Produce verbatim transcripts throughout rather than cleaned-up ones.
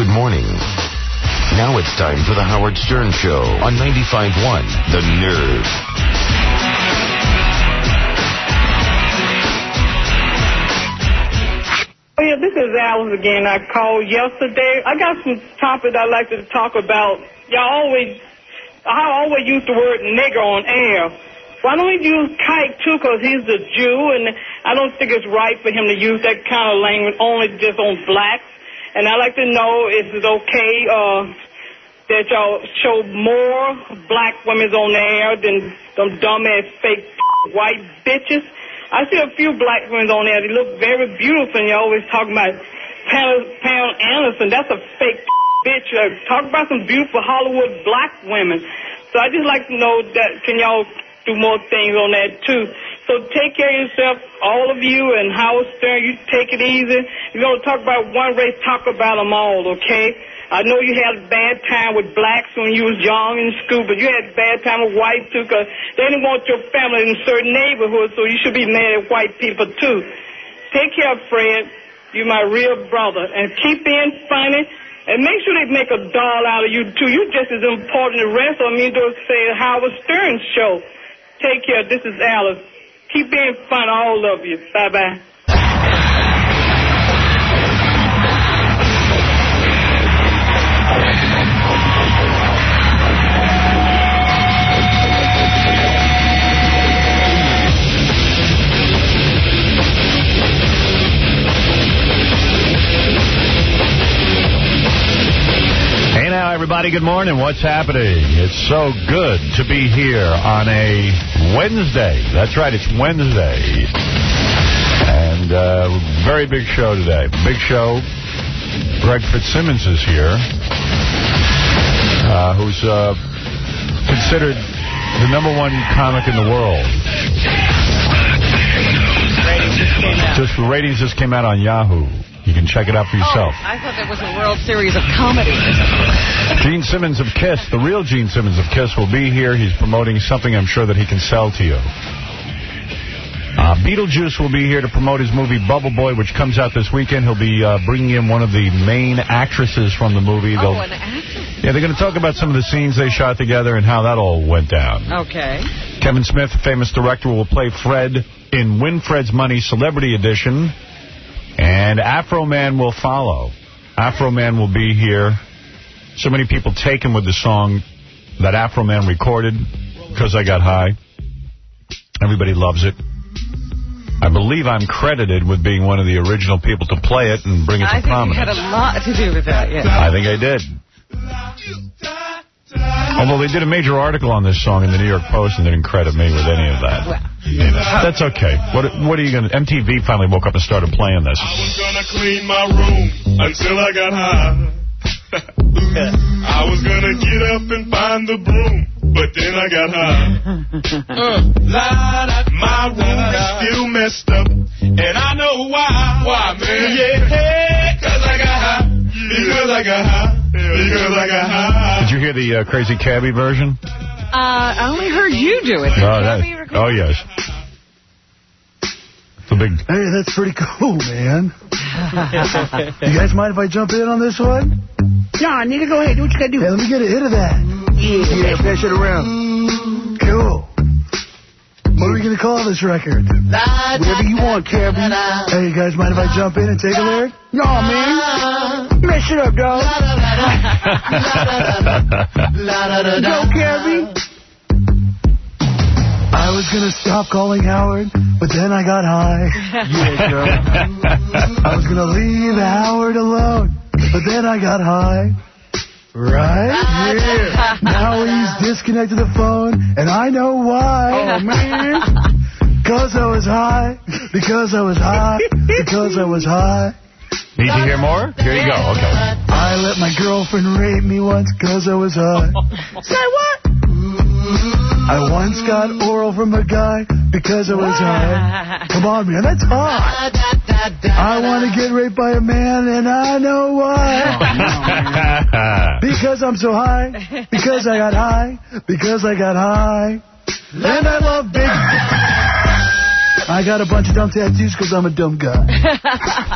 Good morning. Now it's time for the Howard Stern Show on ninety-five point one, The Nerve. Oh, yeah, this is Alice again. I called yesterday. I got some topics I'd like to talk about. Y'all always, I always use the word nigger on air. Why don't we use Kike, too, because he's a Jew, and I don't think it's right for him to use that kind of language only just on blacks. And I'd like to know, is it okay uh, that y'all show more black women on the air than them dumbass fake white bitches? I see a few black women on there. They look very beautiful, and you're always talking about Pamela Anderson. That's a fake bitch. Uh, talk about some beautiful Hollywood black women. So I just like to know that, can y'all do more things on that, too? So take care of yourself, all of you, and Howard Stern, you take it easy. You're going to talk about one race, talk about them all, okay? I know you had a bad time with blacks when you was young in school, but you had a bad time with whites, too, because they didn't want your family in certain neighborhoods, so you should be mad at white people, too. Take care, Fred. You're my real brother. And keep being funny, and make sure they make a doll out of you, too. You're just as important as the rest of them. You don't say Howard Stern Show. Take care. This is Alice. Keep being fun, all of you. Bye-bye. Hey now, everybody, good morning. What's happening? It's so good to be here on a Wednesday. That's right, it's Wednesday. And uh, very big show today. Big show. Greg Fitzsimmons is here, uh, who's uh, considered the number one comic in the world. Ratings just came out. Just the ratings just came out on Yahoo. You can check it out for yourself. Oh, I thought that was a World Series of Comedy or something. Gene Simmons of KISS, the real Gene Simmons of KISS, will be here. He's promoting something I'm sure that he can sell to you. Uh, Beetlejuice will be here to promote his movie Bubble Boy, which comes out this weekend. He'll be uh, bringing in one of the main actresses from the movie. Oh, They'll, an actress? Yeah, they're going to talk about some of the scenes they shot together and how that all went down. Okay. Kevin Smith, famous director, will play Fred in Win Fred's Money Celebrity Edition. And Afro Man will follow. Afro Man will be here. So many people taken with the song that Afro Man recorded, Because I Got High. Everybody loves it. I believe I'm credited with being one of the original people to play it and bring it to I think prominence. you had a lot to do with that, yeah. I think I did. Although they did a major article on this song in the New York Post and they didn't credit me with any of that. Well, you know, that's okay. What What are you going to... M T V finally woke up and started playing this. I was going to clean my room until I got high. I was going to get up and find the broom, but then I got high. uh, my room is still messed up, and I know why. Why, man? Yeah, because I got high. Because I got high. Because I got high. Did you hear the uh, Crazy Cabbie version? uh, I only heard you do it. Oh, that, oh yes. It's a big... Hey, that's pretty cool, man. You guys mind if I jump in on this one? Nah, nigga, go ahead. Do what you gotta do. Hey, let me get a hit of that. Yeah, yeah, pass it around. Cool. What are we going to call this record? Whatever you want, Cabby. Hey, you guys mind if I jump in and take a lyric? Nah, man. Mess it up, dog. Go, Cabby. I was going to stop calling Howard, but then I got high. Yeah, girl. I was going to leave Howard alone, but then I got high. Right? Yeah. Now he's disconnected the phone, and I know why. Oh, man. Because I was high. Because I was high. Because I was high. Need to hear more? Here you go. Okay. I let my girlfriend rape me once because I was high. Say what? I once got oral from a guy because I was high. Come on, man, that's hot. I want to get raped by a man, and I know why. Because I'm so high. Because I got high. Because I got high. And I love big... I got a bunch of dumb tattoos because I'm a dumb guy. And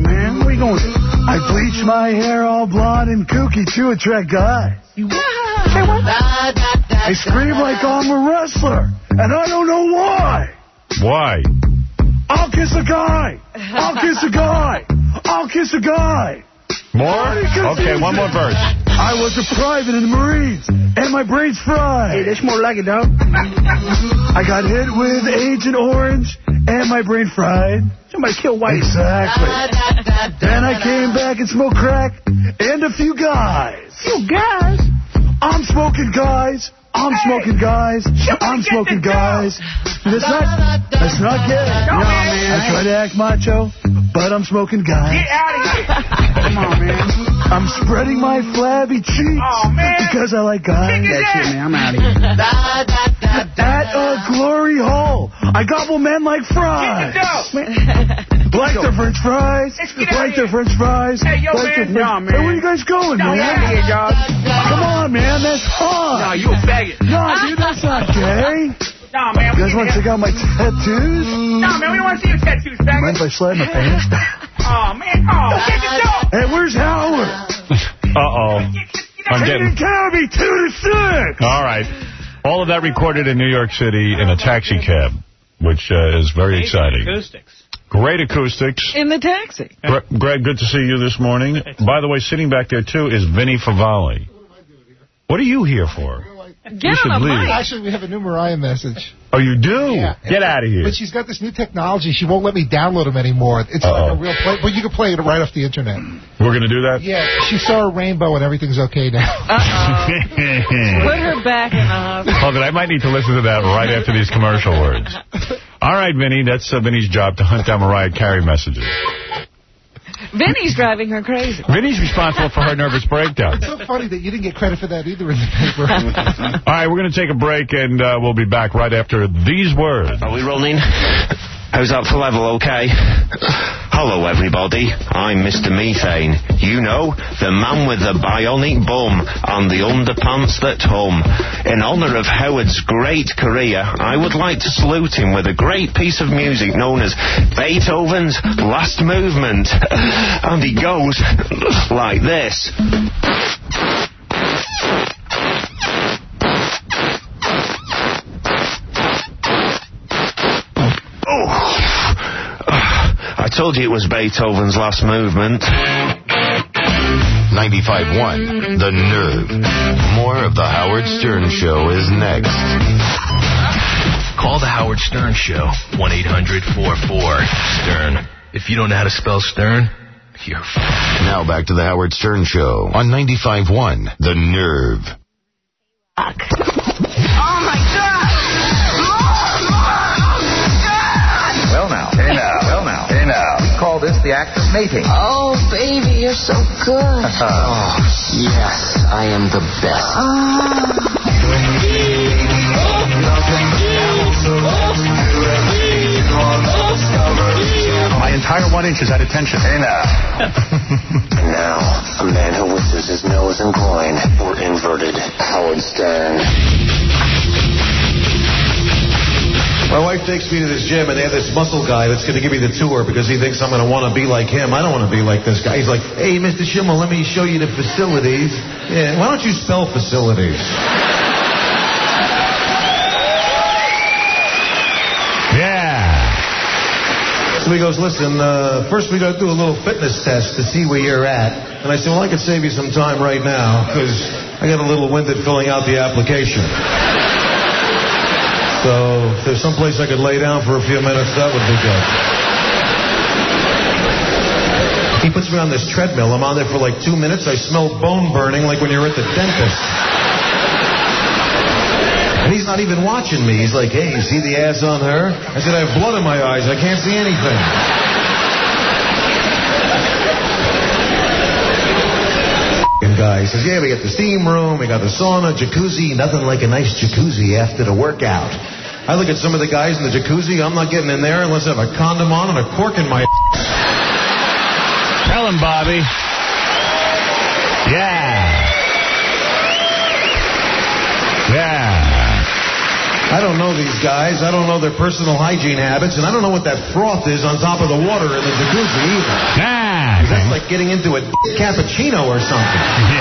man. What are you going to do? I bleach my hair all blonde and kooky to attract guys. You say what? I scream like I'm a wrestler, and I don't know why. Why? I'll kiss a guy. I'll kiss a guy. I'll kiss a guy. More? Okay, one more verse. I was a private in the Marines, and my brain's fried. Hey, that's more like it, dog. I got hit with Agent Orange, and my brain fried. Somebody killed White. Exactly. Then I came back and smoked crack, and a few guys. You guys? I'm smoking guys. I'm smoking guys. I'm smoking guys. That's not, that's not gay. No, man. I try to act macho, but I'm smoking guys. Get out of here. Come on, man. I'm spreading my flabby cheeks oh, man. because I like guys. That's it, man. I'm out of here. At a glory hole, I gobble men like fries. Like their French fries. Like their French fries. Hey, yo, like man. Their No, man. Hey, where you guys going, no, man? Out of here, dog. Come on, man. That's hot. No, you a faggot. No, dude, that's not gay. No, man. You guys want to check out my tattoos? No, man. We don't want to see your tattoos, faggot. Mind if I slide my pants? Oh, man. Oh, get the dog. Hey, where's Howard? Uh-oh. I'm getting... Cabby, two to six. All right. All of that recorded in New York City in a taxi cab, which uh, is very exciting. Acoustics. Great acoustics. In the taxi. Gre Greg, good to see you this morning. By the way, sitting back there, too, is Vinny Favale. What are you here for? Get you should on the leave. mic. Actually, we have a new Mariah message. Oh, you do? Yeah. Get out of here. But she's got this new technology. She won't let me download them anymore. It's uh -oh. like a real play. But you can play it right off the internet. We're going to do that? Yeah. She saw a rainbow and everything's okay now. Uh-oh. Put her back in the hospital. Hold it. I might need to listen to that right after these commercial words. All right, Vinny. That's uh, Vinny's job to hunt down Mariah Carey messages. Vinny's driving her crazy. Vinny's responsible for her nervous breakdown. It's so funny that you didn't get credit for that either in the paper. All right, we're going to take a break, and uh, we'll be back right after these words. Are we rolling? How's that for level, okay? Hello, everybody. I'm Mister Methane. You know, the man with the bionic bum and the underpants that hum. In honor of Howard's great career, I would like to salute him with a great piece of music known as Beethoven's Last Movement. And it goes like this. I told you it was Beethoven's Last Movement. ninety-five point one, The Nerve. More of The Howard Stern Show is next. Call The Howard Stern Show, one eight hundred four four Stern. If you don't know how to spell Stern, you're f***ed. Now back to The Howard Stern Show on ninety-five point one, The Nerve. Fuck. Oh, my God. Well, now. Hey, now. Well, now. Hey, now. We call this the act of mating. Oh, baby, you're so good. Oh, yes, I am the best. My entire one inch is at attention. Hey, now. Now, a man who whistles his nose and groin were inverted. Howard Stern. My wife takes me to this gym, and they have this muscle guy that's going to give me the tour because he thinks I'm going to want to be like him. I don't want to be like this guy. He's like, hey, Mister Schimmel, let me show you the facilities. Yeah, why don't you spell facilities? Yeah. So he goes, listen, uh, first we got to do a little fitness test to see where you're at. And I said, well, I could save you some time right now because I got a little winded filling out the application. So if there's some place I could lay down for a few minutes, that would be good. He puts me on this treadmill. I'm on there for like two minutes. I smell bone burning like when you're at the dentist. And he's not even watching me. He's like, hey, you see the ass on her? I said, I have blood in my eyes. I can't see anything. Guy. He says, yeah, we got the steam room, we got the sauna, jacuzzi, nothing like a nice jacuzzi after the workout. I look at some of the guys in the jacuzzi, I'm not getting in there unless I have a condom on and a cork in my Tell him, Bobby. Yeah. Yeah. I don't know these guys. I don't know their personal hygiene habits, and I don't know what that froth is on top of the water in the jacuzzi either. Ah, that's like getting into a cappuccino or something.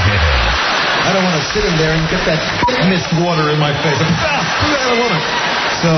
I don't want to sit in there and get that mist water in my face. I don't want to. So,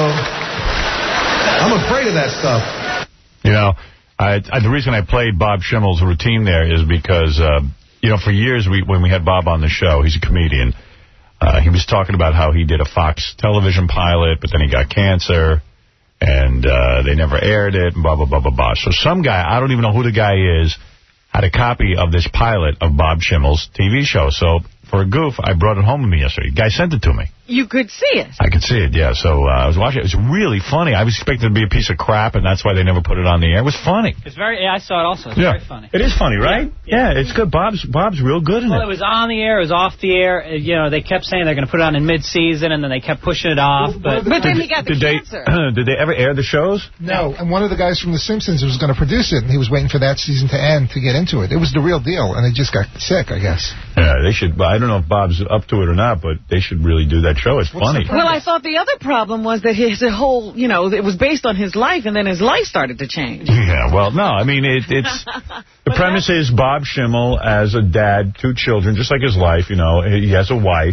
I'm afraid of that stuff. You know, I, I, the reason I played Bob Schimmel's routine there is because, uh, you know, for years we, when we had Bob on the show, he's a comedian. Uh, he was talking about how he did a Fox television pilot, but then he got cancer, and uh, they never aired it, and blah, blah, blah, blah, blah. So some guy, I don't even know who the guy is, had a copy of this pilot of Bob Schimmel's T V show. So for a goof, I brought it home with me yesterday. The guy sent it to me. You could see it. I could see it, yeah. So uh, I was watching it. It was really funny. I was expecting it to be a piece of crap, and that's why they never put it on the air. It was funny. It's very. Yeah, I saw it also. It's yeah. very funny. It is funny, right? Yeah, yeah, it's good. Bob's Bob's real good in well, it. Well, it was on the air. It was off the air. Uh, you know, they kept saying they're going to put it on in mid-season, and then they kept pushing it off. But, but then he got the did cancer. They, did they ever air the shows? No, and one of the guys from The Simpsons was going to produce it, and he was waiting for that season to end to get into it. It was the real deal, and he just got sick, I guess. Yeah, they should. I don't know if Bob's up to it or not, but they should really do that show. It's What's funny. Well, I thought the other problem was that his whole, you know, it was based on his life, and then his life started to change. Yeah, well, no, I mean, it, it's, the premise is Bob Schimmel as a dad, two children, just like his life, you know, he has a wife,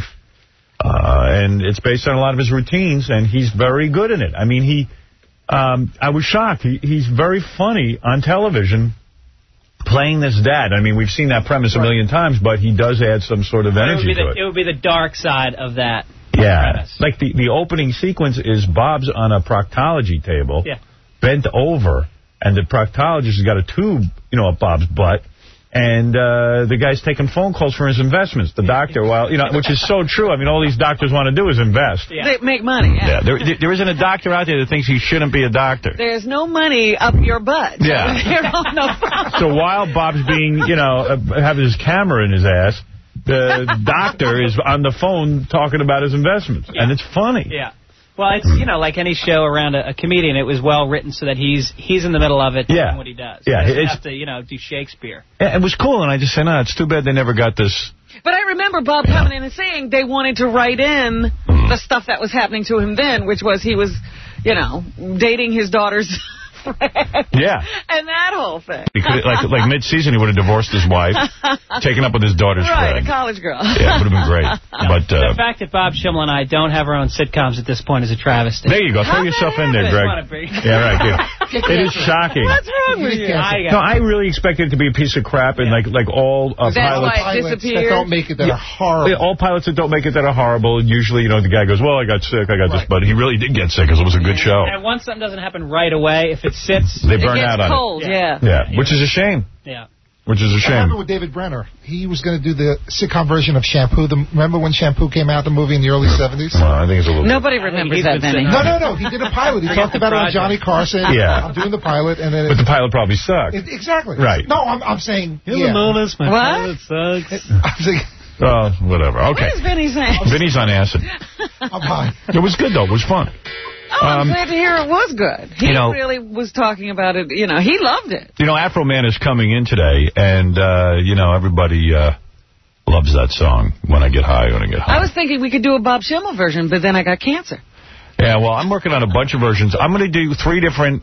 uh, and it's based on a lot of his routines, and he's very good in it. I mean, he, um, I was shocked. He, he's very funny on television, playing this dad. I mean, we've seen that premise a million times, but he does add some sort of energy it to the, it. It would be the dark side of that. Yeah, premise. like the, the opening sequence is Bob's on a proctology table, yeah. bent over, and the proctologist has got a tube, you know, up Bob's butt, and uh, the guy's taking phone calls for his investments. The doctor, while you know, which is so true. I mean, all these doctors want to do is invest. Yeah. They make money. Yeah. yeah there, there isn't a doctor out there that thinks he shouldn't be a doctor. There's no money up your butt. Yeah. no so while Bob's being, you know, uh, having his camera in his ass, the doctor is on the phone talking about his investments, yeah. and it's funny. Yeah. Well, it's, you know, like any show around a, a comedian, it was well written so that he's he's in the middle of it yeah. doing what he does. Yeah, he doesn't it's, have to, you know, do Shakespeare. Yeah, it was cool, and I just said, no, it's too bad they never got this. But I remember Bob yeah. coming in and saying they wanted to write in mm. the stuff that was happening to him then, which was he was, you know, dating his daughter's friend. Yeah. And that whole thing. He could, like like mid-season, he would have divorced his wife, taken up with his daughter's right, friend. Right, a college girl. Yeah, it would have been great. But uh, the fact that Bob Schimmel and I don't have our own sitcoms at this point is a travesty. There you go. Throw yourself in there, Greg. Yeah, right. Yeah. It is shocking. What's wrong with you? I no, I really expected it to be a piece of crap, and yeah. like like all uh, That's pilots, why it that don't make it that yeah. are horrible. Yeah, all pilots that don't make it that are horrible. Usually, you know, the guy goes, "Well, I got sick, I got right. this," but he really did get sick because it was a good show. And once something doesn't happen right away, if it sits, they burn it gets out on cold, it. Yeah. yeah, yeah, which is a shame. Yeah. Which is a shame. I remember with David Brenner. He was going to do the sitcom version of Shampoo. The, remember when Shampoo came out, the movie in the early seventies? Well, I think it's a little Nobody bit. remembers that, Benny. No, no, no. He did a pilot. He talked about it on Johnny Carson. Yeah. I'm doing the pilot. and then. But the pilot probably sucked. It, exactly. Right. No, I'm, I'm saying, You'll yeah. notice my what? pilot sucks. I'm saying... Oh, whatever. Okay. What is Vinny saying? Vinny's on acid. I'm high. It was good, though. It was fun. Oh, I'm um, glad to hear it was good. He you know, really was talking about it. You know, he loved it. You know, Afro Man is coming in today, and, uh, you know, everybody uh, loves that song, When I Get High, When I Get High. I was thinking we could do a Bob Schimmel version, but then I got cancer. Yeah, well, I'm working on a bunch of versions. I'm going to do three different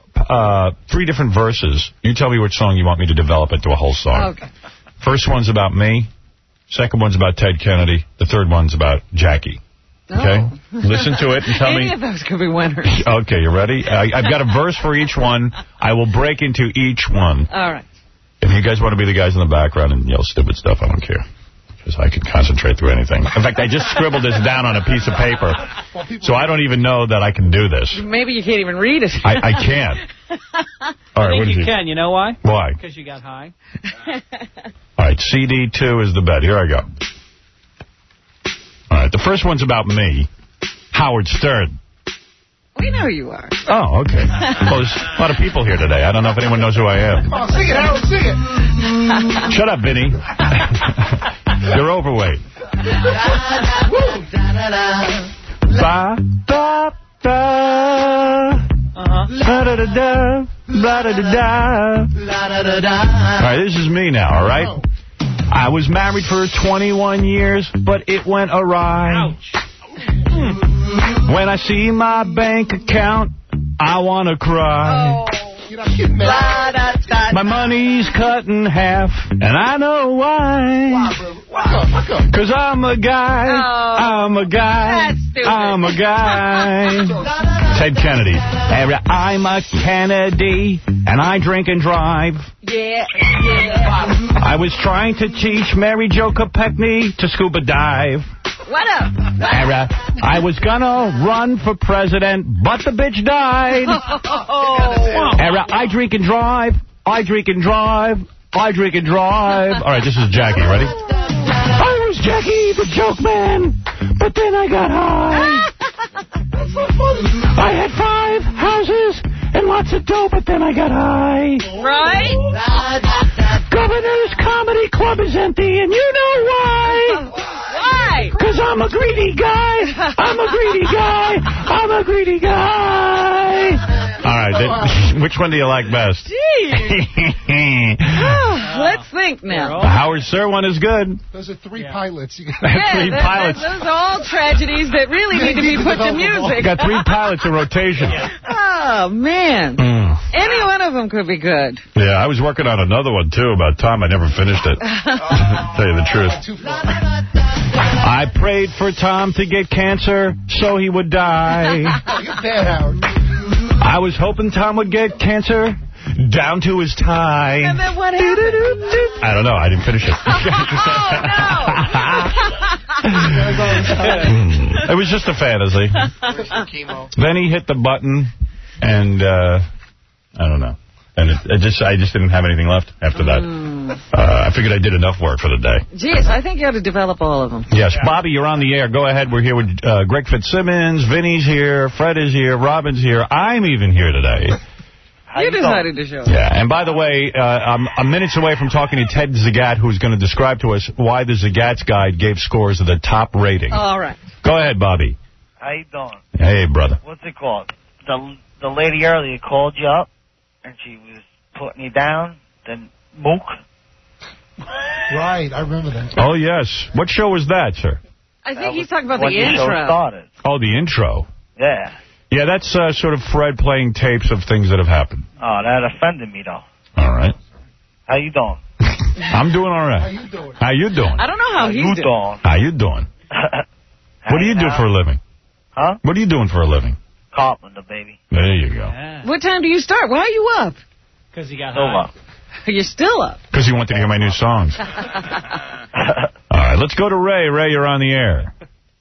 uh, three different verses. You tell me which song you want me to develop into a whole song. Okay. First one's about me. Second one's about Ted Kennedy. The third one's about Jackie. Okay? Oh. Listen to it and tell Any me. Any of those could be winners. Okay, you ready? I, I've got a verse for each one. I will break into each one. All right. If you guys want to be the guys in the background and yell stupid stuff, I don't care. Because I can concentrate through anything. In fact, I just scribbled this down on a piece of paper, so I don't even know that I can do this. Maybe you can't even read it. I, I can't. All right, I think what you is can. It? You know why? Why? Because you got high. All right, C D two is the bet. Here I go. All right, the first one's about me, Howard Stern. We know you are. Oh, okay. Well, there's a lot of people here today. I don't know if anyone knows who I am. Come on, sing it, Howard, sing it. Shut up, Vinny. You're overweight. Ba, ba, ba. Uh-huh. La-da-da-da, la-da-da-da. All right, this is me now, all right? I was married for twenty-one years, but it went awry. Ouch. When I see my bank account, I want to cry. Oh. My money's cut in half, and I know why. Because I'm a guy, Oh, I'm a guy, I'm a guy. Ted Kennedy. I'm a Kennedy, and I drink and drive. Yeah, yeah. I was trying to teach Mary Jo Kopechne to scuba dive. What up? Era. I was gonna run for president, but the bitch died. Oh. Era. I drink and drive. I drink and drive. I drink and drive. All right, this is Jackie. Ready? I was Jackie, the joke man, but then I got high. I had five houses and lots of dough, but then I got high. Right? Governor's Comedy Club is empty, and you know why. Why? Because I'm a greedy guy. I'm a greedy guy. I'm a greedy guy. All right, that, which one do you like best? Gee. Let's think now. The Howard Stern one is good. Those are three yeah. pilots. You got yeah, three that, pilots. That, those are all tragedies that really need to be put to music. You got three pilots in rotation. Oh, man. Mm. Any one of them could be good. Yeah, I was working on another one, too, about Tom. I never finished it. Tell you the truth. I prayed for Tom to get cancer so he would die. You're bad, Howard. I was hoping Tom would get cancer down to his tie. And then what happened? I don't know. I didn't finish it. Oh, no. It was just a fantasy. Then he hit the button, and uh, I don't know. And it, it just, I just didn't have anything left after that. Mm. Uh, I figured I did enough work for the day. Jeez, I think you ought to develop all of them. Yes, Bobby, you're on the air. Go ahead. We're here with uh, Greg Fitzsimmons. Vinny's here. Fred is here. Robin's here. I'm even here today. You decided to show. Yeah, and by the way, uh, I'm, I'm minutes away from talking to Ted Zagat, who's going to describe to us why the Zagat's Guide gave Scores the top rating. All right. Go ahead, Bobby. How you doing? Hey, brother. What's it called? The the lady earlier called you up, and she was putting you down, then mook. Right, I remember that. Oh, yes. What show was that, sir? I think that he's talking about the intro. Show started. Oh, the intro. Yeah. Yeah, that's uh, sort of Fred playing tapes of things that have happened. Oh, that offended me, though. All right. How you doing? I'm doing all right. How you doing? How you doing? I don't know how, how he's you doing. doing. How you doing? What do you do for a living? Huh? What are you doing for a living? Carpenter, baby. There you go. Yeah. What time do you start? Why are you up? Because he got Still high. up. You're still up. Because he wanted to hear my new songs. All right, let's go to Ray. Ray, you're on the air.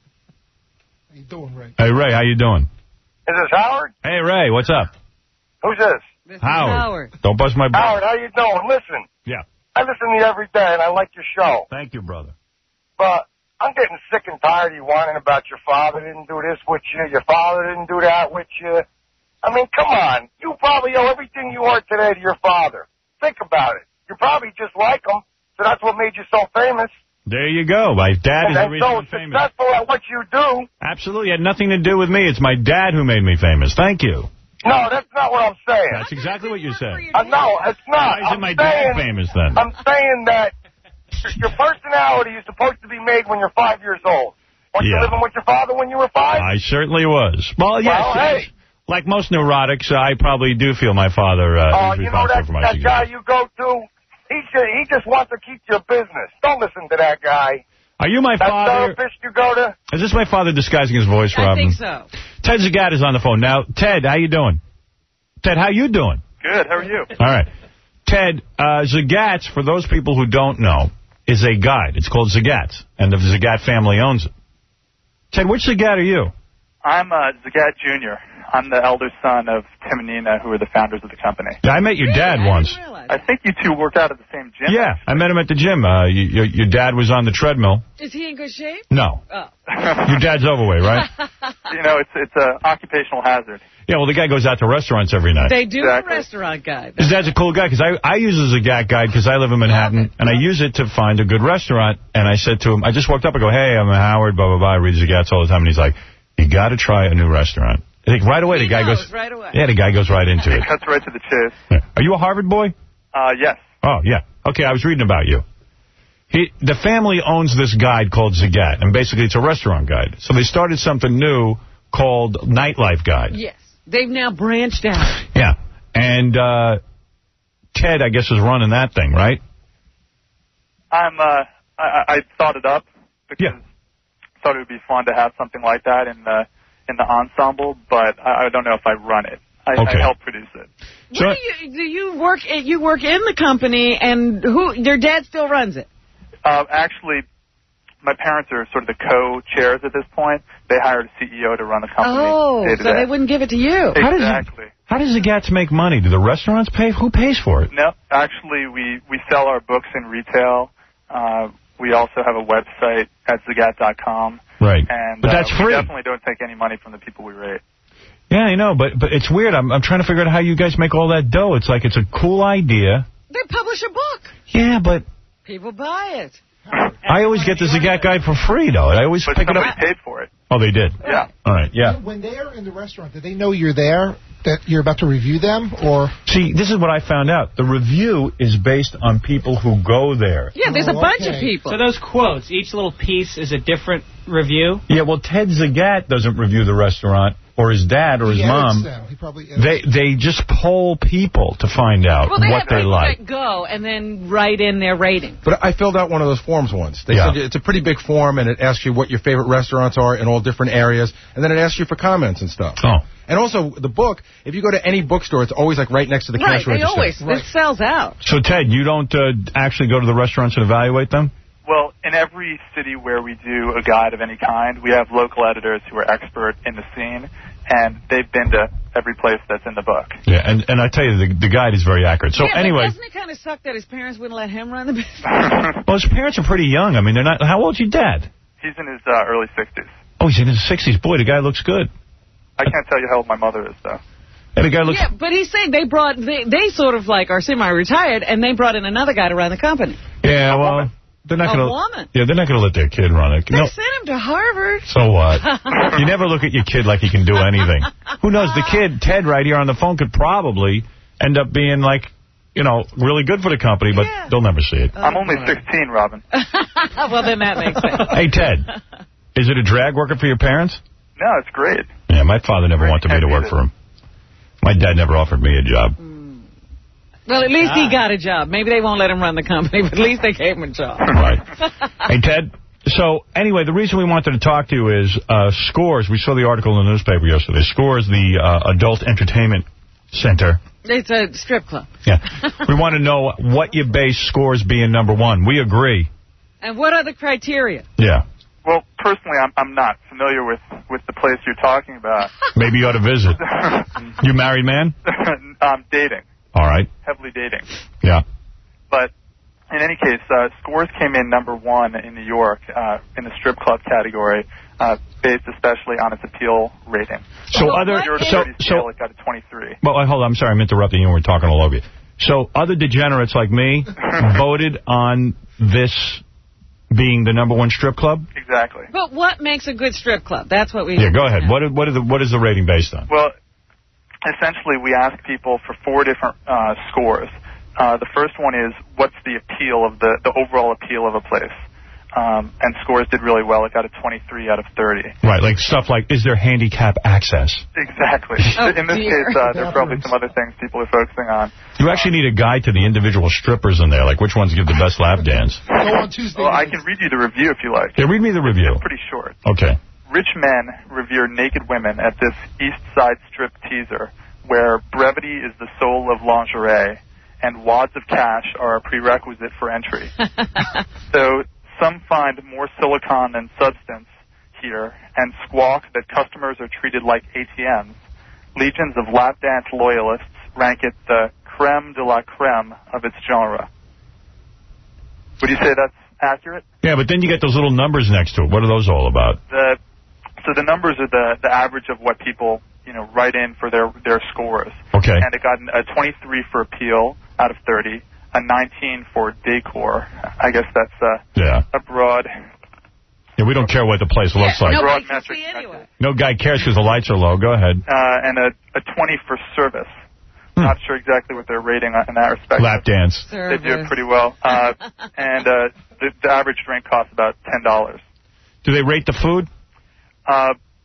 How you doing, Ray? Hey, Ray, how you doing? Is this Howard? Hey, Ray, what's up? Who's this? This is Howard. Howard. Don't bust my butt. Howard, how you doing? Listen. Yeah. I listen to you every day, and I like your show. Thank you, brother. But I'm getting sick and tired of you whining about your father didn't do this with you, your father didn't do that with you. I mean, come on. You probably owe everything you are today to your father. Think about it. You're probably just like him, so that's what made you so famous. There you go. My dad and is the reason so I'm famous. successful at what you do. Absolutely. It had nothing to do with me. It's my dad who made me famous. Thank you. No, that's not what I'm saying. That's exactly what you said. Uh, no, it's not. Why isn't I'm my saying, dad famous then? I'm saying that your personality is supposed to be made when you're five years old. Weren't Yeah. you living with your father when you were five? I certainly was. Well, yes. Well, hey. yes. Like most neurotics, I probably do feel my father uh, Oh, is you know responsible that, for my that success. guy you go to? He just, he just wants to keep your business. Don't listen to that guy. Are you my that father? That you go to? Is this my father disguising his voice, I Robin? think so. Ted Zagat is on the phone. Now, Ted, how you doing? Ted, how you doing? Good. How are you? All right. Ted, uh, Zagat's, for those people who don't know, is a guide. It's called Zagat's, and the Zagat family owns it. Ted, which Zagat are you? I'm uh, Zagat Junior I'm the elder son of Tim and Nina, who are the founders of the company. Yeah, I met your dad really? once. I think you two worked out at the same gym. Yeah, I met him at the gym. Uh, you, your, your dad was on the treadmill. Is he in good shape? No. Oh. Your dad's overweight, right? You know, it's it's an occupational hazard. Yeah, well, the guy goes out to restaurants every night. They do Exactly. a restaurant guide. His dad's a cool guy, because I, I use a Zagat guide because I live in Manhattan, and I use it to find a good restaurant. And I said to him, I just walked up and go, hey, I'm Howard, blah, blah, blah. I read Zagat's all the time. And he's like, you got to try a new restaurant. I think right away he the guy knows, goes, right away. yeah, the guy goes right into It it. cuts right to the chase. Yeah. Are you a Harvard boy? Uh, yes. Oh, yeah. Okay, I was reading about you. He, the family owns this guide called Zagat, and basically it's a restaurant guide. So they started something new called Nightlife Guide. Yes. They've now branched out. Yeah. And uh, Ted, I guess, is running that thing, right? I'm, uh, I, I thought it up because yeah. I thought it would be fun to have something like that in the in the ensemble, but I, I don't know if I run it. I, okay. I help produce it. So, do you, do you work? You work in the company, and who? Your dad still runs it. Uh, actually, my parents are sort of the co-chairs at this point. They hired a C E O to run the company. Oh, day to so day. they wouldn't give it to you. Exactly. How does the Gats make money? Do the restaurants pay? Who pays for it? No, actually, we, we sell our books in retail. Uh, we also have a website at zagat dot com. Right. And, but that's uh, free. We definitely don't take any money from the people we rate. Yeah, I know, but but it's weird. I'm I'm trying to figure out how you guys make all that dough. It's like it's a cool idea. They publish a book. Yeah, but people buy it. I always get the Zagat Guide for free, though. I always but pick it up. somebody paid for it. Oh, they did? Yeah. All right, yeah. When they're in the restaurant, do they know you're there, that you're about to review them, or? See, this is what I found out. The review is based on people who go there. Yeah, there's a Oh, bunch okay. of people. So those quotes, each little piece is a different review? Yeah, well, Ted Zagat doesn't review the restaurant, or his dad, or his He edits mom. them. He probably They they just poll people to find out well, they what have they people like. that go and then write in their rating. But I filled out one of those forms once. They Yeah. said it's a pretty big form, and it asks you what your favorite restaurants are in all different areas, and then it asks you for comments and stuff. Oh. And also, the book, if you go to any bookstore, it's always like right next to the Right, cash they register. always, Right. this sells out. So, Ted, you don't uh, actually go to the restaurants and evaluate them? Well, in every city where we do a guide of any kind, we have local editors who are expert in the scene, and they've been to every place that's in the book. Yeah, and, and I tell you, the, the guide is very accurate. So, yeah, anyway. But doesn't it kind of suck that his parents wouldn't let him run the business? Well, his parents are pretty young. I mean, they're not. How old's your dad? He's in his uh, early sixties. Oh, he's in his sixties. Boy, the guy looks good. I can't tell you how old my mother is, though. And the guy looks... Yeah, but he's saying they brought, they, they sort of like are semi-retired, and they brought in another guy to run the company. Yeah, well, they're not A going to... woman. Yeah, they're not going to let their kid run it. They No. sent him to Harvard. So what? You never look at your kid like he can do anything. Who knows? The kid, Ted, right here on the phone, could probably end up being like, you know, really good for the company, but yeah. they'll never see it. I'm only sixteen, Robin. Well, then that makes sense. Hey, Ted, is it a drag working for your parents? No, it's great. Yeah, my father never wanted me to work for him. My dad never offered me a job. Well, at least he got a job. Maybe they won't let him run the company, but at least they gave him a job. Right. Hey, Ted, so anyway, the reason we wanted to talk to you is uh, Scores. We saw the article in the newspaper yesterday. Scores, the uh, adult entertainment center. It's a strip club. Yeah. We want to know what you base Scores being number one. We agree. And what are the criteria? Yeah. Well, personally, I'm I'm not familiar with, with the place you're talking about. Maybe you ought to visit. You married man? I'm dating. All right. Heavily dating. Yeah. But in any case, uh, Scores came in number one in New York uh, in the strip club category, uh, based especially on its appeal rating. So well, other so, so scale, it got a twenty-three. Well, hold on. I'm sorry. I'm interrupting you. We're talking all over you. So other degenerates like me voted on this being the number one strip club? Exactly. But what makes a good strip club? That's what we... Yeah, go ahead. What, are, what, are the, what is the rating based on? Well, essentially, we ask people for four different uh, scores. Uh, the first one is, what's the appeal of the, the overall appeal of a place? Um, and Scores did really well. It got a twenty-three out of thirty. Right, like stuff like, is there handicap access? Exactly. Oh, in this dear. case, uh, there are probably some other things people are focusing on. You actually need a guide to the individual strippers in there, like which ones give the best lap dance. Go on Tuesday. Well, I can read you the review if you like. Yeah, read me the review. It's pretty short. Okay. Rich men revere naked women at this East Side strip teaser, where brevity is the soul of lingerie, and wads of cash are a prerequisite for entry. So some find more silicon than substance here, and squawk that customers are treated like A T Ms. Legions of lap dance loyalists rank it the creme de la creme of its genre. Would you say that's accurate? Yeah, but then you get those little numbers next to it. What are those all about? The, so the numbers are the, the average of what people, you know, write in for their, their scores. Okay. And it got a twenty-three for appeal out of thirty, a nineteen for decor. I guess that's uh, yeah. a broad... Yeah, we don't care what the place looks yeah, like. Nobody can see anyway. No guy cares because the lights are low. Go ahead. Uh, and a, a twenty for service. Hmm. Not sure exactly what they're rating in that respect. Lap dance. They do it pretty well. Uh, and uh, the, the average drink costs about ten dollars. Do they rate the food? Uh,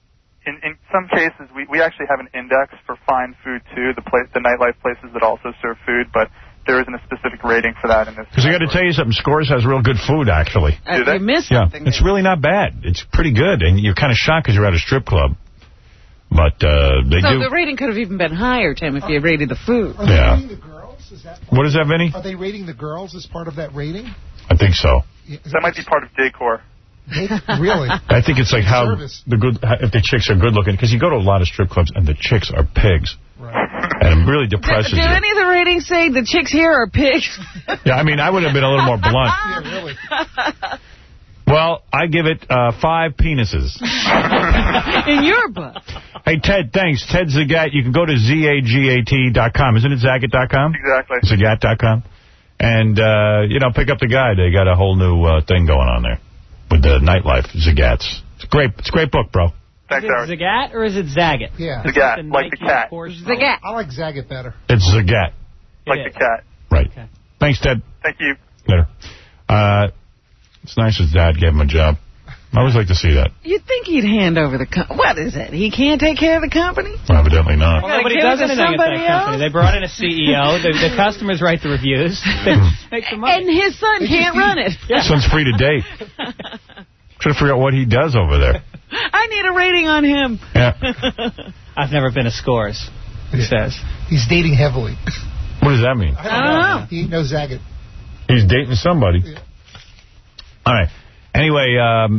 in, in some cases, we, we actually have an index for fine food, too, the place, the nightlife places that also serve food, but there isn't a specific rating for that in this. Because I got to tell you something, Scores has real good food, actually. Uh, you missed yeah, something. it's really not bad. It's pretty good, and you're kind of shocked because you're at a strip club. But uh, they so do... the rating could have even been higher, Tim, if you rated the food. Are they Yeah. rating the girls? Is that What is that, Vinny? Are they rating the girls as part of that rating? I think so. Yeah, That might be part of decor. Really? I think it's like how Service. the good if the chicks are good looking, because you go to a lot of strip clubs and the chicks are pigs, right. and it really depresses Do, do you. any of the ratings say the chicks here are pigs? Yeah, I mean, I would have been a little more blunt. Yeah, really. Well, I give it uh, five penises. In your book. Hey, Ted, thanks. Ted Zagat. You can go to Z A G A T dot com. Isn't it Zagat dot com? Exactly. Zagat dot com. And, uh, you know, pick up the guide. They got a whole new uh, thing going on there with the nightlife, Zagats. It's great. It's a great book, bro. Thanks, Is it Howard. Zagat or is it Zagat? Yeah. Zagat, The like the Nike cat. course. Zagat. I like Zagat better. It's Zagat. Like It the cat. Right. Okay. Thanks, Ted. Thank you. Later. Uh, it's nice his dad gave him a job. I always like to see that. You'd think he'd hand over the company. What is it? He can't take care of the company? Well, evidently not. Well, nobody give does it to anything at somebody that company. else? They brought in a C E O. The, the customers write the reviews. They make the money. And his son can't run it. Son's free to date. Trying to figure out what he does over there. I need a rating on him. Yeah. I've never been to Scores, he says. He's dating heavily. What does that mean? I don't know. He ain't no Zagat. He's dating somebody. Yeah. All right. Anyway, um,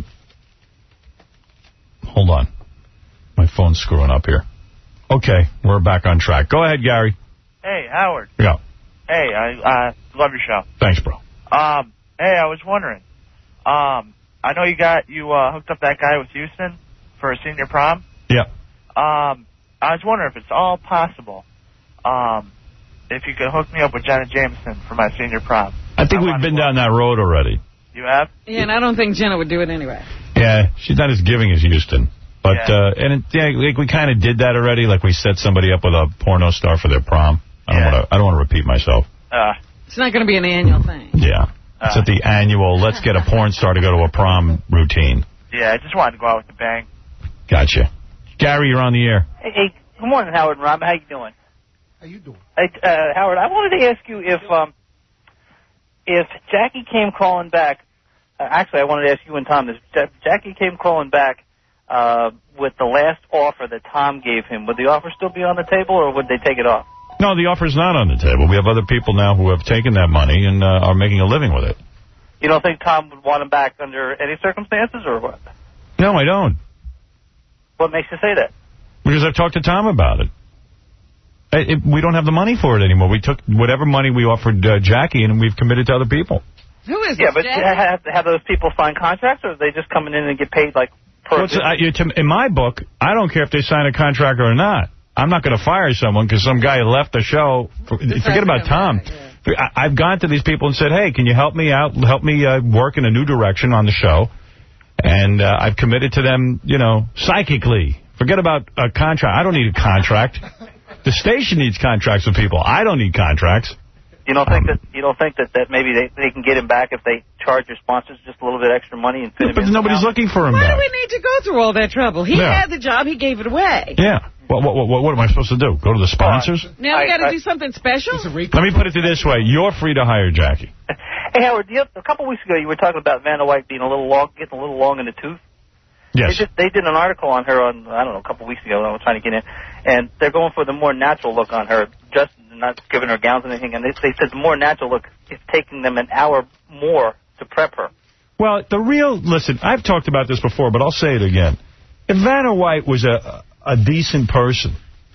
hold on. My phone's screwing up here. Okay, we're back on track. Go ahead, Gary. Hey, Howard. Yeah. Hey, I uh, love your show. Thanks, bro. Um, hey, I was wondering. Um, I know you got you uh, hooked up that guy with Houston for a senior prom. Yeah. Um, I was wondering if it's all possible. Um, if you could hook me up with Janet Jameson for my senior prom. I think I we've wanna been go. down that road already. You have? Yeah, and I don't think Jenna would do it anyway. Yeah, she's not as giving as Houston. But, Yeah. uh, and it, yeah, like we kind of did that already. Like we set somebody up with a porno star for their prom. I don't Yeah. want to I don't want to repeat myself. Uh, It's not going to be an annual thing. Yeah. It's Uh. at the annual, let's get a porn star to go to a prom routine. yeah, I just wanted to go out with a bang. Gotcha. Gary, you're on the air. Hey, hey, good morning, Howard and Rob. How you doing? How you doing? Hey, uh, Howard, I wanted to ask you if um, if Jackie came crawling back. Uh, actually, I wanted to ask you and Tom this. Ja- Jackie came crawling back uh, with the last offer that Tom gave him. Would the offer still be on the table, or would they take it off? No, the offer's not on the table. We have other people now who have taken that money and uh, are making a living with it. You don't think Tom would want him back under any circumstances, or what? No, I don't. What makes you say that? Because I've talked to Tom about it. It, it. We don't have the money for it anymore. We took whatever money we offered uh, Jackie, and we've committed to other people. Who is Yeah, this, but Jackie? have, have those people sign contracts, or are they just coming in and get paid like per? Well, it's, I, you- to- in my book, I don't care if they sign a contract or not. I'm not going to fire someone because some guy left the show. For, forget about Tom. I, I've gone to these people and said, hey, can you help me out, help me uh, work in a new direction on the show? And uh, I've committed to them, you know, psychically. Forget about a contract. I don't need a contract. The station needs contracts with people. I don't need contracts. You don't think that you don't think that, that maybe they, they can get him back if they charge your sponsors just a little bit extra money and fit him But in nobody's somehow? looking for him Why back. do we need to go through all that trouble? He Yeah. had the job. He gave it away. Yeah. What, what, what, what am I supposed to do? Go to the sponsors? Now we I- got to I- do something special? Let me put it this way. You're free to hire Jackie. Hey, Howard, the, a couple weeks ago you were talking about Vanna White being a little long, getting a little long in the tooth. Yes. They did, they did an article on her on, I don't know, a couple weeks ago when I was trying to get in, and they're going for the more natural look on her, just not giving her gowns and anything, and they, they said the more natural look is taking them an hour more to prep her. Well, the real, listen, I've talked about this before, but I'll say it again. If Vanna White was a, a decent person,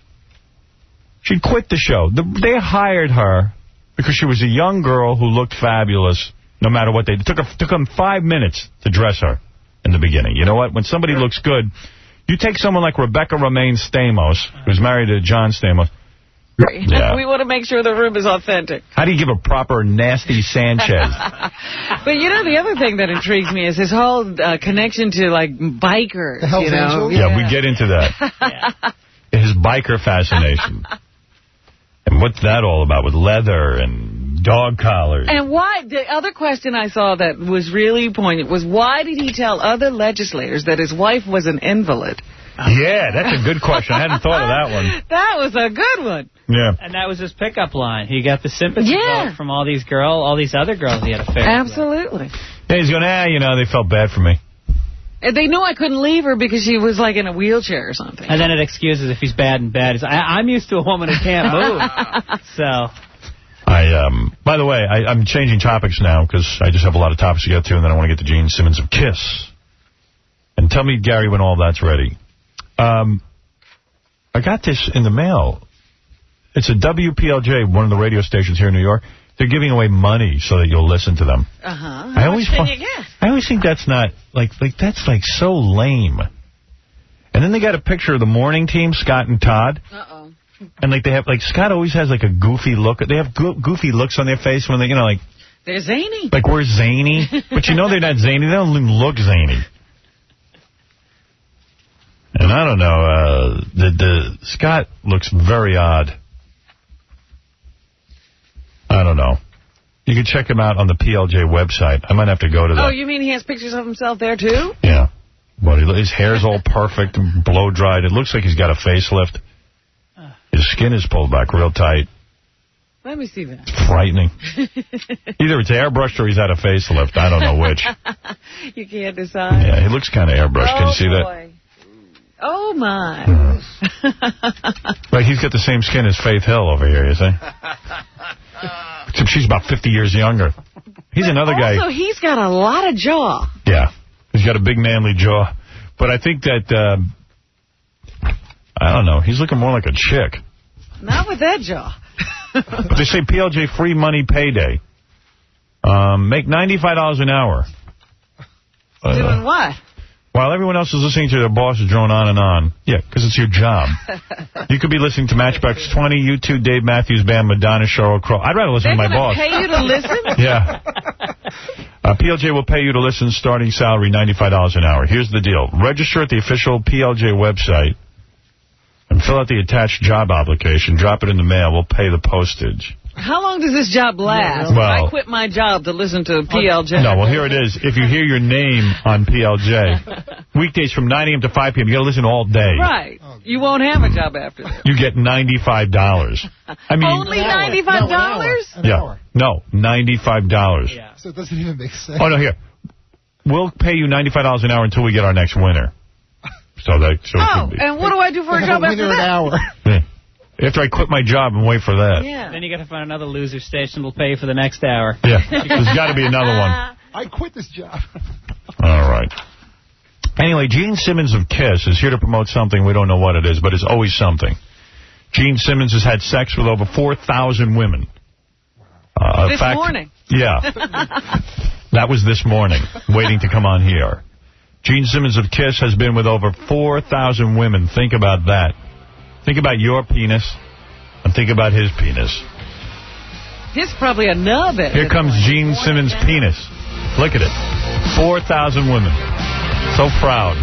she'd quit the show. The, they hired her because she was a young girl who looked fabulous no matter what they did. It took, her, took them five minutes to dress her in the beginning. You know what? When somebody looks good, you take someone like Rebecca Romaine Stamos, who's married to John Stamos. Yeah. We want to make sure the room is authentic. How do you give a proper nasty Sanchez? But, you know, the other thing that intrigues me is his whole uh, connection to, like, bikers. The Hells you know? Angels? Yeah, we get into that. His biker fascination. And what's that all about with leather and dog collars? And why, the other question I saw that was really poignant was why did he tell other legislators that his wife was an invalid Yeah, that's a good question. I hadn't thought of that one. That was a good one. Yeah. And that was his pickup line. He got the sympathy Yeah. vote from all these girls, all these other girls he had affairs Absolutely. Yeah, he's going, ah, you know, they felt bad for me. And they knew I couldn't leave her because she was like in a wheelchair or something. And then it excuses if he's bad in bed. It's, I, I'm used to a woman who can't move. So... I, um, by the way, I, I'm changing topics now because I just have a lot of topics to get to, and then I want to get to Gene Simmons of KISS. And tell me, Gary, when all that's ready. Um, I got this in the mail. It's a W P L J, one of the radio stations here in New York. They're giving away money so that you'll listen to them. Uh-huh. I always, How much fi- can you get? I always think that's not, like, like that's, like, so lame. And then they got a picture of the morning team, Scott and Todd. Uh-oh. And, like, they have, like, Scott always has, like, a goofy look. They have go goofy looks on their face when they, you know, like... They're zany. Like, we're zany. But you know they're not zany. They don't even look zany. And I don't know, uh, the, the Scott looks very odd. I don't know. You can check him out on the P L J website. I might have to go to that. Oh, you mean he has pictures of himself there, too? Yeah. But he, his hair's all perfect and blow-dried. It looks like he's got a facelift. His skin is pulled back real tight. Let me see that. It's frightening. Either it's airbrushed or he's had a facelift. I don't know which. You can't decide. Yeah, he looks kind of airbrushed. Oh, Can you see boy. Oh, my. Right, he's got the same skin as Faith Hill over here, you see? Except she's about fifty years younger. He's another guy. Also, he's got a lot of jaw. Yeah, he's got a big manly jaw. But I think that, uh, I don't know, he's looking more like a chick. Not with that jaw. But they say P L J free money payday. Um, make ninety-five dollars an hour. Uh, Doing what? While everyone else is listening to their bosses drone on and on. Yeah, because it's your job. You could be listening to Matchbox twenty, U two, Dave Matthews Band, Madonna, Sheryl Crow. I'd rather listen They're to my boss. They're going to pay you to listen? Yeah. Uh, P L J will pay you to listen, starting salary ninety-five dollars an hour. Here's the deal. Register at the official P L J website and fill out the attached job application. Drop it in the mail. We'll pay the postage. How long does this job last? Well, I quit my job to listen to P L J. No, well, here it is. If you hear your name on P L J, weekdays from nine A M to five P M, you got to listen all day. Right. You won't have a job after that. You get ninety-five dollars. I mean, Only ninety-five dollars? No, yeah. No, ninety-five dollars. Yeah. So it doesn't even make sense. Oh, no, here. We'll pay you ninety-five dollars an hour until we get our next winner. So that. So it Oh, could be. and what do I do for a job after that? An hour. Yeah. After I quit my job and wait for that. Yeah. Then you got to find another loser station will pay you for the next hour. Yeah, there's got to be another one. I quit this job. All right. Anyway, Gene Simmons of KISS is here to promote something. We don't know what it is, but it's always something. Gene Simmons has had sex with over four thousand women. Uh, this fact, morning. Yeah. That was this morning, waiting to come on here. Gene Simmons of KISS has been with over four thousand women. Think about that. Think about your penis, and think about his penis. He's probably a nub at Here comes Gene Simmons' penis. Look at it. four thousand women. So proud.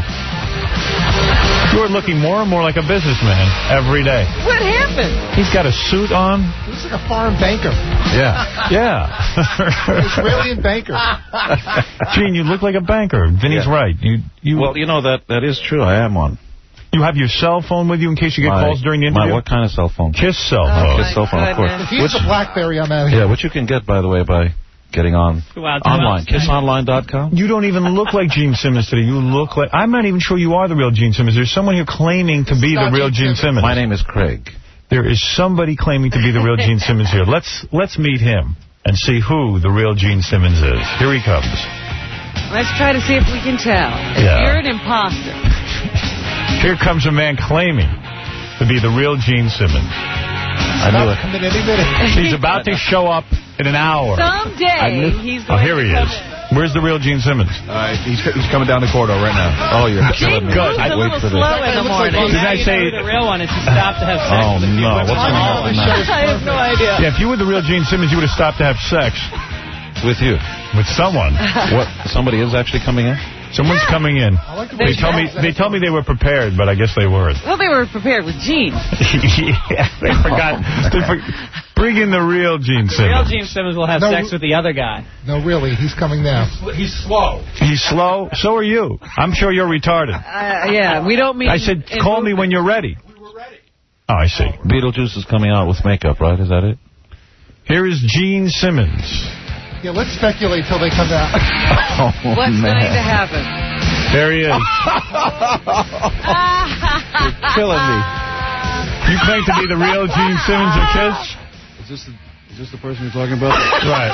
You're looking more and more like a businessman every day. What happened? He's got a suit on. He looks like a foreign banker. Yeah. Yeah. Israeli banker. Gene, you look like a banker. Vinny's Yeah. right. You, you. Well, you know, that that is true. I am one. You have your cell phone with you in case you get My- calls during the interview? My what kind of cell phone? KISS cell Oh, phone. KISS cell phone, of course. If he's a BlackBerry, I'm out of here. Yeah, which you can get, by the way, by getting on Wow, online. kiss online dot com. You don't even look like Gene Simmons today. You look like... I'm not even sure you are the real Gene Simmons. There's someone here claiming to be the real Gene Simmons. My name is Craig. There is somebody claiming to be the real Gene Simmons here. Let's let's meet him and see who the real Gene Simmons is. Here he comes. Let's try to see if we can tell. If Yeah. you're an imposter. Here comes a man claiming to be the real Gene Simmons. I knew it. Coming any minute. He's about to show up in an hour. Someday he's Oh, going here to he come is. Where's the real Gene Simmons? Uh, he's, he's coming down the corridor right now. Oh, you're Gene killing me. moves a Wait little for this. slow in the morning. Did I say... The real one is to stop to have sex Oh, with a few no. women. What's going to happen now? I have no idea. Yeah, if you were the real Gene Simmons, you would have stopped to have sex With you. with someone. What? Somebody is actually coming in? Someone's coming in. like the way They tell me they tell me they were prepared, but I guess they weren't. Well, they were prepared with Gene. Yeah, they forgot. They for, Bring in the real Gene The real Simmons. Gene Simmons will have No, sex with the other guy. No, really, he's coming now. He's slow. He's slow. So are you. I'm sure you're retarded. Uh, yeah, we don't mean... I said, in call me movement. when you're ready. Oh, I see. Beetlejuice is coming out with makeup, right? Is that it? Here is Gene Simmons. Yeah, let's speculate till they come out. Oh, What's man. going to happen? There he is. You're killing me. You claim to be the real Gene Simmons of Kiss? Is this the, is this the person you're talking about? Right.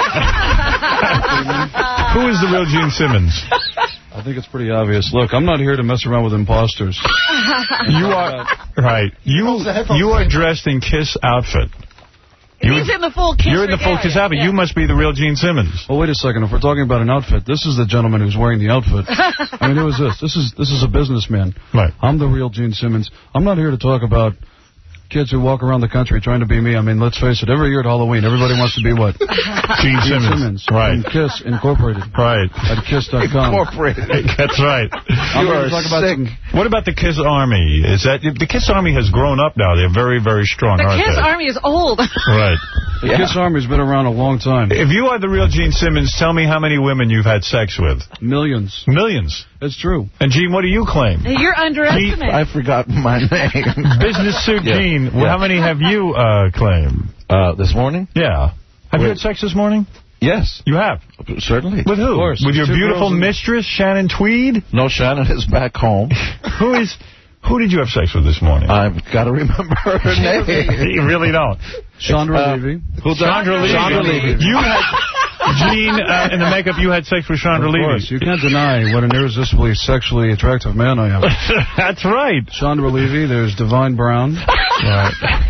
Who is the real Gene Simmons? I think it's pretty obvious. Look, I'm not here to mess around with imposters. You are right. You you are dressed in Kiss outfit. He's in the full Kiss You're in the full Kiss outfit. Yeah. You must be the real Gene Simmons. Oh, wait a second. If we're talking about an outfit, this is the gentleman who's wearing the outfit. I mean, who is this? This is this is a businessman. Right. I'm the real Gene Simmons. I'm not here to talk about kids who walk around the country trying to be me. I mean, let's face it. Every year at Halloween, everybody wants to be what? Gene Simmons. Right. And Kiss Incorporated. Right. At kiss dot com. Incorporated. That's right. I'm here to talk about some, What about the Kiss Army? Is that the Kiss Army has grown up now? They're very, very strong, The aren't Kiss they? Army is old. Right. The Yeah. Kiss Army's been around a long time. If you are the real Gene Simmons, tell me how many women you've had sex with. Millions. Millions. It's true. And, Gene, what do you claim? You're underestimating. I forgot my name. Business Suit Yeah. Gene, well, Yeah. how many have you uh, claimed? Uh, this morning? Yeah. Have you Wait. had sex this morning? Yes. You have? Certainly. With who? Of course. With your Two beautiful girls and- mistress, Shannon Tweed? No, Shannon is back home. Who is... Who did you have sex with this morning? I've got to remember her name. You really don't. Chandra Uh, Levy. Who's Chandra Levy. Chandra Levy. You had... Gene, uh, in the makeup, you had sex with Chandra Of Levy. course. You can't deny what an irresistibly sexually attractive man I am. That's right. Chandra Levy. There's Divine Brown. Right.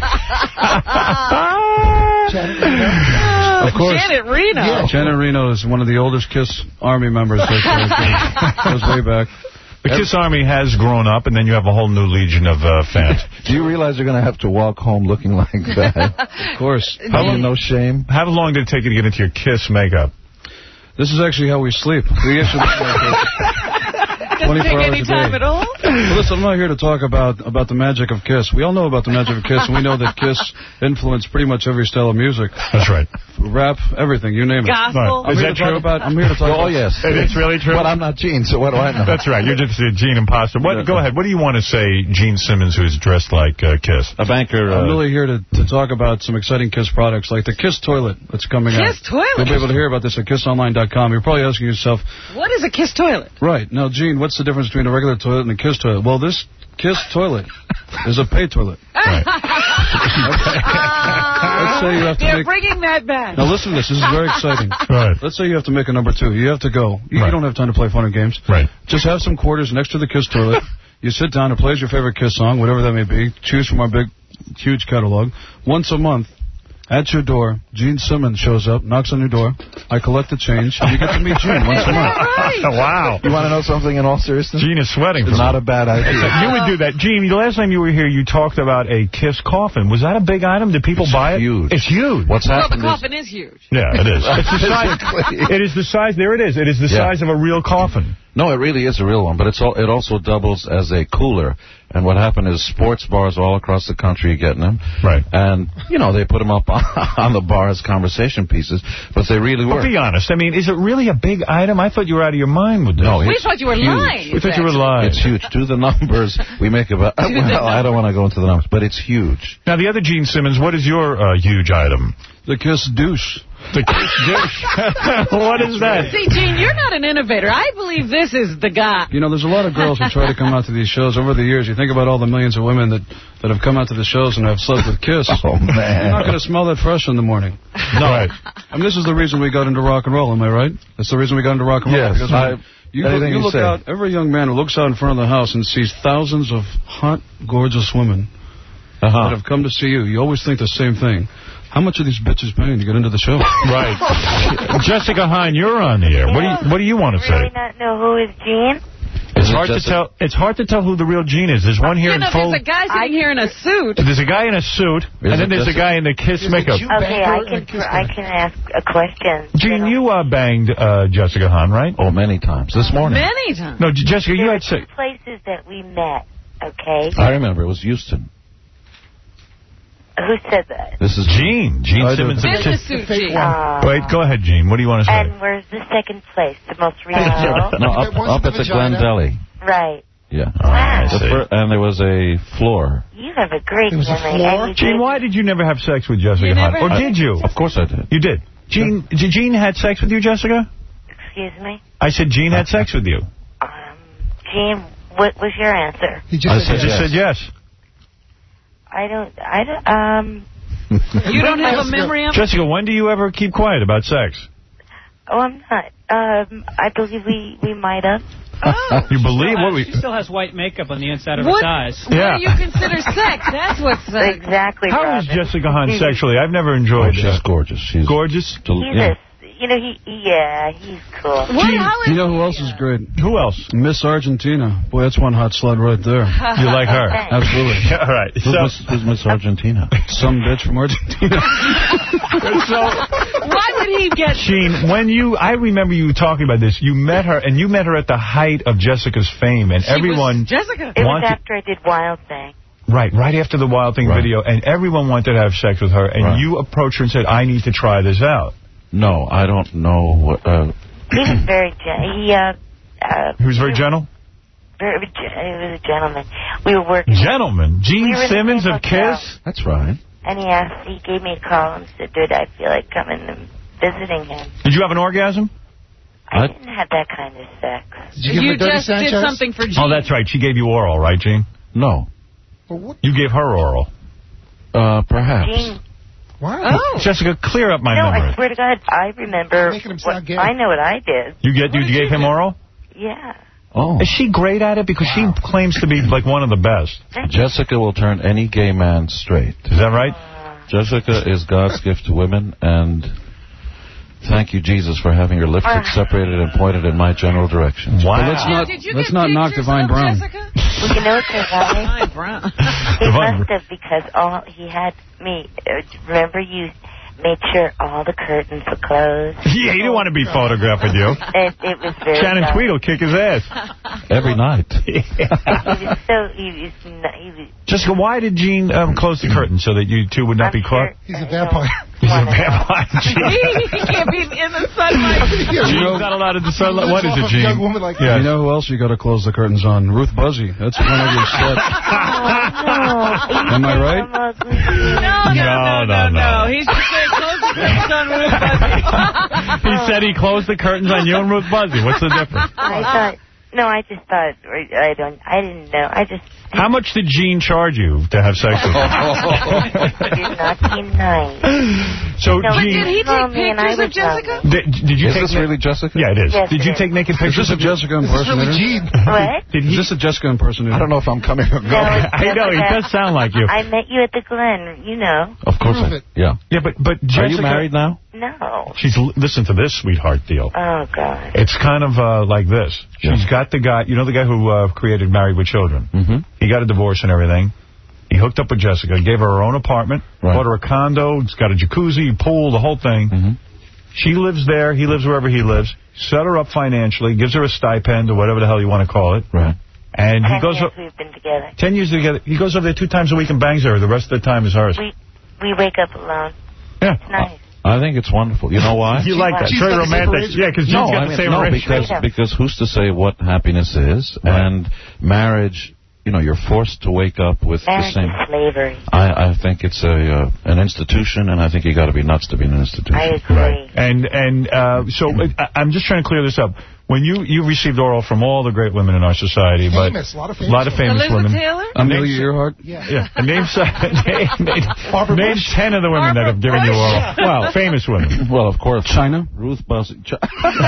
Of course. Janet Reno. Yeah. Janet Reno is one of the oldest Kiss Army members. That uh, goes way back. The Kiss Army has grown up, and then you have a whole new legion of uh, fans. Do you realize you're going to have to walk home looking like that? Of course. How Have you long- no shame? How long did it take you to get into your Kiss makeup? This is actually how we sleep. We actually Doesn't twenty-four take hours any a time day. at all. Well, listen, I'm not here to talk about, about the magic of Kiss. We all know about the magic of Kiss, and we know that Kiss influenced pretty much every style of music. That's right. Rap, everything, you name it. Gospel. I'm Is here that to talk true? About, I'm here to talk Oh, about... yes. It's really true? But I'm not Gene, so what do I know? That's right. You're just a Gene imposter. What, go ahead. What do you want to say, Gene Simmons, who's dressed like uh, Kiss? A banker. Uh, I'm really here to, to talk about some exciting Kiss products, like the Kiss Toilet that's coming out. Kiss Toilet? You'll be able to hear about this at kiss online dot com. You're probably asking yourself, What is a Kiss toilet? right, now, Gene, what's the difference between a regular toilet and a Kiss toilet? Well, this Kiss Toilet is a pay toilet. Right. Let's say you have to They're make... bringing that back. Now, listen to this. This is very exciting. Right. Let's say you have to make a number two. You have to go. You, Right. you don't have time to play fun and games. Right. Just have some quarters next to the Kiss Toilet. You sit down and plays your favorite Kiss song, whatever that may be. Choose from our big, huge catalog. Once a month, at your door, Gene Simmons shows up, knocks on your door. I collect the change, and you get to meet Gene once a month. Wow. You want to know something in all seriousness? Gene is sweating. It's not a bad idea. You would do that. Gene, the last time you were here, you talked about a Kiss coffin. Was that a big item? Did people It's buy it? huge. It's huge. What's Well, the happened is... coffin is huge. Yeah, it is. It's the size. Physically. It is the size. There it is. It is the Yeah. size of a real coffin. No, it really is a real one, but it's all, it also doubles as a cooler. And what happened is sports bars all across the country are getting them. Right. And, you know, they put them up on, on the bar as conversation pieces, but they really But work. be honest. I mean, is it really a big item? I thought you were out of your mind with this. No, We it's thought you were huge. lying. We thought you were lying. It's huge. Do the numbers. We make about... Well, I don't want to go into the numbers, but it's huge. Now, the other Gene Simmons, what is your uh, huge item? The Kiss Douche. The Kiss Douche. What is that? See, Gene, you're not an innovator. I believe this is the guy. You know, there's a lot of girls who try to come out to these shows over the years. You think about all the millions of women that, that have come out to the shows and have slept with Kiss. Oh, man. You're not going to smell that fresh in the morning. No. Right. I mean, this is the reason we got into rock and roll, am I right? That's the reason we got into rock and roll. Yes, Because I- when you look, anything you you look say. out, every young man who looks out in front of the house and sees thousands of hot, gorgeous women Uh-huh. that have come to see you, you always think the same thing. How much are these bitches paying to get into the show? Right. Jessica Hine, you're on the air. What do you What do you want to say? Really not know who is Gene? It's Is it hard to just a- tell. It's hard to tell who the real Gene is. There's one here You in know, full. there's a guy sitting here in a suit. There's a guy in a suit, and it then there's a just a- guy in the Kiss Is it makeup. you? Okay, I Banker can or Kiss I can ask a question. Gene, you uh, banged uh, Jessica Hahn, right? Oh, many times. This morning. Many times. No, J- Jessica, you There had are sex. two places that we met. Okay. I remember. It was Houston. Who said that? This is Gene. Gene I Simmons. Business of suit T- Gene. Uh, Wait, go ahead, Gene. What do you want to say? And where's the second place? The most reasonable? no, up, up at the Glen Deli. Right. Oh, Yeah. I The see. fir- and there was a floor. You have a great There was a memory. floor? and you Gene, did- why did you never have sex with Jessica You Hunt? never Or had- did you? Of course I did. You did. Gene, did Gene had sex with you, Jessica? Excuse me? I said Gene had sex with you. Gene, what was your answer? He just, I said, just said yes. I don't, I don't, um... You don't have a memory of it? Jessica, when do you ever keep quiet about sex? Oh, I'm not. Um, I believe we, we might have. You believe what we... She still has white makeup on the inside of What- her thighs. What do you consider sex? That's what's sex. Exactly, How is Robin. Jessica Hunt sexually? I've never enjoyed Oh, she's that. gorgeous. She's gorgeous. He's a, you know, he, yeah, he's cool. You know who else is great? Who else? Miss Argentina. Boy, that's one hot slut right there. You like her? Absolutely. All right. Who's, So, Miss, who's Miss Argentina? Some bitch from Argentina. so Why would he get... Gene, when you, I remember you talking about this. You met her, and you met her at the height of Jessica's fame, and She was everyone Jessica. It was wanted, after I did Wild Thing. right, right after the Wild Thing Right. video, and everyone wanted to have sex with her, and Right. you approached her and said, "I need to try this out." No, I don't know what... Uh, He was very, gen- he, uh, uh... He was very gentle. Very, gen- he was a gentleman. We were working... Gentleman, Gene We were in the Simmons same of hotel. Kiss. That's right. And he asked, he gave me a call and said, dude, I feel like coming and visiting him. Did you have an orgasm? I didn't have that kind of sex. You just did something for Gene. Oh, that's right. She gave you oral, right, Gene? No. You gave her oral. Uh, perhaps. Gene. What? Oh. Jessica, clear up my no, memory. I swear to God, I remember. Making him What, sound gay. I know what I did. You get you gave him oral? Yeah. Oh. Is she great at it? Because she claims to be like one of the best. Jessica will turn any gay man straight. Is that right? Jessica is God's gift to women, and thank you, Jesus, for having your lipstick separated and pointed in my general direction. Wow. But let's not, Did you let's get not knock pictures Divine of Brown. Jessica? Well, you know what's ironic? Divine Brown. He Divine- must have, because all he had me. uh, Remember, you made sure all the curtains were closed. Yeah, he didn't want to be photographed with you. It, it was very. Shannon dark. Tweed will kick his ass. Every night. He was so. He was. Not, he was Jessica, why did Gene um, close the curtain so that you two would not I'm be caught? sure He's a I vampire. He's a wanna know. vampire, Gene. He can't be in the sunlight. Gene's not allowed in the sunlight. What is it, Gene? Young woman like Yeah. You know who else you got to close the curtains on? Ruth Buzzy. That's one of your slut. Oh, Am I right? No, no, no, no, no. He's just saying close the curtains on Ruth Buzzy. He said he closed the curtains on you and Ruth Buzzy. What's the difference? I thought. No, I just thought. I don't. I didn't know. I just. How much did Gene charge you to have sex with him? You're naughty nice. So, No, But Gene, did he Call take me and I pictures of would tell Jessica? did, did you Is take this na- really Jessica? Yeah, it is. Yes, did it you is. take naked Is pictures this a of Jessica This is really impersonator? Gene. What? Did Is he? this a Jessica impersonator? I don't know if I'm coming or No, going. it's I know, he Jessica. does sound like you. I met you at the Glen. You know. Of course Prove I... it. Yeah. Yeah, but but Are Jessica, you married now? No. She's listen to this sweetheart deal. Oh God. It's kind of uh, like this. She's Yeah. got the guy, you know the guy who uh, created Married with Children? Mm-hmm. He got a divorce and everything. He hooked up with Jessica, gave her her own apartment, Right. bought her a condo, it's got a jacuzzi, pool, the whole thing. Mm-hmm. She lives there, he lives wherever he lives, set her up financially, gives her a stipend or whatever the hell you want to call it. Right. And he Ten goes years o- we've been together. ten years together. He goes over there two times a week and bangs her. The rest of the time is hers. We we wake up alone. Yeah. It's nice. I think it's wonderful. You know why? You like that. It's She's very got the same romantic. arrangement. Yeah, because Gene's No, got I the mean, same no, arrangement. because, because who's to say what happiness is? Right. And marriage, you know, you're forced to wake up with Marriage the same... is slavery. I, I think it's a uh, an institution, and I think you got to be nuts to be in an institution. I agree. Right. And and uh, so I, I'm just trying to clear this up. When you you received oral from all the great women in our society, Famous, but a lot of famous lot of famous Elizabeth women. Taylor? Amelia Earhart? Yeah. Yeah. And name, name, name, Barbara name Bush. ten of the women that have given you oral. Well, famous women. Well, of course. China? Ruth Buzzy. Ch-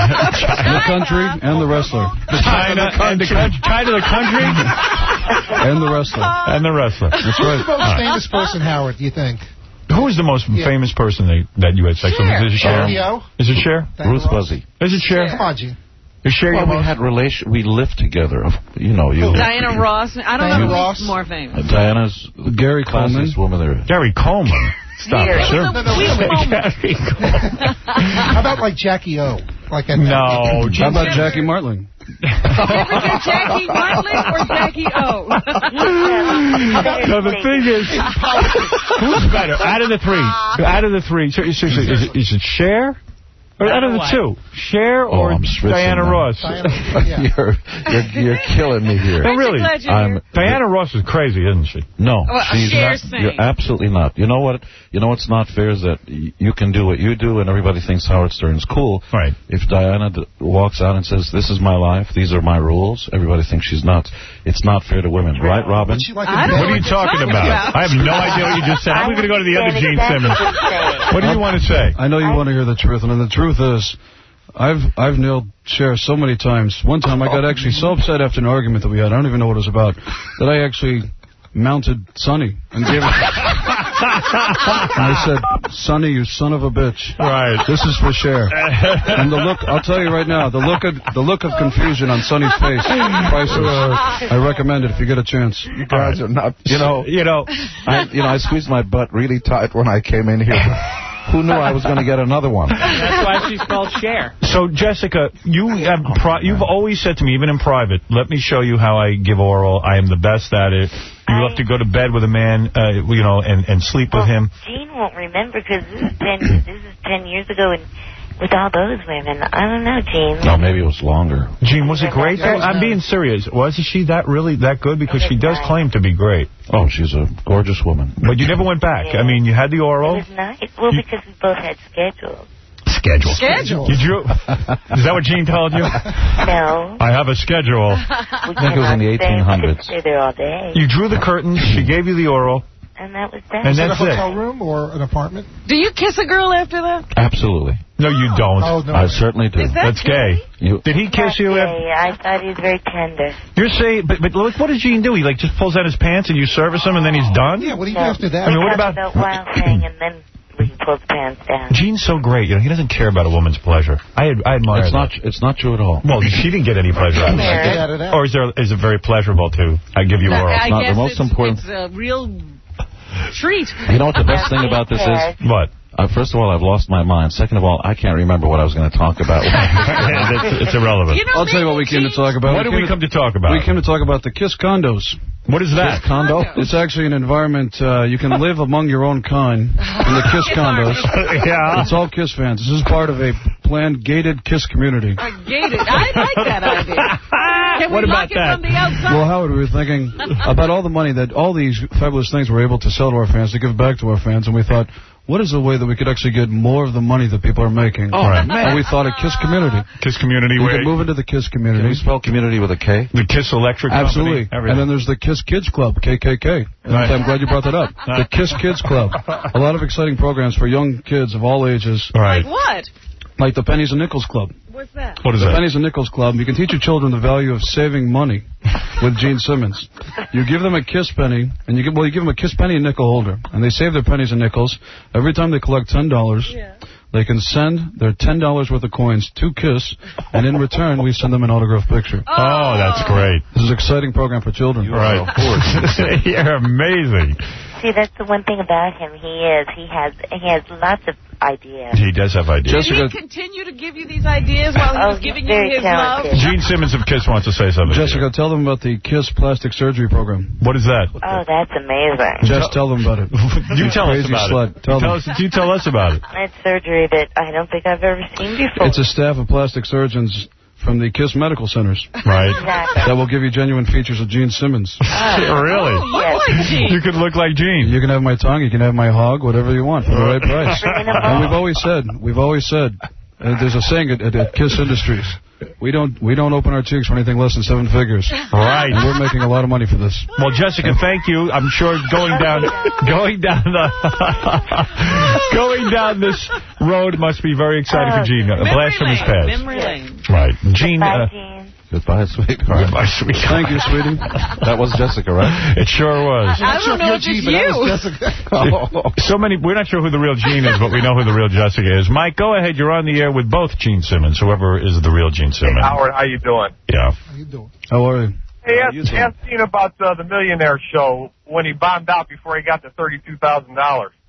The country and the wrestler. China and the country. China, the country, And the wrestler. and the wrestler. That's Who's right. the most famous person, Howard, do you think? Who is the most Yeah. famous person that, that you had sex with? Is it Cher? Cher. Is it Cher? Diana Ruth Ross. Buzzy. Is it Cher? Come on, Gene. Is Cher your Well, we most? had relation. We lived together. You know, you. Diana Ross. I don't Diana know Ross. who's more famous. Uh, Diana's Gary Coleman. classiest woman there is. Gary Coleman. Stop Here. it, sir. No, no, Gary Coleman. How about like Jackie O? Like at No. How about Jackie Martling? Jackie Martling or Jackie O? No, the thing is, who's better? Out of the three, out of the three, seriously, is it, is it Cher? Or out of the two, Cher or oh, Diana now. Ross? Yeah. you're, you're you're killing me here. No, really. I'm, Diana Ross is crazy, isn't she? No, well, she's Cher's not. saying. You're absolutely not. You know what? You know what's not fair is that y you can do what you do, and everybody thinks Howard Stern's cool. Right. If Diana d walks out and says, "This is my life. These are my rules," everybody thinks she's nuts. It's not fair to women, right, Robin? Like what are you talking about? about? I have no idea what you just said. I'm going to go to the other Gene Simmons. What do you want to say? I know you want to hear the truth, and the truth is, I've I've nailed Cher so many times. One time I got actually so upset after an argument that we had, I don't even know what it was about, that I actually mounted Sonny and gave it. And I said, "Sonny, you son of a bitch. Right. This is for Cher." And the look, I'll tell you right now, the look of the look of confusion on Sonny's face, priceless. I recommend it if you get a chance. You guys are not, you know, you know, I, you know, I squeezed my butt really tight when I came in here. Who knew I was going to get another one? That's why she's called Cher. So, Jessica, you have pri you've always said to me, even in private, let me show you how I give oral. I am the best at it. You I, have to go to bed with a man, uh, you know, and, and sleep well, with him. Gene won't remember because this is ten. This is ten years ago, and with all those women, I don't know, Gene. No, maybe it was longer. Gene, was it great? Though? I'm being serious. Wasn't she that really that good? Because she does claim to be great. Oh, she's a gorgeous woman. But you never went back. Yeah. I mean, you had the oral. It was nice. Well, you, because we both had schedules. Schedule. Schedule. You drew. Is that what Gene told you? No. I have a schedule. We I think it was in the eighteen hundreds. Stay there all day. You drew the curtains. She gave you the oral. And that was that. And Is it a that's hotel it. room or an apartment? Do you kiss a girl after that? Absolutely. No, you don't. Oh, no. I certainly do. Is that That's gay. You, Did he kiss Not you? gay. After? I thought he was very tender. You're saying, but, but look, what does Gene do? He like just pulls out his pants and you service him and then he's done? Yeah, what do you No. do after that? I mean, what We about... talked about wild thing, and then we pulled the pants down. Gene's so great. You know, he doesn't care about a woman's pleasure. I I admire it's that. not. It's not true at all. Well, she didn't get any pleasure out of Get it. out of that. Or is there is it very pleasurable to I give you No, oral? I not guess the most it's, important- it's a real treat. You know what the best thing about this is? What? Uh, first of all, I've lost my mind. Second of all, I can't remember what I was going to talk about. it's, it's irrelevant. You know, I'll tell you what we came to talk about. What did we come to talk about? We came to talk about the KISS condos. What is that? KISS condo? It's actually an environment uh, you can live among your own kind in the KISS condos. Yeah. It's all KISS fans. This is part of a planned gated KISS community. I gated. I like that idea. Can What we about lock it that? from the outside? Well, Howard, we were thinking about all the money that all these fabulous things we're able to sell to our fans, to give back to our fans, and we thought, what is a way that we could actually get more of the money that people are making? Oh, right. And we thought a KISS community. KISS community. We Where could move into the KISS Can community. you spell community with a K? the KISS Electric Absolutely. Company. Everything. And then there's the KISS Kids Club, K K K. And Right. I'm glad you brought that up. The KISS Kids Club. A lot of exciting programs for young kids of all ages. Right. Like what? Like the Pennies and Nickels Club. What's that? What is The that? Pennies and Nickels Club. You can teach your children the value of saving money with Gene Simmons. You give them a KISS penny, and you give well, you give them a KISS penny and nickel holder, and they save their pennies and nickels. Every time they collect ten dollars, Yeah. they can send their ten dollars worth of coins to KISS, and in return, we send them an autographed picture. Oh, that's great. This is an exciting program for children. Right. You're amazing. See, that's the one thing about him. He is. He has. He has lots of ideas. He does have ideas. Did he continue to give you these ideas while he Oh, was giving he's you very his love? talented. Gene Simmons of KISS wants to say something. to Jessica, tell them about the KISS plastic surgery program. you. What is that? Oh, that's amazing. Just tell them about it. You tell us Crazy about slut. it. Tell Tell them. us, you tell us about it. It's surgery that I don't think I've ever seen before. It's a staff of plastic surgeons from the KISS medical centers Right. Exactly. that will give you genuine features of Gene Simmons. Really? Oh, look like Gene. You could look like Gene. You can have my tongue, you can have my hog, whatever you want for the right price. And we've always said, we've always said, uh, there's a saying at, at, at KISS Industries, we don't we don't open our cheeks for anything less than seven figures. Right. And we're making a lot of money for this. Well, Jessica, thank you. I'm sure going down, going down the, going down this road must be very exciting for Gene. A blast from his past. Memory lane. Right, Gene. Bye, Uh, Gene. Goodbye, sweetheart. Goodbye, sweetheart. Thank you, sweetie. That was Jessica, right? It sure was. I don't know if it's you. So many. We're not sure who the real Gene is, but we know who the real Jessica is. Mike, go ahead. You're on the air with both Gene Simmons, whoever is the real Gene Simmons. Howard, how you doing? Yeah. How you doing? How are you? Hey, ask, ask Gene about uh, the Millionaire Show when he bombed out before he got the thirty-two thousand dollars.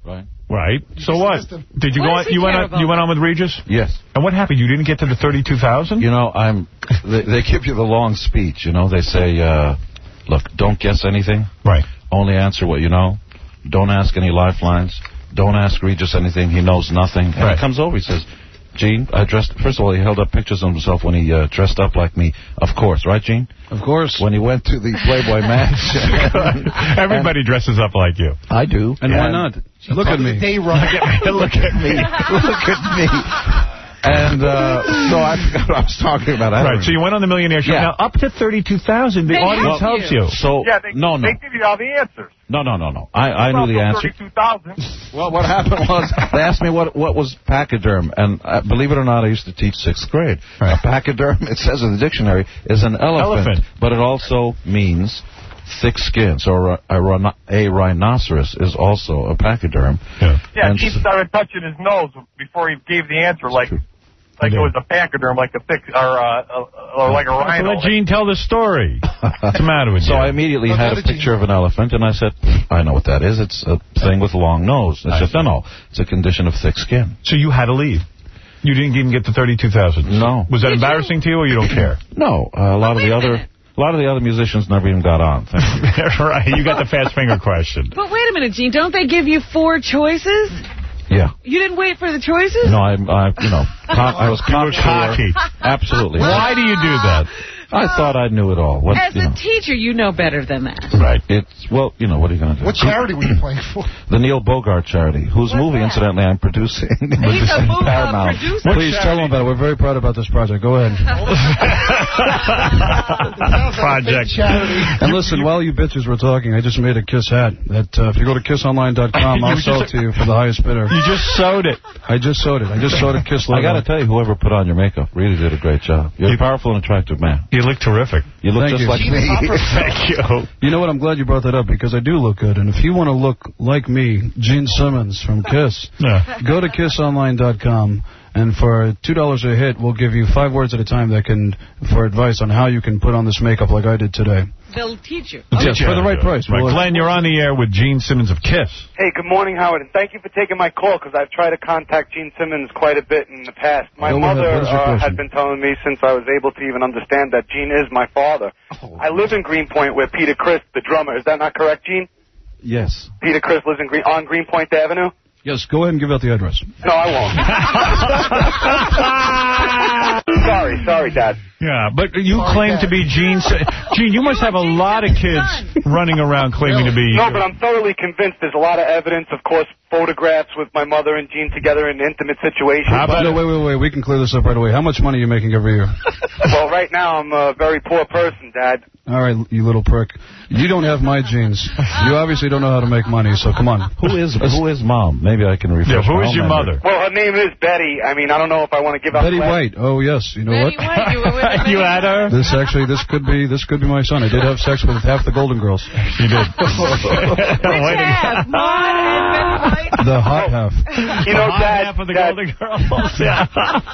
Right. Right. So what? Did you What go does on? he You went care on. about You went on with Regis? Yes. And what happened? You didn't get to the thirty-two thousand? You know, I'm. They, they give you the long speech. You know, they say, uh, "Look, don't guess anything. Right. Only answer what you know. Don't ask any lifelines. Don't ask Regis anything. He knows nothing." And Right. he comes over. He says, "Gene, I dressed." First of all, he held up pictures of himself when he uh, dressed up like me. Of course, right, Gene? Of course. When he went to the Playboy Mansion. Everybody dresses up like you. I do. And why not? Look at me. Day run. Look at me. Look at me. And uh, so I forgot what I was talking about. I don't Right, so you went on the Millionaire Show. Yeah. Now, up to thirty-two thousand, the They audience help helps you. you. So, Yeah, they, no, no. they give you all the answers. No, no, no, no. I, I knew the answer. thirty-two thousand. Well, what happened was they asked me what what was pachyderm, and uh, believe it or not, I used to teach sixth grade. Right. A pachyderm, it says in the dictionary, is an elephant, Elephant. but it also means thick skin. So a, a, rhino- a rhinoceros is also a pachyderm. Yeah. Yeah, And he s- started touching his nose before he gave the answer, like like it was a pachyderm, like a thick, or, uh, or like a So rhino. let Gene tell the story. What's the matter with So you? I immediately Well, had the a other picture of an elephant, and I said, I know what that is. It's a thing with a long nose. I said, no, no, it's a condition of thick skin. So you had to leave. You didn't even get to thirty-two thousand. No. Was that Did embarrassing to you, or you don't care? No, uh, a lot of wait the a other... minute. A lot of the other musicians never even got on. Thank you. Right, you got the fast finger question. But wait a minute, Gene. Don't they give you four choices? Yeah. You didn't wait for the choices? No, I, I you know, cock, I was You were cocky. Absolutely. Why do you do that? I thought I knew it all. What, As you a know, teacher, you know better than that. Right. it's, well, you know, what are you going to do? What charity were you playing for? The Neil Bogart charity, whose movie, that? incidentally, I'm producing. He's a movie Paramount. producer. Please tell them about it. We're very proud about this project. Go ahead. Project. And listen, while you bitches were talking, I just made a Kiss hat. That uh, if you go to kiss online dot com, I'll You sell it just- to you for the highest bidder. You just sewed it. I just sewed it. I just sewed a Kiss logo. I got to tell you, whoever put on your makeup really did a great job. You're a powerful and attractive man. You look terrific. You look Thank just you. like me. Thank you. You know what? I'm glad you brought that up because I do look good. And if you want to look like me, Gene Simmons from Kiss, Yeah. go to kiss online dot com. And for two dollars a hit, we'll give you five words at a time that can, for advice on how you can put on this makeup like I did today. They'll teach you. Yes, for the right price. Right. We'll- Glenn, you're on the air with Gene Simmons of Kiss. Hey, good morning, Howard, and thank you for taking my call because I've tried to contact Gene Simmons quite a bit in the past. My Go ahead. mother What is your uh, question? had been telling me since I was able to even understand that Gene is my father. Oh. I live in Greenpoint where Peter Criss, the drummer, is that not correct, Gene? Yes. Peter Criss lives in Green- on Greenpoint Avenue? Yes, go ahead and give out the address. No, I won't. sorry, sorry, Dad. Yeah, but you claim to be Gene. Si- Gene, you must have a lot of kids running around claiming to be. No, but I'm thoroughly convinced there's a lot of evidence, of course, photographs with my mother and Gene together in intimate situations. How about no, wait, wait, wait. We can clear this up right away. How much money are you making every year? Well, right now I'm a very poor person, Dad. All right, you little prick. You don't have my genes. You obviously don't know how to make money, so come on. Who is who is mom? Maybe I can refresh. Yeah, who my is own your memory. mother? Well, her name is Betty. I mean, I don't know if I want to give out Betty last- White. Oh yes, you know Betty what? White, you were with her. You had her? This actually, this could be, this could be my son. I did have sex with half the Golden Girls. You did. Which half? Maude and Betty White? The hot half. You know, The hot Dad, half of the Dad, Golden Girls. Yeah.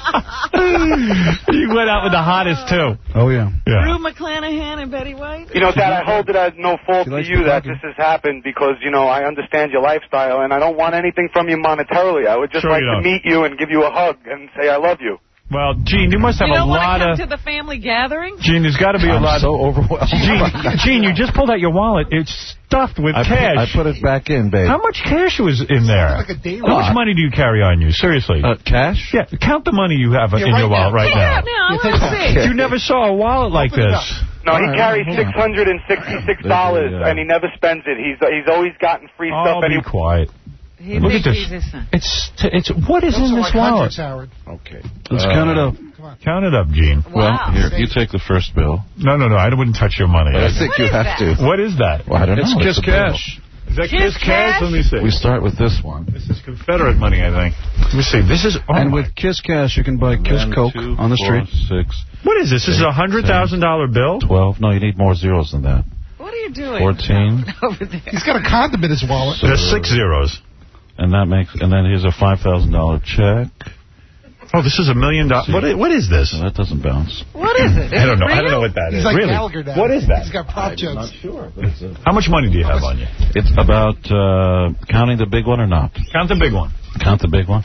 You went out with the hottest too. Oh yeah. Yeah. Rue McClanahan and Betty White? You know, Dad, I hold it as no fault She to likes you the that talking. this has happened because, you know, I understand your lifestyle and I don't want anything from you monetarily. I would just Sure like you to don't. meet you and give you a hug and say I love you. Well, Gene, you must have You a don't want lot to come of. to the family gathering? Gene, there's got to be a I'm lot. so overwhelmed. Gene, Gene, you just pulled out your wallet. It's stuffed with I put, cash. I put it back in, babe. How much cash was in there? Like a day How much rate. money do you carry on you? Seriously. Uh, cash? Yeah, count the money you have Yeah, in right your wallet now. right Take now. it out now. I Yeah, take want it to out. see. You never saw a wallet like Open it this. No, All he right, carries hold on. six hundred sixty-six dollars This is, uh, and he never spends it. He's he's always gotten free Oh, stuff. And be he, quiet. He Look at thinks this. he's his son. It's t it's what is Those in are this like wallet? hundreds, Howard. Okay. Let's Uh, count it up. Count it up, Gene. Well, Wow. here, you take the first bill. No, no, no. I wouldn't touch your money. But I think What you is have that? to. What is that? Well, I don't It's know. Kiss a bill. Cash. Is that Kiss Kiss cash? cash? Let me see. We start with this one. This is Confederate money, I think. Let me see. This is. Oh And my- with Kiss Cash, you can buy Kiss One, Coke two, on the four, street. six, what is this? This is a hundred thousand dollar bill. twelve. No, you need more zeros than that. What are you doing? Fourteen. Over there. He's got a condom in his wallet. There's six zeros. And that makes. And then here's a five thousand dollar check. Oh, this is a million dollars. What is, what is this? That doesn't bounce. What is it? Is I don't know. It I don't know what that He's is. like really? Gallagher now. What is that? He's got prop jokes. I'm not sure. But it's a, How much money do you have on you? it's about uh, counting the big one or not? Count the big one. Count the big one.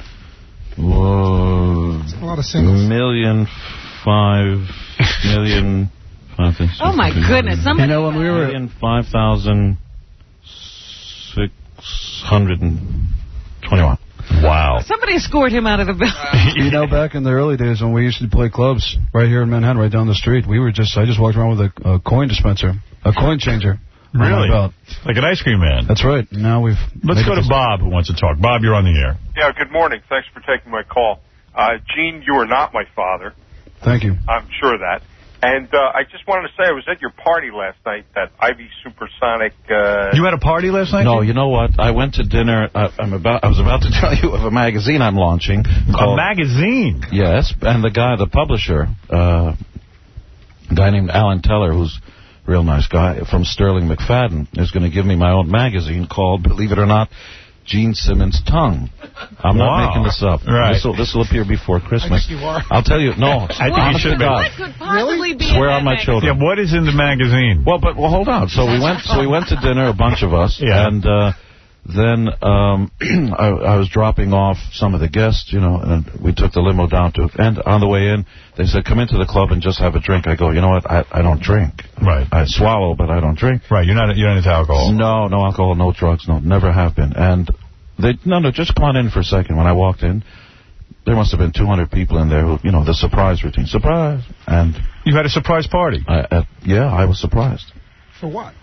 Whoa. A lot of singles. Million five million five thousand. Oh, my goodness. Somebody You know, when we were... Million five thousand six hundred and twenty-one. Wow. Somebody escort him out of the building. You know, back in the early days when we used to play clubs right here in Manhattan, right down the street, we were just, I just walked around with a, a coin dispenser, a coin changer. Really? Like an ice cream man. That's right. Now we've... Let's go to Bob, who wants to talk. Bob, you're on the air. Yeah, good morning. Thanks for taking my call. Uh, Gene, you are not my father. Thank you. I'm sure of that. And uh, I just wanted to say I was at your party last night, that Ivy Supersonic... Uh, You had a party last night? No, you know what? I went to dinner. Uh, I'm about. I was about to tell you of a magazine I'm launching. A magazine? Yes, and the guy, the publisher, uh, a guy named Alan Teller, who's a real nice guy, from Sterling McFadden, is going to give me my own magazine called, believe it or not, Gene Simmons' Tongue. I'm Wow. not making this up. Right. This will this will appear before Christmas. I think you are. I'll tell you. No, I think you should be. What could possibly be Swear in on that my magazine? children. Yeah, what is in the magazine? Well, but well, hold on. So we went. So we went to dinner, a bunch of us, Yeah. and uh, then um, I, I was dropping off some of the guests, you know, and we took the limo down to. And on the way in, they said, "Come into the club and just have a drink." I go, "You know what? I, I don't drink. Right. I swallow, but I don't drink." Right. You're not. You're not into alcohol. No, no alcohol, no drugs, no, never have been. And they, no, no, just come on in for a second. When I walked in, there must have been two hundred people in there who, you know, the surprise routine. Surprise. And you had a surprise party? I, uh, yeah, I was surprised. For what?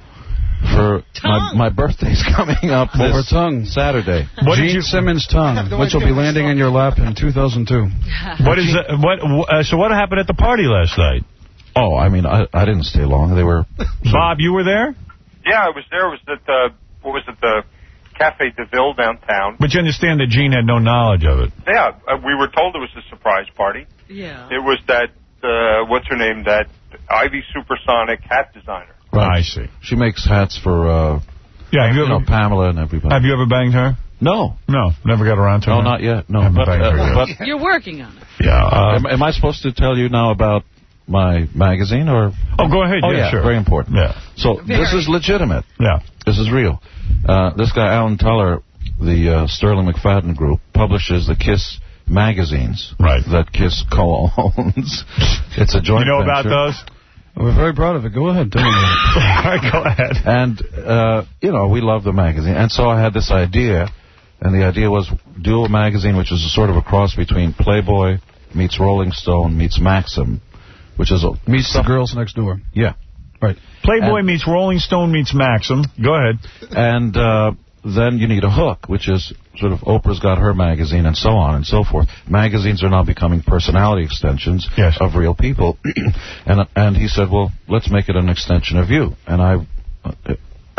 For my, my birthday's coming up Over this tongue. Saturday. What did Gene you- Simmons' Tongue, which will be landing in your lap in two thousand two. What is uh, what? Uh, so what happened at the party last night? Oh, I mean, I, I didn't stay long. They were... Bob, you were there? yeah, I was there. It was at the, what was it, the Cafe de Ville downtown. But you understand that Gene had no knowledge of it. Yeah, uh, we were told it was a surprise party. Yeah. It was that, uh, what's her name, that Ivy Supersonic hat designer. Right. I see. She makes hats for, uh, Yeah, have you, you know, ever, Pamela and everybody. have you ever banged her? No. No, never got around to No, her? not yet. No, Haven't but, banged her uh, yet. but You're working on it. Yeah. Uh, am, am I supposed to tell you now about my magazine or? Oh, go ahead. Oh, yeah, yeah, sure. very important. Yeah. So Very. this is legitimate. Yeah. This is real. Uh, this guy, Alan Teller, the uh, Sterling McFadden Group, publishes the KISS magazines Right. that KISS co-owns. It's a joint You know venture. about those? We're very proud of it. Go ahead. Tell me. All right, go ahead. And, uh, you know, we love the magazine. And so I had this idea, and the idea was do a magazine which is a sort of a cross between Playboy meets Rolling Stone meets Maxim, which is... A, Meets the girls next door. Yeah. Right. Playboy And- meets Rolling Stone meets Maxim. Go ahead. And uh, then you need a hook, which is sort of Oprah's got her magazine and so on and so forth. Magazines are now becoming personality extensions Yes. of real people. and and he said, well, let's make it an extension of you. And I... Uh,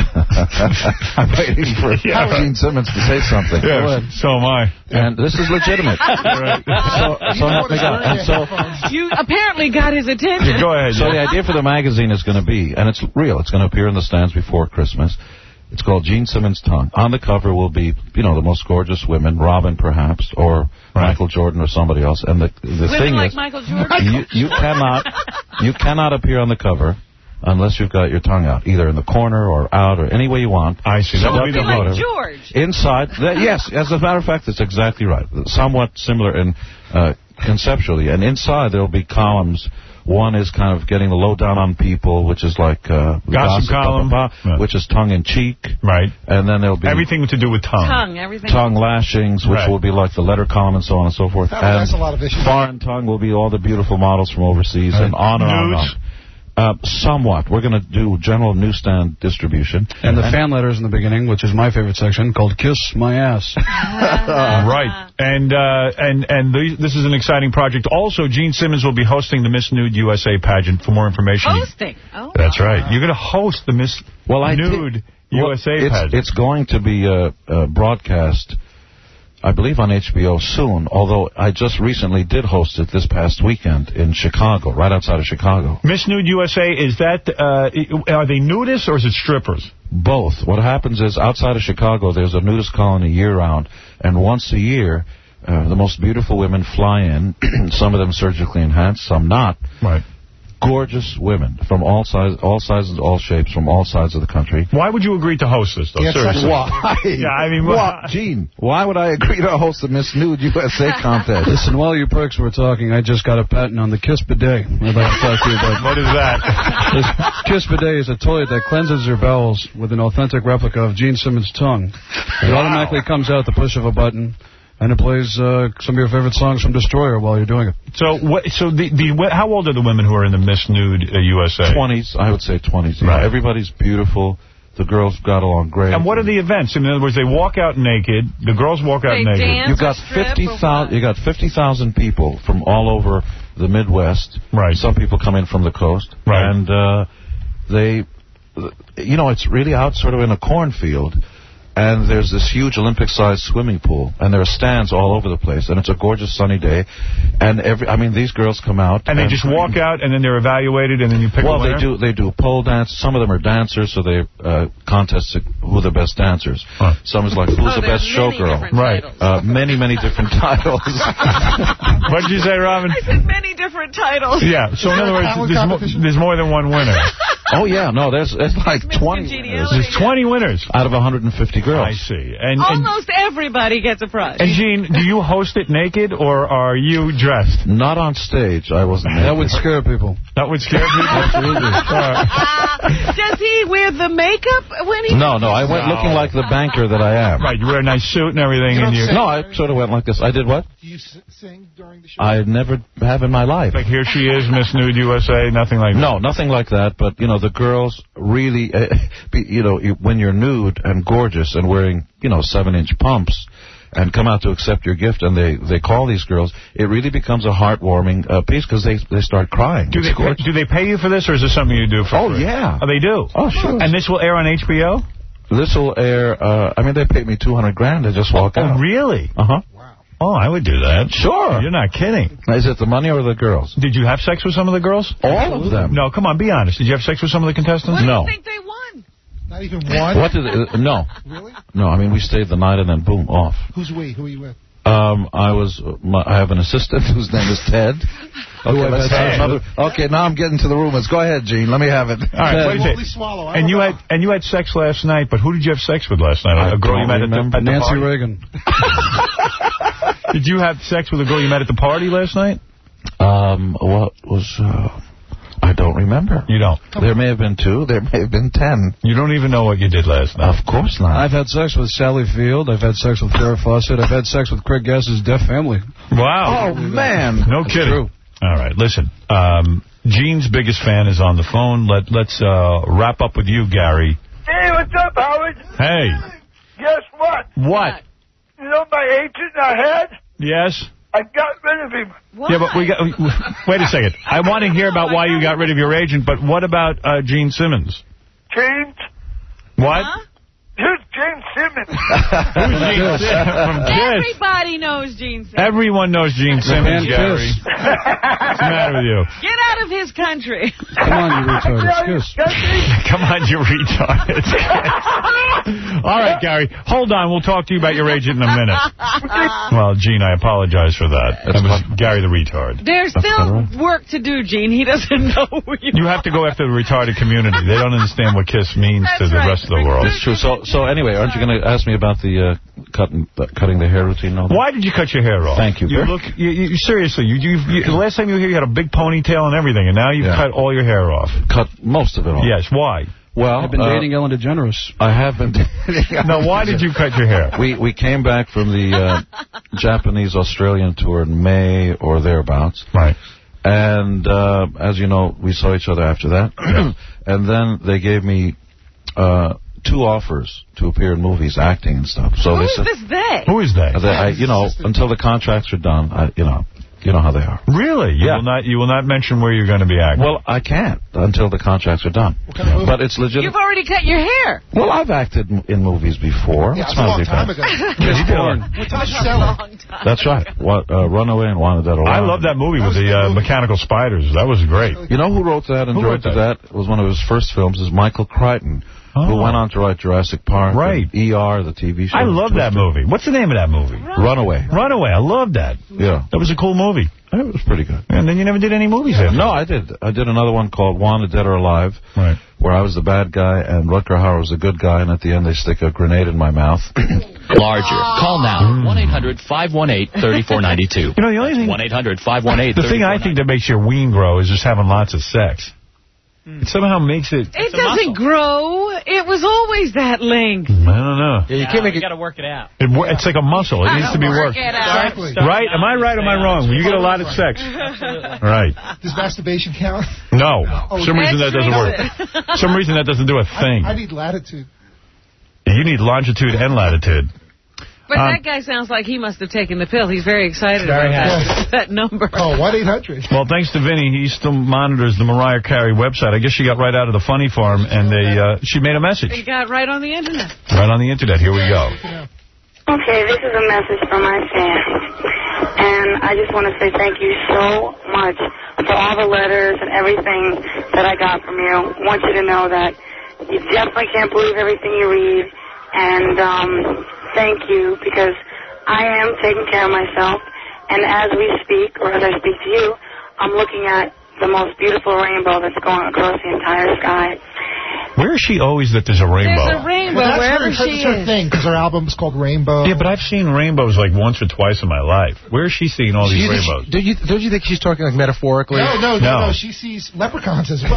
I'm waiting for Yeah, right. Gene Simmons to say something. Go Yeah, ahead. so am I. And this is legitimate. Right. So, so, help me God. And so, You apparently got his attention. Yeah, go ahead. so yeah. the idea for the magazine is going to be, and it's real, it's going to appear in the stands before Christmas. It's called Gene Simmons' Tongue. On the cover will be, you know, the most gorgeous women, Robin perhaps, or Right. Michael Jordan or somebody else. And the the Women thing like is, Michael Jordan. you, you cannot you cannot appear on the cover unless you've got your tongue out, either in the corner or out or any way you want. I see. That would be the like Whatever. George. Inside, that, yes, as a matter of fact, it's exactly right. Somewhat similar in uh, conceptually. And inside there will be columns. One is kind of getting the lowdown on people, which is like uh, Gossip column. blah, blah, blah, Yeah. which is tongue-in-cheek. Right. And then there'll be Everything to do with tongue. Tongue, everything. tongue lashings, which Right. will be like the letter column and so on and so forth. That and has a lot of issues. foreign tongue will be all the beautiful models from overseas Right. and on and on and on. Nudes? Uh, somewhat. We're going to do general newsstand distribution. And the fan letters in the beginning, which is my favorite section, called Kiss My Ass. Right. And uh, and and the, this is an exciting project. Also, Gene Simmons will be hosting the Miss Nude U S A pageant. For more information, Hosting. Oh. that's right. You're going to host the Miss Well, I Nude did- U well, S A it's, pageant. It's going to be uh, uh, broadcast, I believe, on H B O soon, although I just recently did host it this past weekend in Chicago, right outside of Chicago. Miss Nude U S A, is that, uh, are they nudists or is it strippers? Both. What happens is, outside of Chicago, there's a nudist colony year-round, and once a year, Uh, the most beautiful women fly in, some of them surgically enhanced, some not. Right. Gorgeous women from all sizes, all sizes, all shapes, from all sides of the country. Why would you agree to host this, though? Yes, Seriously. why? Yeah, I mean, what? Gene, why would I agree to host the Miss Nude U S A contest? Listen, while you perks were talking, I just got a patent on the Kiss Bidet. I'd like to talk to you about. What is that? This Kiss Bidet is a toilet that cleanses your bowels with an authentic replica of Gene Simmons' tongue. It Wow. automatically comes out at the push of a button. And it plays uh, some of your favorite songs from Destroyer while you're doing it. So, what? So, the the wh- how old are the women who are in the Miss Nude uh, U S A? twenties, I would say twenties. Right. Yeah, everybody's beautiful. The girls got along great. And what are the events? In other words, they walk out naked. The girls walk out They naked. dance You've got or strip fifty or thousand. You got fifty thousand people from all over the Midwest. Right. Some people come in from the coast. Right. And uh, they, you know, it's really out sort of in a cornfield. And there's this huge Olympic-sized swimming pool, and there are stands all over the place, and it's a gorgeous sunny day. And every, I mean, these girls come out, And they just walk out, and then they're evaluated, and then you pick well, a winner? they do they do pole dance. Some of them are dancers, so they uh, contest who are the best dancers. Huh. Some is like who's Oh, the there's best many showgirl. different Right. titles. Uh, many many different titles. What did you say, Robin? I said many different titles. Yeah, so in other words, Talent there's, mo competition? there's more than one winner. Oh yeah, no, there's there's like Miss twenty Congeniality. winners There's twenty winners. out of one hundred fifty girls. I see. And, and, Almost everybody gets a prize. and Gene, do you host it naked, or are you dressed? Not on stage. I wasn't. That naked. would scare people. That would scare people? Absolutely. Does he wear the makeup when he... No, no, I went No. looking like the banker that I am. Right, you wear a nice suit and everything. You and don't you sing. No, I sort of went like this. I did what? Do you s- sing during the show? I never have in my life. Like, here she is, Miss Nude U S A, nothing like that. No, nothing like that. But, you know, the girls really, uh, be, you know, you, when you're nude and gorgeous and wearing, you know, seven-inch pumps and come out to accept your gift and they, they call these girls, it really becomes a heartwarming uh, piece because they, they start crying. Do It's they, pay, gorgeous. do they pay you for this, or is this something you do for Oh, free? yeah. Oh, they do? Oh, sure. And this will air on H B O? This will air, uh, I mean, they paid me two hundred grand to just walk Oh, out. really? Uh-huh. Oh, I would do that. Sure. You're not kidding. Is it the money or the girls? Did you have sex with some of the girls? All of them. No, come on, be honest. Did you have sex with some of the contestants? What do No. you think they won? Not even one? What did it, uh, no. Really? No, I mean, we stayed the night and then boom, off. Who's we? Who are you with? Um, I was, uh, my, I have an assistant whose name is Ted. Okay, I've let's had have sex another. Okay, now I'm getting to the rumors. Go ahead, Gene. Let me have it. All right, Ted. wait a Holy second. swallow. I And don't you know. had and you had sex last night, but who did you have sex with last night? I A girl you don't met at the, remember. at the Nancy party? Reagan. Did you have sex with a girl you met at the party last night? Um, what was? Uh, I don't remember. You don't. There may have been two. There may have been ten. You don't even know what you did last night. Of course not. I've had sex with Sally Field. I've had sex with Farrah Fawcett. I've had sex with Craig Gass's deaf family. Wow. Oh man. No That's kidding. true. All right, listen. Um, Gene's biggest fan is on the phone. Let let's uh, wrap up with you, Gary. Hey, what's up, Howard? Hey. Guess what? What? You know my agent I had? Yes. I got rid of him. What? Yeah, but we got. Wait a second. I want to hear about why you got rid of your agent, but what about uh, Gene Simmons? James? What? Huh? Who's James Simmons? Who's Gene Simmons from Kiss? Everybody knows Gene Simmons. Everyone knows Gene Simmons, Man, Gary. Kiss. What's the matter with you? Get out of his country. Come on, you retard. It's Kiss. Come on, you retard. All right, Gary. Hold on. We'll talk to you about your agent in a minute. Well, Gene, I apologize for that. That was Gary the retard. There's still work to do, Gene. He doesn't know who you You have to go after the retarded community. They don't understand what KISS means to That's the right. rest of the world. It's true. So, so anyway, aren't you going to ask me about the uh, cutting, uh, cutting the hair routine? And all that? Why did you cut your hair off? Thank you, You Bill. look. You, you, seriously, you, you, you, the last time you were here, you had a big ponytail and everything, and now you've Yeah. cut all your hair off. Cut most of it off. Yes. Why? Well, I've been uh, dating Ellen DeGeneres. I have been. Now, why did you cut your hair? We we came back from the uh, Japanese Australian tour in May or thereabouts. Right. And uh, as you know, we saw each other after that. And then they gave me uh, two offers to appear in movies, acting and stuff. So Who they is said, this they? Who is that? that I, you know, until the contracts are done, I, you know, you know how they are. Really? You Yeah. will not. You will not mention where you're going to be acting. Well, I can't until the contracts are done. But it's legitimate. You've already cut your hair. Well, I've acted m- in movies before. Yeah, It's it's a not long really time bad. ago. Yes, Porn. With Tom Selleck. Long time. That's right. What, uh, Runaway and Wanted Dead or I Alive. love that movie with That was a the good uh, movie. mechanical spiders. That was great. You know who wrote that and Who wrote directed that? It was one of his first films. Is Michael Crichton, Oh. Who went on to write Jurassic Park. Right. E R, the T V show. I love that movie. What's the name of that movie? Runaway. Runaway. I love that. Yeah. That was a cool movie. It was pretty good. And then you never did any movies after. No, I did. I did another one called Wanted, Dead or Alive, right. where I was the bad guy and Rutger Hauer was the good guy, and at the end they stick a grenade in my mouth. Larger. Call now. one eight hundred five one eight three four nine two. You know, the only thing... one eight hundred five one eight three four nine two. The thing I think that makes your ween grow is just having lots of sex. It somehow makes it... It doesn't grow. It was always that length. I don't know. Yeah, you can't make it... You got to work it out. It, it's like a muscle. It needs to be work worked. It out. Exactly. Right? Am I right or am I wrong? You get a lot of sex. Right. Does masturbation count? No. Oh, For some reason that doesn't work. For some reason that doesn't do a thing. I, I need latitude. You need longitude and latitude. But um, that guy sounds like he must have taken the pill. He's very excited Very about that, that number. Oh, one eight hundred. Well, thanks to Vinny, he still monitors the Mariah Carey website. I guess she got right out of the funny farm, and they uh, she made a message. He got right on the Internet. Right on the Internet. Here we go. Okay, this is a message from my fans. And I just want to say thank you so much for all the letters and everything that I got from you. I want you to know that you definitely can't believe everything you read. And um, thank you, because I am taking care of myself. And as we speak, or as I speak to you, I'm looking at the most beautiful rainbow that's going across the entire sky. Where is she always that there's a rainbow? There's a rainbow well, that's wherever her, she that's her is. thing, because her album is called Rainbow. Yeah, but I've seen rainbows like once or twice in my life. Where is she seeing all these Do you rainbows? think, do you, don't you think she's talking like metaphorically? No, no, no, No. no. She sees leprechauns as well.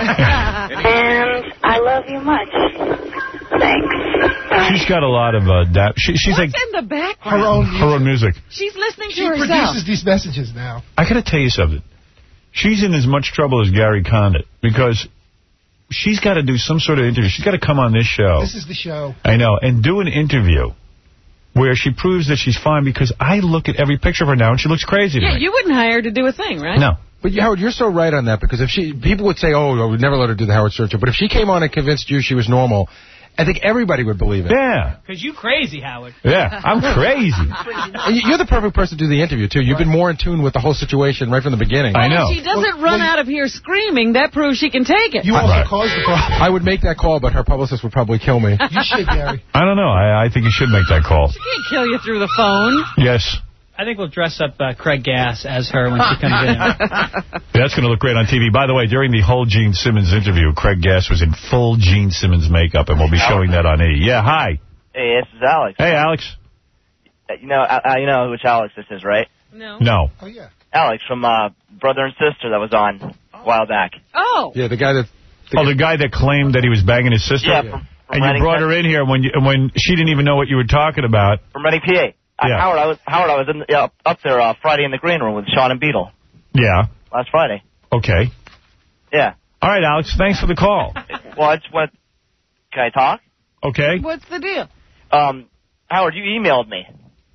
And I love you much. Thanks. Bye. She's got a lot of... Uh, da she, she's What's like in the background? Her own music. her own music. She's listening to She herself. produces these messages now. I got to tell you something. She's in as much trouble as Gary Condit, because she's got to do some sort of interview. She's got to come on this show. This is the show. I know, and do an interview where she proves that she's fine, because I look at every picture of her now and she looks crazy to Yeah, me. you wouldn't hire her to do a thing, right? No. But Howard, you're so right on that, because if she, people would say, oh, I would never let her do the Howard Stern show. But if she came on and convinced you she was normal, I think everybody would believe it. Yeah. Because you crazy, Howard. Yeah, I'm crazy. And you're the perfect person to do the interview, too. You've been more in tune with the whole situation right from the beginning. I know. If she doesn't Well, run well, out of here screaming, that proves she can take it. You also Right. caused the problem. I would make that call, but her publicist would probably kill me. You should, Gary. I don't know. I, I think you should make that call. She can't kill you through the phone. Yes. I think we'll dress up uh, Craig Gass as her when she comes in. Yeah, that's going to look great on T V. By the way, during the whole Gene Simmons interview, Craig Gass was in full Gene Simmons makeup, and we'll be showing that on E. Yeah, hi. Hey, this is Alex. Hey, Alex. Uh, You know, uh, you know which Alex this is, right? No. No. Oh, yeah. Alex from uh, Brother and Sister that was on a while back. Oh. Yeah, the guy that... The oh, the guy that claimed that he was banging his sister? Yeah, from, from And you Reading, brought her in here when you, when she didn't even know what you were talking about. From Reading, P A. Uh, Yeah. Howard, I was Howard. I was in, uh, up there uh, Friday in the green room with Sean and Beetle Yeah. last Friday. Okay. Yeah. All right, Alex, thanks for the call. Well, I just went. Can I talk? Okay. What's the deal? Um, Howard, you emailed me.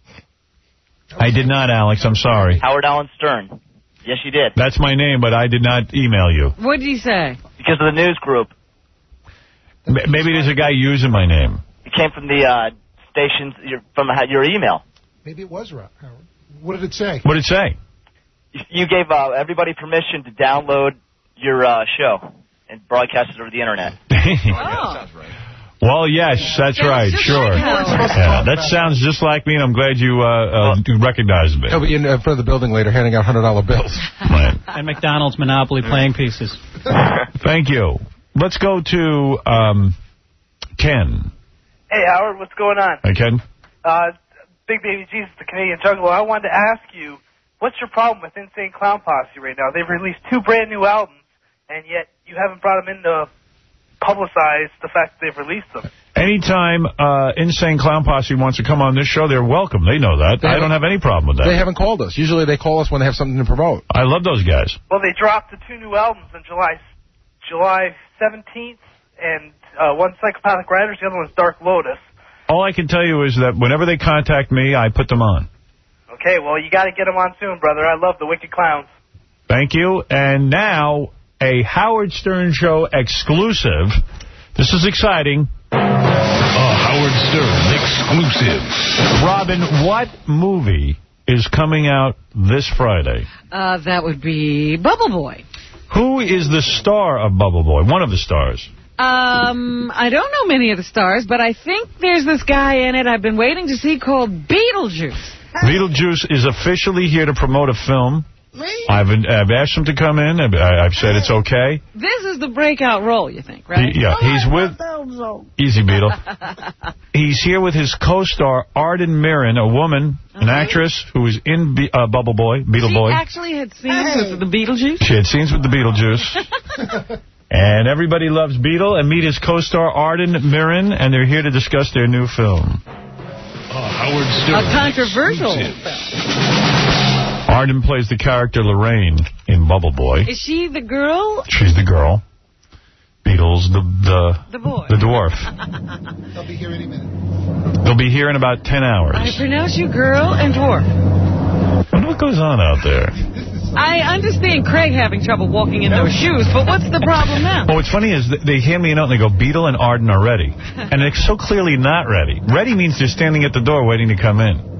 I did not, Alex. I'm sorry. Howard Allen Stern. Yes, you did. That's my name, but I did not email you. What did he say? Because of the news group. M maybe there's a guy using my name. It came from the uh, stations your, from uh, your email. Maybe it was Rob, Howard. What did it say? What did it say? You, you gave uh, everybody permission to download your uh, show and broadcast it over the internet. Oh. Well, yes, that's Sounds right, just sure. like Howard. Yeah, that sounds just like me, and I'm glad you uh, uh, you recognized me. He'll be in front of the building later handing out one hundred dollar bills. Right. And McDonald's Monopoly playing pieces. Thank you. Let's go to um, Ken. Hey, Howard, what's going on? Hey, Ken. Uh, Big Baby Jesus, the Canadian Juggalo. I wanted to ask you, what's your problem with Insane Clown Posse right now? They've released two brand new albums, and yet you haven't brought them in to publicize the fact that they've released them. Anytime uh, Insane Clown Posse wants to come on this show, they're welcome. They know that. They I don't have any problem with that. They haven't called us. Usually they call us when they have something to promote. I love those guys. Well, they dropped the two new albums on July July seventeenth, and uh, one's Psychopathic Riders, the other one's Dark Lotus. All I can tell you is that whenever they contact me, I put them on. Okay, well, you got to get them on soon, brother. I love the Wicked Clowns. Thank you. And now, a Howard Stern Show exclusive. This is exciting. A Howard Stern exclusive. Robin, what movie is coming out this Friday? Uh, that would be Bubble Boy. Who is the star of Bubble Boy? One of the stars. Um, I don't know many of the stars, but I think there's this guy in it I've been waiting to see called Beetlejuice. Beetlejuice is officially here to promote a film. I've, I've asked him to come in. I've, I've said it's okay. This is the breakout role, you think, right? He, yeah, he's with... Easy, Beetle. He's here with his co-star, Arden Mirren, a woman, uh-huh. an actress who is in Be uh, Bubble Boy, Beetle she Boy. She actually had scenes hey. with the Beetlejuice? She had scenes with the Beetlejuice. And everybody loves Beetle. And meet his co-star, Arden Mirren, and they're here to discuss their new film. Oh, Howard Stern. A controversial film. Arden plays the character Lorraine in Bubble Boy. Is she the girl? She's the girl. Beetle's the the, the, boy. the dwarf. They'll be here any minute. They'll be here in about ten hours. I pronounce you girl and dwarf. I wonder what goes on out there. I understand Craig having trouble walking in those shoes, but what's the problem now? Well, what's funny is they hand me a note and they go, Beetle and Arden are ready. And they're so clearly not ready. Ready means they're standing at the door waiting to come in.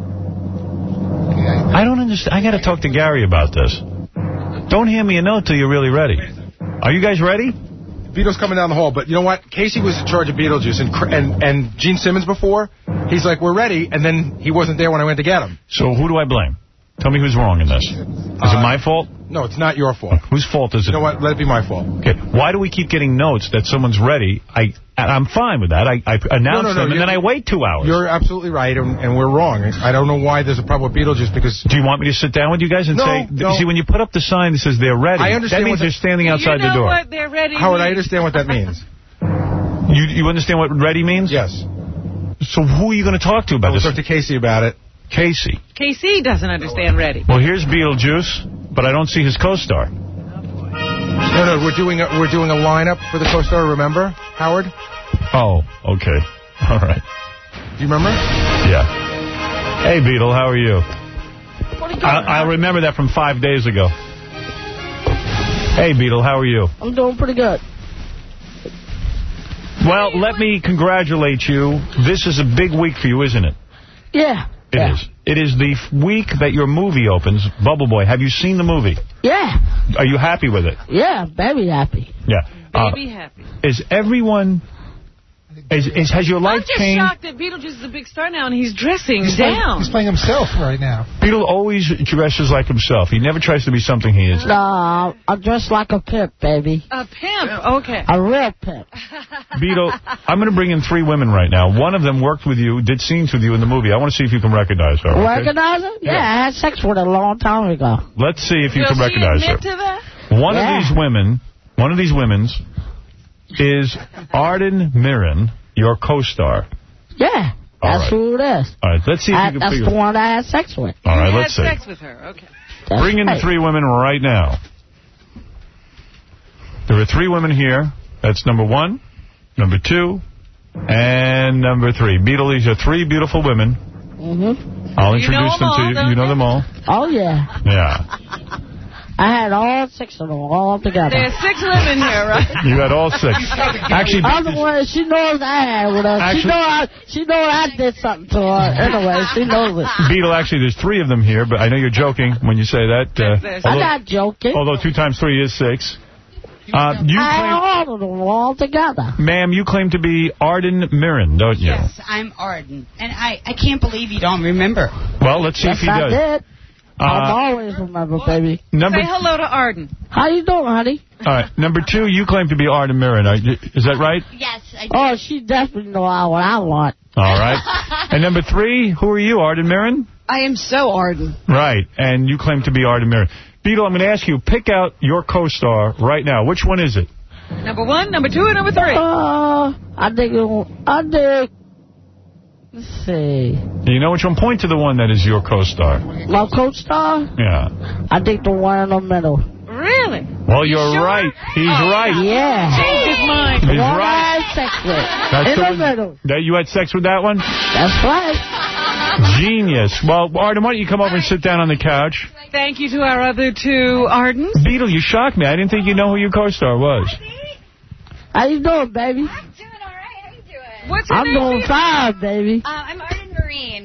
I don't understand. I got to talk to Gary about this. Don't hand me a note till you're really ready. Are you guys ready? Beetle's coming down the hall, but you know what? Casey was in charge of Beetlejuice, and and and Gene Simmons before. He's like, we're ready, and then he wasn't there when I went to get him. So who do I blame? Tell me who's wrong in this. Is uh, it my fault? No, it's not your fault. Whose fault is it? You know what? Let it be my fault. Okay. Why do we keep getting notes that someone's ready? I, I'm fine with that. I, I announce no, no, no, them, and then I wait two hours. You're absolutely right, and, and we're wrong. I don't know why there's a problem with Beetlejuice, because... Do you want me to sit down with you guys and no, say... No. See, when you put up the sign that says they're ready, I understand that means they're standing outside you know the door. What they're ready Howard, means. I understand what that means. You you understand what ready means? Yes. So who are you going to talk to about we'll this? Talk to Casey about it. Casey. Casey doesn't understand ready. Well, here's Beetlejuice, but I don't see his co-star. No, no, we're doing a, we're doing a lineup for the co-star, remember, Howard? Oh, okay. All right. Do you remember? Yeah. Hey, Beetle, how are you? I, I remember that from five days ago. Hey, Beetle, how are you? I'm doing pretty good. Well, let me congratulate you. This is a big week for you, isn't it? Yeah. It yeah. is. It is the week that your movie opens, Bubble Boy. Have you seen the movie? Yeah. Are you happy with it? Yeah, very happy. Yeah. Baby uh, happy. Is everyone... Is, is, has your life changed? I'm just shocked that Beetlejuice is a big star now and he's dressing he's down. Playing, he's playing himself right now. Beetle always dresses like himself. He never tries to be something he isn't. No, I dress like a pimp, baby. A pimp? Okay. A real pimp. Beetle, I'm going to bring in three women right now. One of them worked with you, did scenes with you in the movie. I want to see if you can recognize her. Okay? Recognize her? Yeah, yeah, I had sex with her a long time ago. Let's see if you Will can recognize her. To that? One yeah. of these women, one of these women's is Arden Mirren, your co-star. Yeah, that's right. Who it is. All right, let's see if I, you can That's figure the one I had sex with. All right, you let's see. had sex with her, okay. That's Bring in right. the three women right now. There are three women here. That's number one, number two, and number three. Beetle, these are three beautiful women. Mm-hmm. I'll you introduce them, them to you. You know them all? Oh, yeah. Yeah. I had all six of them all together. There's six women here, right? You had all six. Actually, Otherwise, she knows I had with her. Actually, she know I, she know I did something to her. Anyway, she knows it. Beetle, actually, there's three of them here, but I know you're joking when you say that. Uh, I'm not joking. Although two times three is six. Uh, you I claim, had all of them all together. Ma'am, you claim to be Arden Mirren, don't you? Yes, I'm Arden. And I, I can't believe you don't remember. Well, let's see yes, if he I does. Did. Uh, I always remember, baby. Number Say hello to Arden. How you doing, honey? All right. Number two, you claim to be Arden Mirren. Is that right? Yes, I do. Oh, she definitely know what I want. All right. And number three, who are you, Arden Mirren? I am so Arden. Right. And you claim to be Arden Mirren. Beetle, I'm going to ask you, pick out your co-star right now. Which one is it? Number one, number two, and number three. Uh, I think, I think, let's see. You know which one? Point to the one that is your co-star. My co-star? Yeah. I think the one in the middle. Really? Well, you're sure? right. He's oh, right. Yeah. Change his mind. He's the one right. I had sex with. That's in the, the one, middle. That you had sex with that one? That's right. Genius. Well, Arden, why don't you come over and sit down on the couch? Thank you to our other two Ardens. Beetle, you shocked me. I didn't think you know who your co-star was. How you doing, baby? I'm doing all right. How you doing? What's your I'm name? doing fine, baby. Uh, I'm Arden Marine.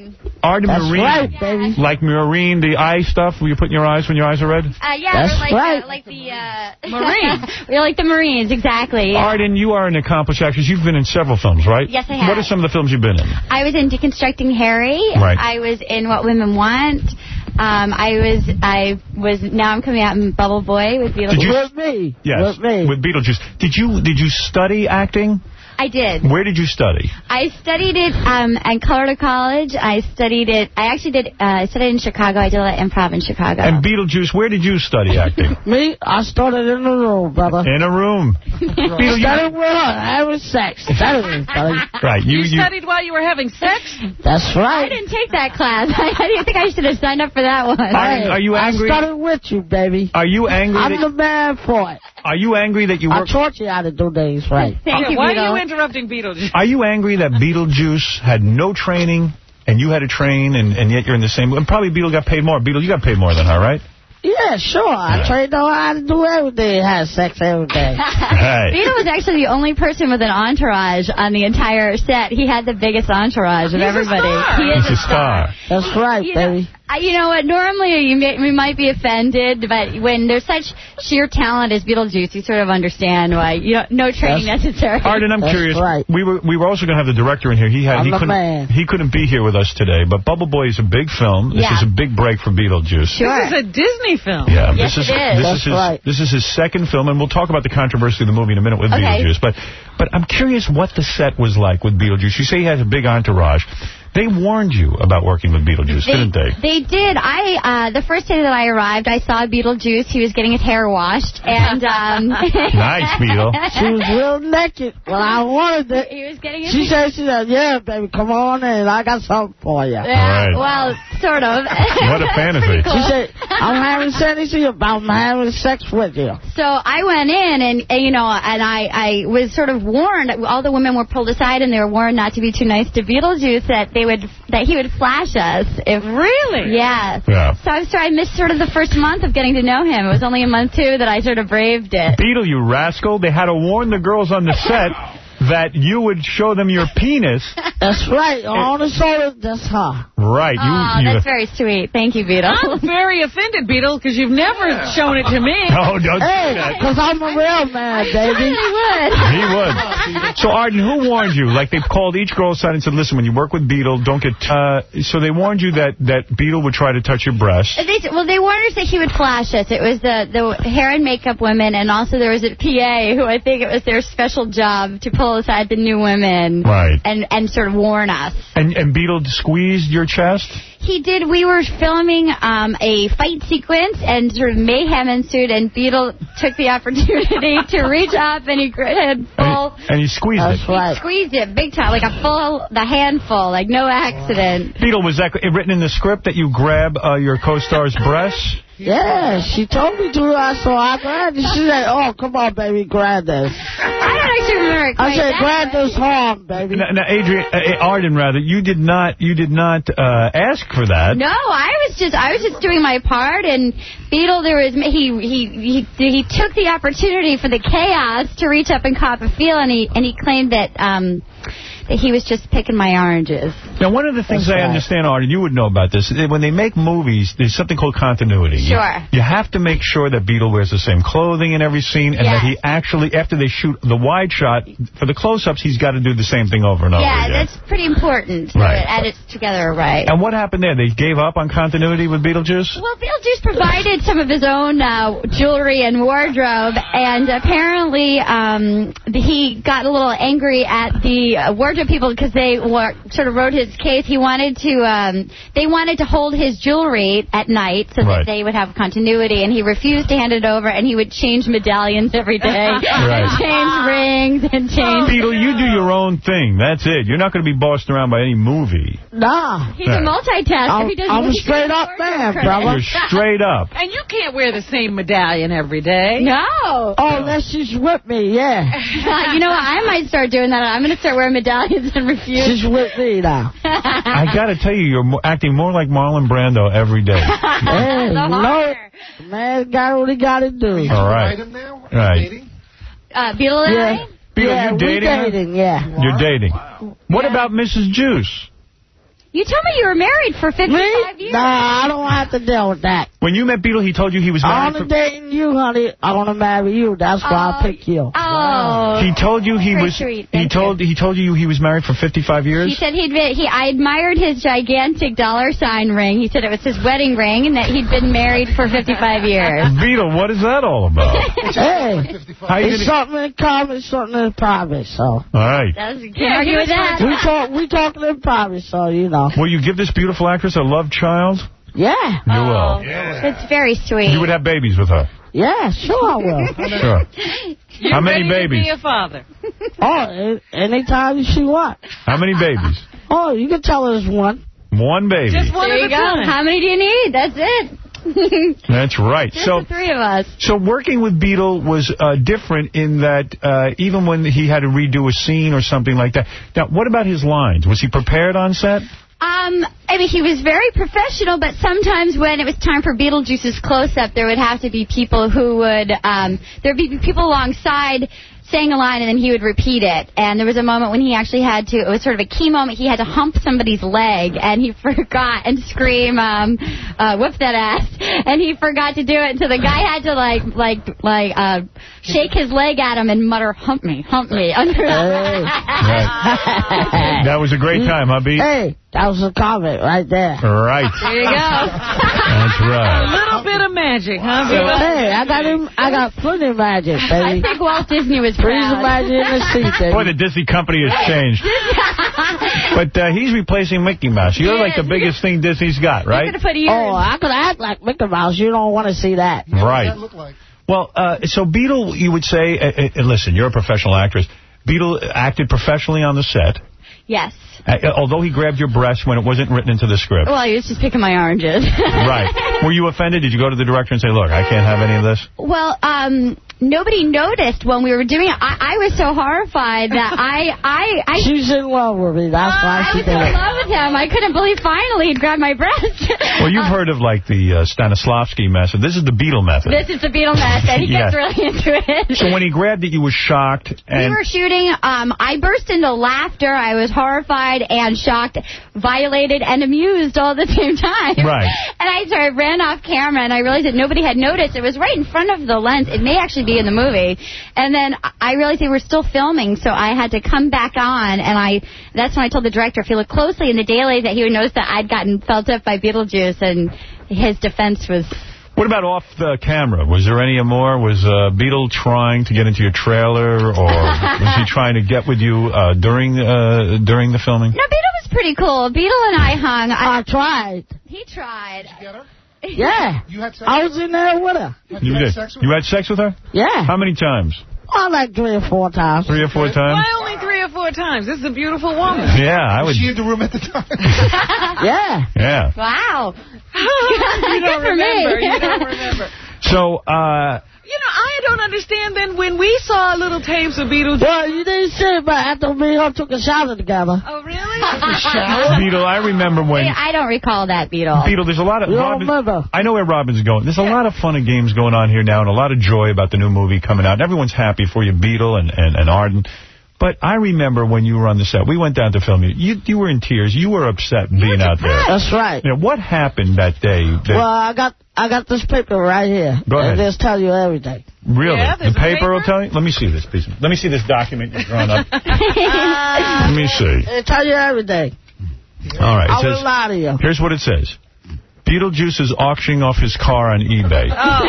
Arden That's Marine. right, baby. Like Marine, the eye stuff where you put in your eyes when your eyes are red? Uh, yeah, That's we're like, right. uh, like the uh, Marines. We're like the Marines, exactly. Arden, you are an accomplished actress. You've been in several films, right? Yes, I have. What are some of the films you've been in? I was in Deconstructing Harry. Right. I was in What Women Want. Um, I was, I was, now I'm coming out in Bubble Boy with Beetlejuice. Did you- With me. Yes, With me. with Beetlejuice. Did you did you study acting? I did. Where did you study? I studied it um, at Colorado College. I studied it, I actually did, uh, I studied in Chicago. I did a lot of improv in Chicago. And Beetlejuice, where did you study acting? Me, I started in the room, brother. In a room. Beetle, you, Started with her, having sex. Started with buddy. right, you, You you studied while you were having sex? That's I right. didn't take that class. I think I should have signed up for that one. Are, are you angry? I started with you, baby. Are you angry? I'm That, the man for it. are you angry that you I work? taught you how to do things right. Thank Yeah, you, why Vito. are you interrupting Beetlejuice? Are you angry that Beetlejuice had no training and you had to train and, and yet you're in the same... And probably Beetle got paid more. Beetle, you got paid more than her, right? Yeah, sure. I Yeah. trained her how to do everything. Have sex every day. Hey. Beetle was actually the only person with an entourage on the entire set. He had the biggest entourage of He's a everybody. star. He is He's a star. That's right, You know, baby. I, you know what? Normally you, may, you might be offended, but when there's such sheer talent as Beetlejuice, you sort of understand why. You know, no training That's- necessary. Arden, I'm That's curious. right. We were we were also going to have the director in here. He had I'm he the couldn't man. he couldn't be here with us today. But Bubble Boy is a big film. This Yeah. is a big break for Beetlejuice. Sure. This is a Disney film. Yeah, Yes, this is, it is. this That's is his right. this is his second film, and we'll talk about the controversy of the movie in a minute with Okay. Beetlejuice. But but I'm curious what the set was like with Beetlejuice. You say he has a big entourage. They warned you about working with Beetlejuice, didn't they? They did. I uh, the first day that I arrived, I saw Beetlejuice. He was getting his hair washed, and um, Nice, Beetle. She was real naked. Well, I wanted it. he was getting his. She said, she said, yeah, baby, come on in. I got something for you. Yeah, Right. well, sort of. What a fantasy. She said, I'm having sex with you, but I'm having sex with you. So I went in, and, and you know, and I, I was sort of warned. All the women were pulled aside, and they were warned not to be too nice to Beetlejuice. That they would, that he would flash us. If Really? yeah. Yeah. So I was sorry, I missed sort of the first month of getting to know him. It was only in month two that I sort of braved it. Beetle, you rascal. They had to warn the girls on the set that you would show them your penis. That's right. On the soda, that's her. Right. You, Oh, you, that's very sweet. Thank you, Beetle. I'm very offended, Beetle, because you've never shown it to me. No, don't Hey, do that. because I'm a real man, baby. I would. He would. So, Arden, who warned you? Like, they called each girl aside and said, listen, when you work with Beetle, don't get... Uh, so they warned you that, that Beetle would try to touch your breast. They, well, they warned us that he would flash us. It was the, the hair and makeup women, and also there was a P A who I think it was their special job to pull aside the new women. Right. And, and sort of warn us. And, and Beetle squeezed your chest? He did. We were filming um, a fight sequence, and sort of mayhem ensued, and Beetle took the opportunity to reach up, and he had full... And he, and he squeezed That's it. right. Squeezed it big time, like a full, the handful, like no accident. Beetle, was that written in the script that you grab uh, your co-star's breasts? Yeah, she told me to, uh, so I grabbed it. She said, oh, come on, baby, grab this. I don't actually remember it I quite said, that grab way. this arm, baby. Now, now Adrian, uh, Arden, rather, you did not, you did not uh, ask for that. No, I was just I was just doing my part, and Beetle, there was he he he he took the opportunity for the chaos to reach up and cop a feel, and he and he claimed that um that he was just picking my oranges. Now, one of the things That's I right. understand, Arden, you would know about this, when they make movies, there's something called continuity. You- Sure. You, have to make sure that Beetle wears the same clothing in every scene, and that he Yes. actually, after they shoot the wide shot, for the close-ups, he's got to do the same thing over and over Yeah, again. that's pretty important. So Right. it edits together right. And what happened there? They gave up on continuity with Beetlejuice? Well, Beetlejuice provided some of his own uh, jewelry and wardrobe, and apparently um, he got a little angry at the uh, wardrobe people because they were, sort of wrote his case. He wanted to, um, they wanted to hold his jewelry at night so Right. that they would have continuity, and he refused to hand it over, and he would change medallions every day, Right. and change rings, and change... Beetle, you do your own thing. That's it. You're not going to be bossed around by any movie. Nah. He's a multitasker. I'm, He doesn't I'm a he straight doesn't up work man, credit. brother. You're straight up. And you can't wear the same medallion every day. No. Oh, unless she's with me, yeah. You know what? I might start doing that. I'm going to start wearing medallions and refuse. She's with me now. I got to tell you, you're mo- acting more like Marlon Brando every day. Hey, you know, man got what he got to do. All right. now? Right. Uh, Beetle and Yeah. I? Beetle, yeah, you we dating her? dating, yeah. You're dating. What about Missus Juice? You told me you were married for fifty-five Me? years. Nah, I don't have to deal with that. When you met Beetle, he told you he was I married want to dating you, honey. I want to marry you. That's why Oh, I pick you. Oh. He told you he Very was. sweet. He Thank told he told you he was married for fifty-five years. He said he'd been, he, I admired his gigantic dollar sign ring. He said it was his wedding ring and that he'd been married for fifty-five years. Beetle, what is that all about? Hey, How you it's gonna- something in common, something in private, so. All right. That's, can't argue with that. We talk, we talking in private, so, you know. Will you give this beautiful actress a love child? Yeah. You will. It's very sweet. You would have babies with her. Yeah, sure I will. Sure. You're How many ready babies? to be a father. Oh, anytime she want. How many babies? Oh, you can tell us one. One baby. Just one There at you a go. time. How many do you need? That's it. That's right. Just So, the three of us. so working with Beetle was uh, different in that uh, even when he had to redo a scene or something like that. Now, what about his lines? Was he prepared on set? Um, I mean, he was very professional, but sometimes when it was time for Beetlejuice's close-up, there would have to be people who would, um, there would be people alongside saying a line and then he would repeat it. And there was a moment when he actually had to, it was sort of a key moment, he had to hump somebody's leg and he forgot and scream, um, uh, whoop that ass. And he forgot to do it, so the guy had to like, like, like, uh, shake his leg at him and mutter, hump me, hump me. Under That was a great time, huh, B? Hey, that was a comment right there. Right. There you go. That's A right. little bit of magic, huh, So, Beetle? hey, I got him. I got plenty of magic, I baby. think Walt Disney was Freeze the proud. magic in the seat, baby. Boy, the Disney company has changed. But uh, he's replacing Mickey Mouse. You're like the biggest thing Disney's got, right? Oh, I could act like Mickey Mouse. You don't want to see that. Right. Well, uh, so Beetle, you would say, uh, uh, listen, you're a professional actress. Beetle acted professionally on the set. Yes. Uh, although he grabbed your breast when it wasn't written into the script. Well, he was just picking my oranges. Right. Were you offended? Did you go to the director and say, look, I can't have any of this? Well, um, nobody noticed when we were doing it. I, I was so horrified that I... I, I She's in love with me. That's why I she was did in it. love with him. I couldn't believe finally he'd grabbed my breast. Well, you've heard of, like, the uh, Stanislavski method. This is the Beetle method. This is the Beetle mess, and he Yeah. gets really into it. So when he grabbed it, you were shocked. And We were shooting. Um, I burst into laughter. I was horrified and shocked, violated, and amused all at the same time. Right. And I, so I ran off camera, and I realized that nobody had noticed. It was right in front of the lens. It may actually be in the movie. And then I realized they were still filming, so I had to come back on, and I that's when I told the director, if you look closely in the dailies, that he would notice that I'd gotten felt up by Beetlejuice, and his defense was... what about off the camera? Was there any more? Was uh, Beetle trying to get into your trailer, or was he trying to get with you uh, during uh, during the filming? No, Beetle was pretty cool. Beetle and I hung. I, I tried. He tried. Did you get her? Yeah. You had sex I with was in there with her. You did. You had sex with her? Yeah. How many times? Oh, like three or four times. Three or four times? Why only three or four times? This is a beautiful woman. Yeah, I would. Was she in the room at the time? Yeah. Yeah. Wow. You don't Good for remember. me. You don't remember. So, uh... You know, I don't understand then when we saw little tapes of Beetlejuice. Well, you didn't see it, but after me and her took a shower together. Oh, really? Beetle, I remember when... I don't recall that, Beetle. Beetle, there's a lot of... You don't Robin, remember. I know where Robin's going. There's a lot of fun and games going on here now, and a lot of joy about the new movie coming out. And everyone's happy for you, Beetle and, and, and Arden. But I remember when you were on the set, we went down to film you. You, you were in tears. You were upset being out there. That's right. You know, what happened that day? That, Well, I got I got this paper right here. Go ahead. And just tell you everything. really? Yeah, the there's a paper, paper? will tell you? Let me see this piece. Let me see this document you've drawn up. Let me see. It tell you everything. All right. I It will says, lie to you. here's what it says. Beetlejuice is auctioning off his car on eBay.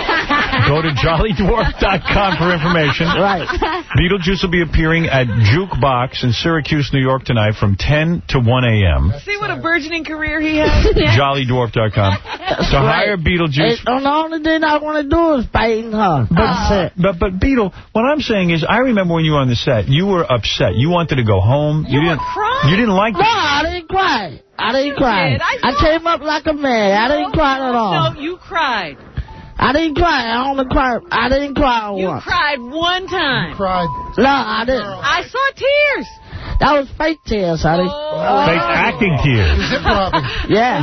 Go to jolly dwarf dot com for information. Right. Beetlejuice will be appearing at Jukebox in Syracuse, New York tonight from ten to one a m See what a burgeoning career he has? jolly dwarf dot com. To hire Beetlejuice. And the only thing I want to do is bang her. That's it. But, but Beetle, what I'm saying is, I remember when you were on the set, you were upset. You wanted to go home. You, You were didn't. crying. You didn't like. No, I didn't cry. I didn't You cry. did. I I saw- came up like a man. I didn't cry at all. No, you cried. I didn't cry. I only cried. I didn't cry You once. cried one time. Cried. No, I didn't. I saw tears. That was fake tears, honey. Oh, Fake acting tears. Zip robbing. Yeah.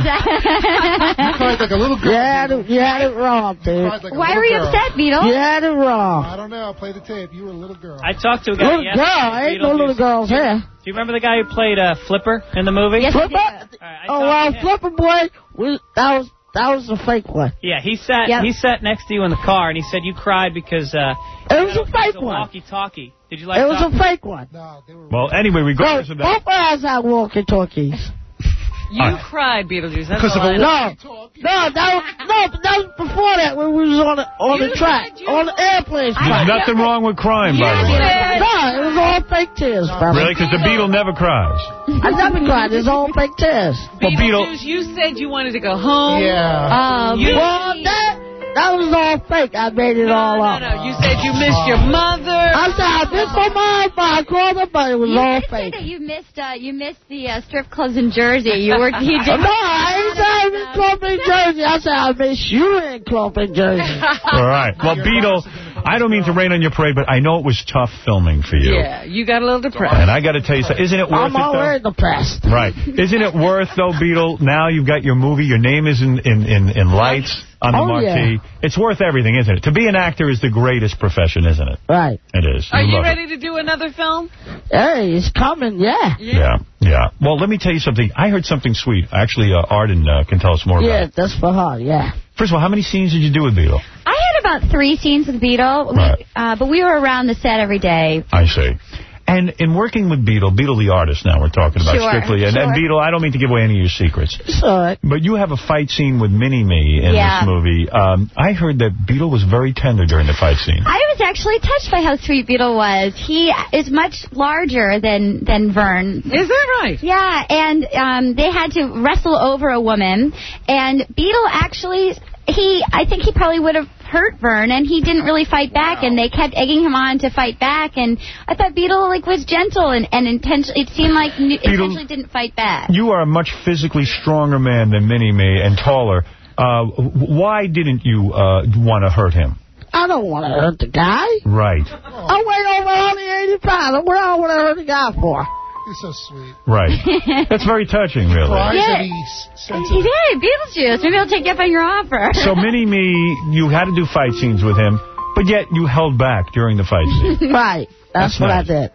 You cried like a little girl. You had it, you had it wrong, dude. Like Why were you girl. upset, Beetle? You had it wrong. I don't know. Play the tape. You were a little girl. I talked to a guy Little yesterday. girl. Ain't no little girls here. Do you remember the guy who played uh, Flipper in the movie? Yes, Flipper? I do. Oh, well, Flipper boy, we, that was that was the fake one. Yeah, he sat Yep. he sat next to you in the car, and he said you cried because uh, It was a it fake was a one. walkie-talkie. Did you like It was talking? a fake one. Well, anyway, regardless of that. Both of us had walkie-talkies. You All right. cried, Beetlejuice. That's Because all of a I know. no, no, that was, no, but that was before that when we was on the on the track, on the airplane There's track. nothing wrong with crime, by the way. No, it was all fake tears, brother. Really? Because the Beetle never cries. I never cried. It's all fake tears. Well, Beetle. Beetlejuice, you said you wanted to go home. Yeah. Um, you, well, that that was all fake. I made it all no, up. no, no. You said you missed your mother. I said I missed my mom, but I called her, but it was You all did say fake. that you missed uh, you missed the uh, strip clubs in Jersey. You were you did. No, I ain't said I missed Clumping Jersey. I said I missed you in Clumping Jersey. All right. Well, Beetle, I don't mean to rain on your parade, but I know it was tough filming for you. Yeah, you got a little depressed. And I got to tell you something. Isn't it worth I'm it, though? already depressed. Right. Isn't it worth, though, Beetle? Now you've got your movie. Your name is in, in, in, in lights on the Oh, marquee. yeah. It's worth everything, isn't it? To be an actor is the greatest profession, isn't it? Right. It is. Are you love it. ready to do another film? Hey, it's coming, yeah. Yeah, yeah. Well, let me tell you something. I heard something sweet. Actually, uh, Arden uh, can tell us more Yeah, about it. that's for her, yeah. First of all, how many scenes did you do with Beetle? I had about three scenes with Beetle, we, Right. uh, but we were around the set every day. I see. And in working with Beetle, Beetle the artist now we're talking about Sure, strictly, and, sure. and Beetle, I don't mean to give away any of your secrets, It's all right. but you have a fight scene with Mini-Me in Yeah. this movie. Um, I heard that Beetle was very tender during the fight scene. I was actually touched by how sweet Beetle was. He is much larger than, than Vern. Is that right? Yeah, and um, they had to wrestle over a woman, and Beetle actually, he, I think he probably would have hurt Vern, and he didn't really fight back, and they kept egging him on to fight back, and I thought Beetle like was gentle and, and intentionally, it seemed like n- intentionally didn't fight back. You are a much physically stronger man than Mini-Me and taller. Uh, why didn't you uh, want to hurt him? I don't want to hurt the guy. Right, I weigh over one hundred eighty pounds. What do I want to hurt the guy for? He's so sweet. right. That's very touching, really. Cries Yeah. and he's He sensitive. did, Beetlejuice. Maybe I'll take you up on your offer. So Mini-Me, you had to do fight scenes with him, but yet you held back during the fight scene. Right. That's, That's what nice. I did.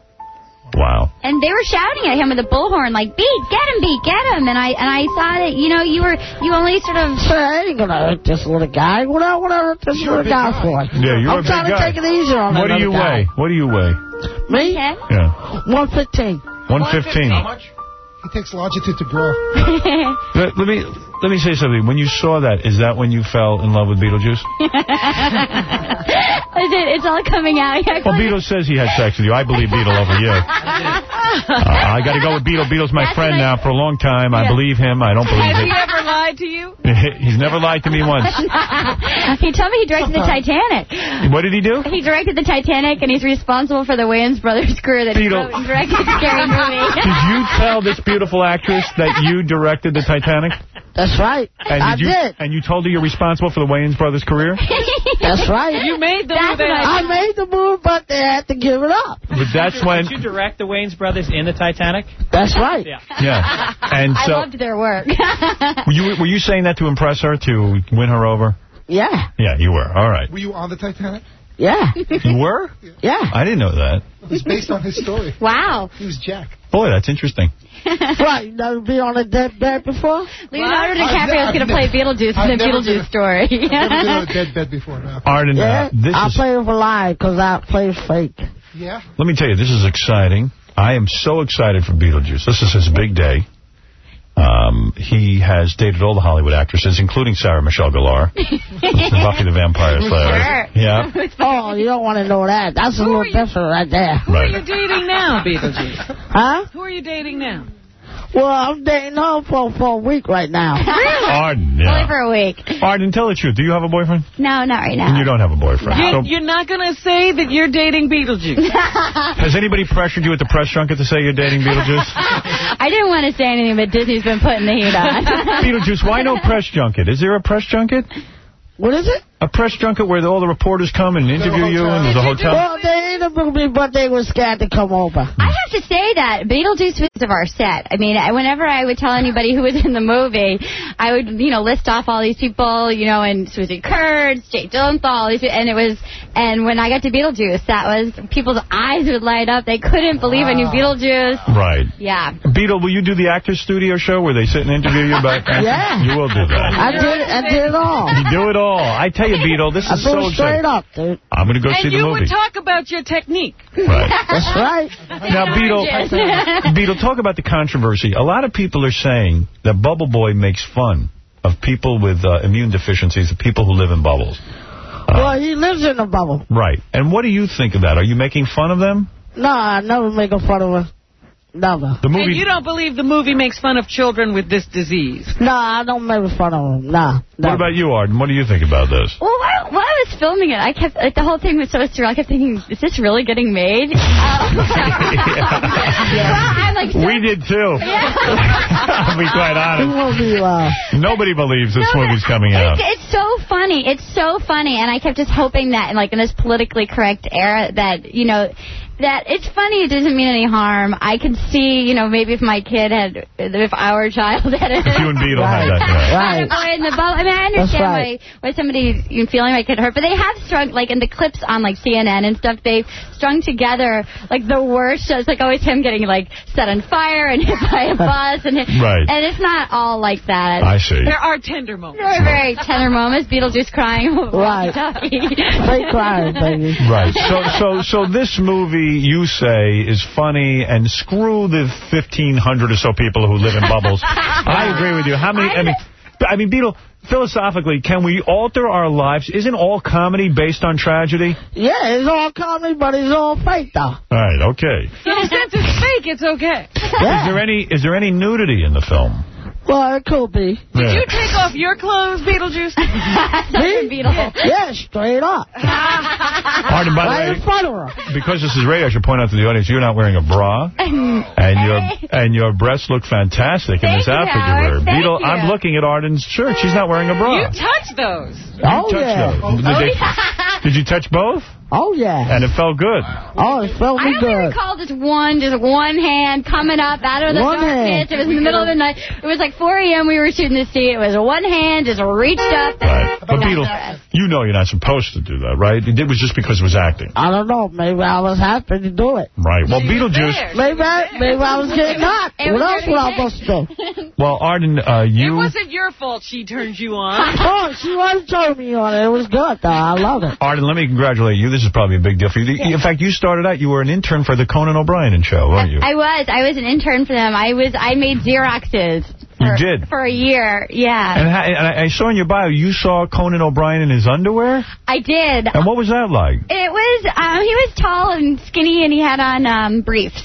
Wow. And they were shouting at him with a bullhorn, like, "Beat, get him, beat, get him!" And I and I saw that, you know, you were you only sort of. So I ain't gonna hurt this little guy. What do I want to hurt this little guy for? Yeah, you're I'm a big trying to guy. take it easy on What do another you guy. weigh? What do you weigh? Me? Okay. Yeah. one fifteen. one fifteen. How much? He takes longitude to grow. Let, let me let me say something. When you saw that, is that when you fell in love with Beetlejuice? I did. It's all coming out. Well, Beetle says he had sex with you. I believe Beetle over you. Uh, I got to go with Beetle. Beetle's my That's friend what I- now for a long time. I Yeah. believe him. I don't believe Has he it. ever lied to you? He's never lied to me once. He told me he directed the Titanic. What did he do? He directed the Titanic, and he's responsible for the Wayans Brothers career that Beetle. he wrote and directed the scary movie. Did you tell this beautiful actress that you directed the Titanic? That's right. And I did. You, did. And you told her you're responsible for the Wayans brothers' career? That's right. You made the That's move. what I made the move, but they had to give it up. But that's when... Did you direct the Wayans brothers in the Titanic? That's right. Yeah. Yeah. And I so... loved their work. Were you, were you saying that to impress her, to win her over? Yeah. Yeah, you were. All right. Were you on the Titanic? Yeah. You were? Yeah. I didn't know that. It's based on his story. Wow. He was Jack. Boy, that's interesting. Right. You never been on a dead bed before? Leonardo I've DiCaprio's going to never- play Beetlejuice I've in the never been Beetlejuice a- story. I've never been on a dead bed before now. Arden, Yeah. uh, this I is... play for live because I play fake. Yeah? Let me tell you, this is exciting. I am so excited for Beetlejuice. This is his big day. Um, he has dated all the Hollywood actresses, including Sarah Michelle Gellar, Buffy the Vampire Slayer. Sure. Yeah. Oh, you don't want to know that. That's a little different right there. Who are you dating now, Beetlejuice? Huh? Who are you dating now? Well, I'm dating her for, for a week right now. Really? Arden, Only yeah. for a week. Arden, tell the truth. Do you have a boyfriend? No, not right now. You don't have a boyfriend. You, So, you're not going to say that you're dating Beetlejuice. has anybody pressured you at the press junket to say you're dating Beetlejuice? I didn't want to say anything, but Disney's been putting the heat on. Beetlejuice, why no press junket? Is there a press junket? What is it? A press junket where all the reporters come and interview you and there's a hotel? Well, they interviewed me, but they were scared to come over. I have have to say that Beetlejuice was of our set. I mean, whenever I would tell anybody who was in the movie, I would, you know, list off all these people, you know, and Susie Kurtz, Jake Gyllenhaal, and it was, and when I got to Beetlejuice, that was, people's eyes would light up. They couldn't believe wow. I knew Beetlejuice. Right. Yeah. Beetle, will you do the Actors Studio show where they sit and interview you about acting? Yeah. You will do that. I did, I did it all. You do it all. I tell you, Beetle, this I is so straight exciting. up, dude. I'm going to go and see the movie. And you would talk about your technique. Right. That's right. Now, Beetle, Beetle, talk about the controversy. A lot of people are saying that Bubble Boy makes fun of people with uh, immune deficiencies, the people who live in bubbles. Uh, well, he lives in a bubble. Right. And what do you think of that? Are you making fun of them? No, I never make a fun of him. Never. The movie... And you don't believe the movie makes fun of children with this disease? No, I don't make fun of them. Nah. What about you, Arden? What do you think about this? Well, while, while I was filming it, I kept, like, the whole thing was so surreal. I kept thinking, is this really getting made? Uh, yeah. Well, I'm like, so we did too. Yeah. I'll be quite honest. Be, uh... Nobody believes this no, movie's coming it's, out. It's so funny. It's so funny. And I kept just hoping that, like, in this politically correct era, that, you know, that it's funny, it doesn't mean any harm. I can see, you know, maybe if my kid had, if our child had a... If you and Beetle right. had that, yeah. Right. Or in the bubble. I mean, I understand right. why, why somebody you know, feeling like it hurt, but they have strung, like, in the clips on, like, C N N and stuff, they've strung together, like, the worst shows. Like, always him getting, like, set on fire and hit by a bus. And, right. and it's not all like that. I see. There are tender moments. There are very tender moments. Beetlejuice crying. Right. They crying, baby. Right. So, so, so this movie, you say, is funny, and screw the fifteen hundred or so people who live in bubbles. I agree with you. How many, I mean, I mean, Beetle, philosophically, can we alter our lives? Isn't all comedy based on tragedy? Yeah, it's all comedy, but it's all fake, though. All right, okay. So since it's fake, it's okay. Yeah. Is there any, is there any nudity in the film? Well, it could be. Did yeah. you take off your clothes, Beetlejuice? Me? Beetle. Yeah, straight up. Arden, by right the way, in front of her. because this is radio, I should point out to the audience, you're not wearing a bra, and your and your breasts look fantastic in Thank this you, outfit Howard. you wear. Thank Beetle, you. I'm looking at Arden's shirt. She's not wearing a bra. You touched those. You Oh, touched yeah. those. Did, Oh, they, yeah. did you touch both? Oh, yeah. And it felt good. Oh, it felt I me only good. recall just one, just one hand coming up out of the One darkness. hand. It was in the middle of the night. It was like four A M we were shooting the scene. It was one hand just reached up. Right. But Beetle, you know you're not supposed to do that, right? It was just because it was acting. I don't know. Maybe I was happy to do it. Right. Well, Beetlejuice... Maybe I, maybe I was getting hot. It What was else would I supposed to do? Well, Arden, uh, you... It wasn't your fault she turned you on. Oh, she wasn't turning me on it. It was good, though. I love it. Arden, let me congratulate you. This is probably a big deal for you. In fact, you started out, you were an intern for the Conan O'Brien show, weren't you? I was. I was an intern for them. I was. I made Xeroxes. For, You did? For a year, yeah. And, ha- and I, I saw in your bio, you saw Conan O'Brien in his underwear? I did. And what was that like? It was, um, he was tall and skinny, and he had on um, briefs.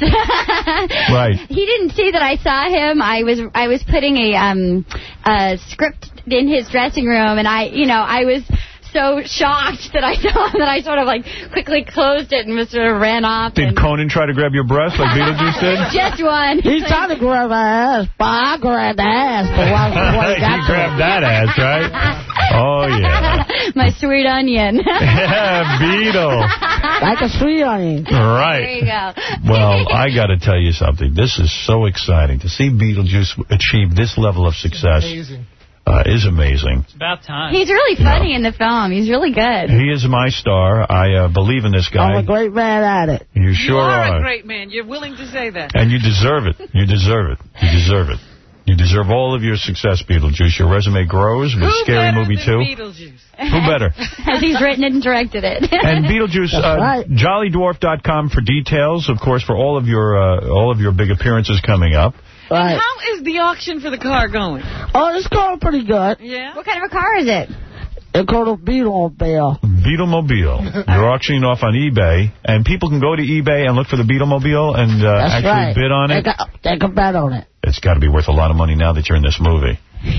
Right. He didn't see that I saw him. I was I was putting a um a script in his dressing room, and I, you know, I was so shocked that I saw him that I sort of like quickly closed it and sort of ran off. Did Conan try to grab your breast like Beetlejuice did? Just one. He tried to grab my ass, but I grabbed the ass. But before he got He grabbed that ass, right? Oh, yeah. My sweet onion. Yeah, Beetle. Like a sweet onion. Right. There you go. Well, I got to tell you something. This is so exciting. To see Beetlejuice achieve this level of success uh, is amazing. It's about time. He's really funny yeah. in the film. He's really good. He is my star. I uh, believe in this guy. I'm a great man at it. You sure you are. are. a great man. You're willing to say that. And you deserve it. You deserve it. You deserve it. You deserve all of your success, Beetlejuice. Your resume grows with Who Scary Movie two. Beetlejuice? Who better? As he's written it and directed it. And Beetlejuice, uh, right. jolly dwarf dot com for details, of course, for all of your uh, all of your big appearances coming up. Right. How is the auction for the car going? Oh, it's going pretty good. Yeah. What kind of a car is it? It's called a Beetlemobile. Beetlemobile. You're auctioning off on eBay, and people can go to eBay and look for the Beetlemobile and uh, That's actually right. bid on they it. Got, they can bet on it. It's got to be worth a lot of money now that you're in this movie.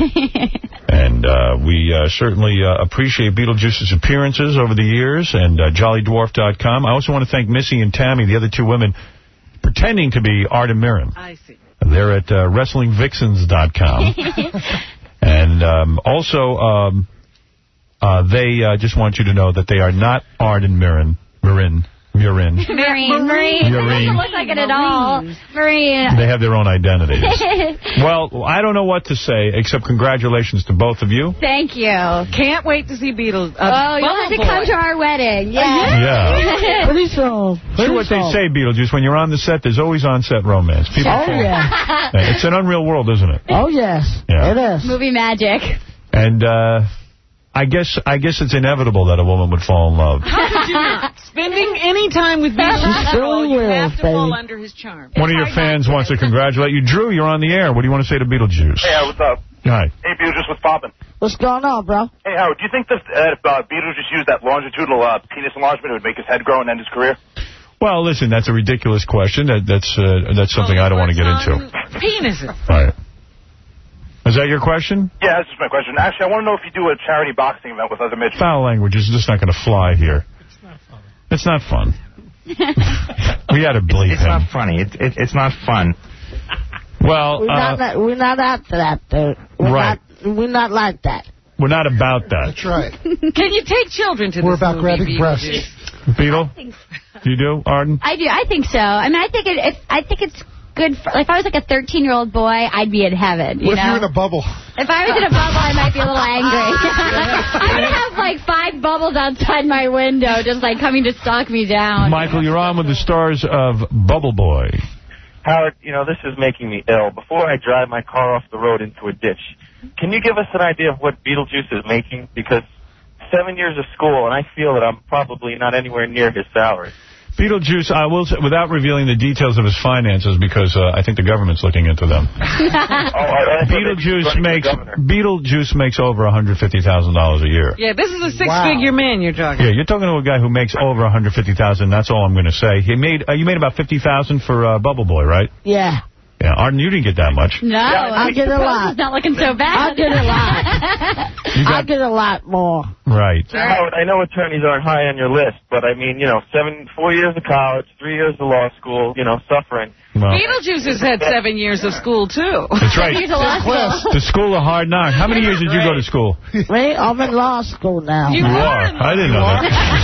And uh, we uh, certainly uh, appreciate Beetlejuice's appearances over the years, and uh, jolly dwarf dot com. I also want to thank Missy and Tammy, the other two women, pretending to be Arden Mirren. I see. They're at uh, wrestling vixens dot com. And um, also, um, uh, they uh, just want you to know that they are not Arden Mirren, Mirren Murin. Marine. Marine. It Marine. doesn't look like it at all. Marine. They have their own identities. Well, I don't know what to say, except congratulations to both of you. Thank you. Can't wait to see Beatles. Uh, oh, you'll have to Boy. come to our wedding. Yeah. Yeah. Pretty soon. See what they say, Beetlejuice. When you're on the set, there's always on-set romance. People Oh, fall. yeah. It's an unreal world, isn't it? Oh, yes. Yeah. It is. Movie magic. And uh, I guess I guess it's inevitable that a woman would fall in love. How could you not? Spending any time with Beatles, She girl, you will, have to baby. fall under his charm. One of your fans wants to congratulate you. Drew, you're on the air. What do you want to say to Beetlejuice? Hey, what's up? Hi. Hey, Beetlejuice, what's poppin'? What's going on, bro? Hey, Howard, do you think that uh, if uh, Beetlejuice used that longitudinal uh, penis enlargement, it would make his head grow and end his career? Well, listen, that's a ridiculous question. That, that's uh, that's something I don't want to get into. Penises. Right. Is that your question? Yeah, that's just my question. Actually, I want to know if you do a charity boxing event with other midgets. Foul language is just not going to fly here. It's not fun. We had to bleep It's him. not funny. It, it, it's not fun. Well, We're, uh, not, we're not after that, dude. We're Right. Not, we're not like that. we're not about that. That's right. Can you take children to We're this about movie, grabbing breasts. Beetlejuice? Beetle? You do, Arden? I do. I think so. I mean, I think it. If, I think it's good. For, like, if I was like a thirteen-year-old boy, I'd be in heaven. You What if know? you're in a bubble? If I was in a bubble, I might be a little angry. I'm going to have, like, five bubbles outside my window just, like, coming to stalk me down. Michael, you're on with the stars of Bubble Boy. Howard, you know, this is making me ill. Before I drive my car off the road into a ditch, can you give us an idea of what Beetlejuice is making? Because seven years of school, and I feel that I'm probably not anywhere near his salary. Beetlejuice, I will say, without revealing the details of his finances, because uh, I think the government's looking into them. oh, I, I Beetlejuice makes Beetlejuice makes over one hundred fifty thousand dollars a year. Yeah, this is a six-figure wow. man you're talking. Yeah, you're talking to a guy who makes over one hundred fifty thousand dollars. That's all I'm going to say. He made uh, you made about fifty thousand dollars for uh, Bubble Boy, right? Yeah. Yeah, Arden, you didn't get that much. No, I get a lot. It's not looking so bad. I get a lot. I get a lot more. Right. Howard, I know attorneys aren't high on your list, but I mean, you know, seven, four years of college, three years of law school, you know, suffering. Well, Beetlejuice has had seven years of school, too. That's right. He's a law school. The school of hard knocks. How many years did you go to school? Me? I'm in law school now. You, you are? I didn't know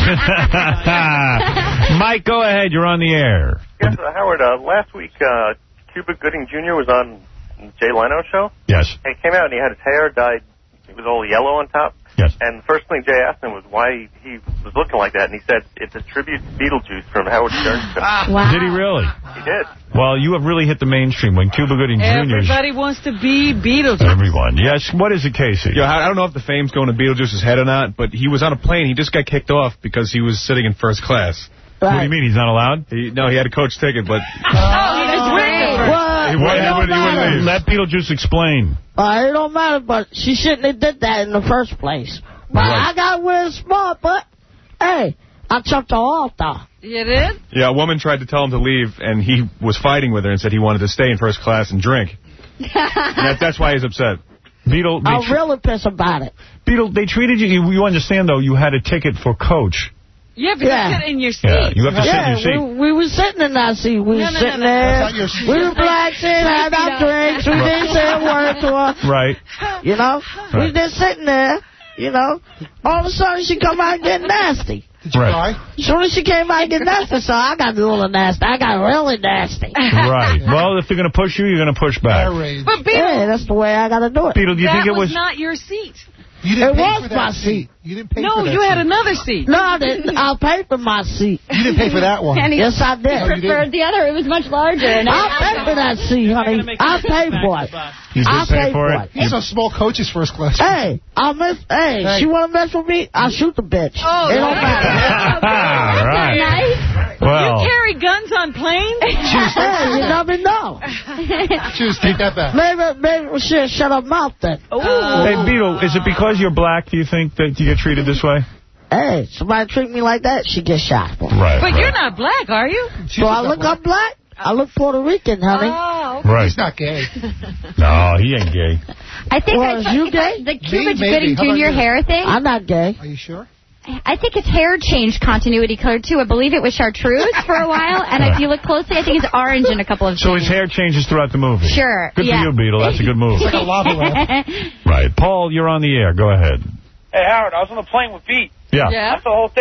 that. Mike, go ahead. You're on the air. Yes, uh, Howard, uh, last week, uh, Cuba Gooding Junior was on Jay Leno's show. Yes. And he came out and he had his hair dyed. It was all yellow on top. Yes. And the first thing Jay asked him was why he was looking like that. And he said, it's a tribute to Beetlejuice from Howard Stern's show. Wow. Did he really? He did. Well, you have really hit the mainstream when Cuba Gooding Junior Everybody wants to be Beetlejuice. Everyone. Yes. What is it, Casey? Yo, I don't know if the fame's going to Beetlejuice's head or not, but he was on a plane. He just got kicked off because he was sitting in first class. Right. What do you mean? He's not allowed? He, no, he had a coach ticket, but... Oh, he just went the first. He wouldn't, he wouldn't, he wouldn't leave. Let Beetlejuice explain. Uh, it don't matter, but she shouldn't have did that in the first place. But right. I got real smart, but, hey, I chucked her off, though. You did? Yeah, a woman tried to tell him to leave, and he was fighting with her and said he wanted to stay in first class and drink. And that, that's why he's upset. Beetle, I'm really pissed about it. Beetle, they treated you, you, you understand, though, you had a ticket for Coach. Yeah, but yeah. you sit in your seat. Yeah, you have to yeah, sit in your seat. We, we were sitting in that seat. We no, were no, sitting no, no, there. no. We were relaxing, had our drinks. We didn't say a word to her. Right. You know? Right. We were just sitting there, you know. All of a sudden, she come out and get nasty. Did you right. cry? As soon as she came out and get nasty, so I got a little nasty. I got really nasty. Right. Well, if they're going to push you, you're going to push back. But Beetle, yeah, that's the way I got to do it. Beetle, do you that think it was... was not your seat. You didn't it pay was for that my seat. seat. You didn't pay no, for that you had seat. another seat. No, I didn't. I paid for my seat. You didn't pay for that one. And he, yes, I did. He preferred the other. It was much larger. And I paid for that seat, honey. I paid for it. You did I pay for it? He's on small coaches first class. Hey, I'll miss, hey, hey, she want to mess with me? I'll shoot the bitch. Oh, it don't matter. All right. Nice. Well. You carry guns on planes? Hey, you never know. Choose, take that back. Maybe, maybe she'll shut her mouth then. Uh, hey, Beetle, is it because you're black, do you think, that you get treated this way? Hey, somebody treat me like that, she gets shot. Right. But right. you're not black, are you? Do I look up black? I look Puerto Rican, honey. Oh. Right. He's not gay. No, he ain't gay. I think well, I, you gay? The Cuba Me, Gooding Junior hair thing. I'm not gay. Are you sure? I think his hair changed continuity color, too. I believe it was chartreuse for a while, and if you look closely, I think it's orange in a couple of So scenes. his hair changes throughout the movie? Sure. Good yeah. for you, Beetle. That's a good move. It's like a lava lamp. Right. Paul, you're on the air. Go ahead. Hey, Howard, I was on the plane with Pete. Yeah. Yeah. That's the whole thing.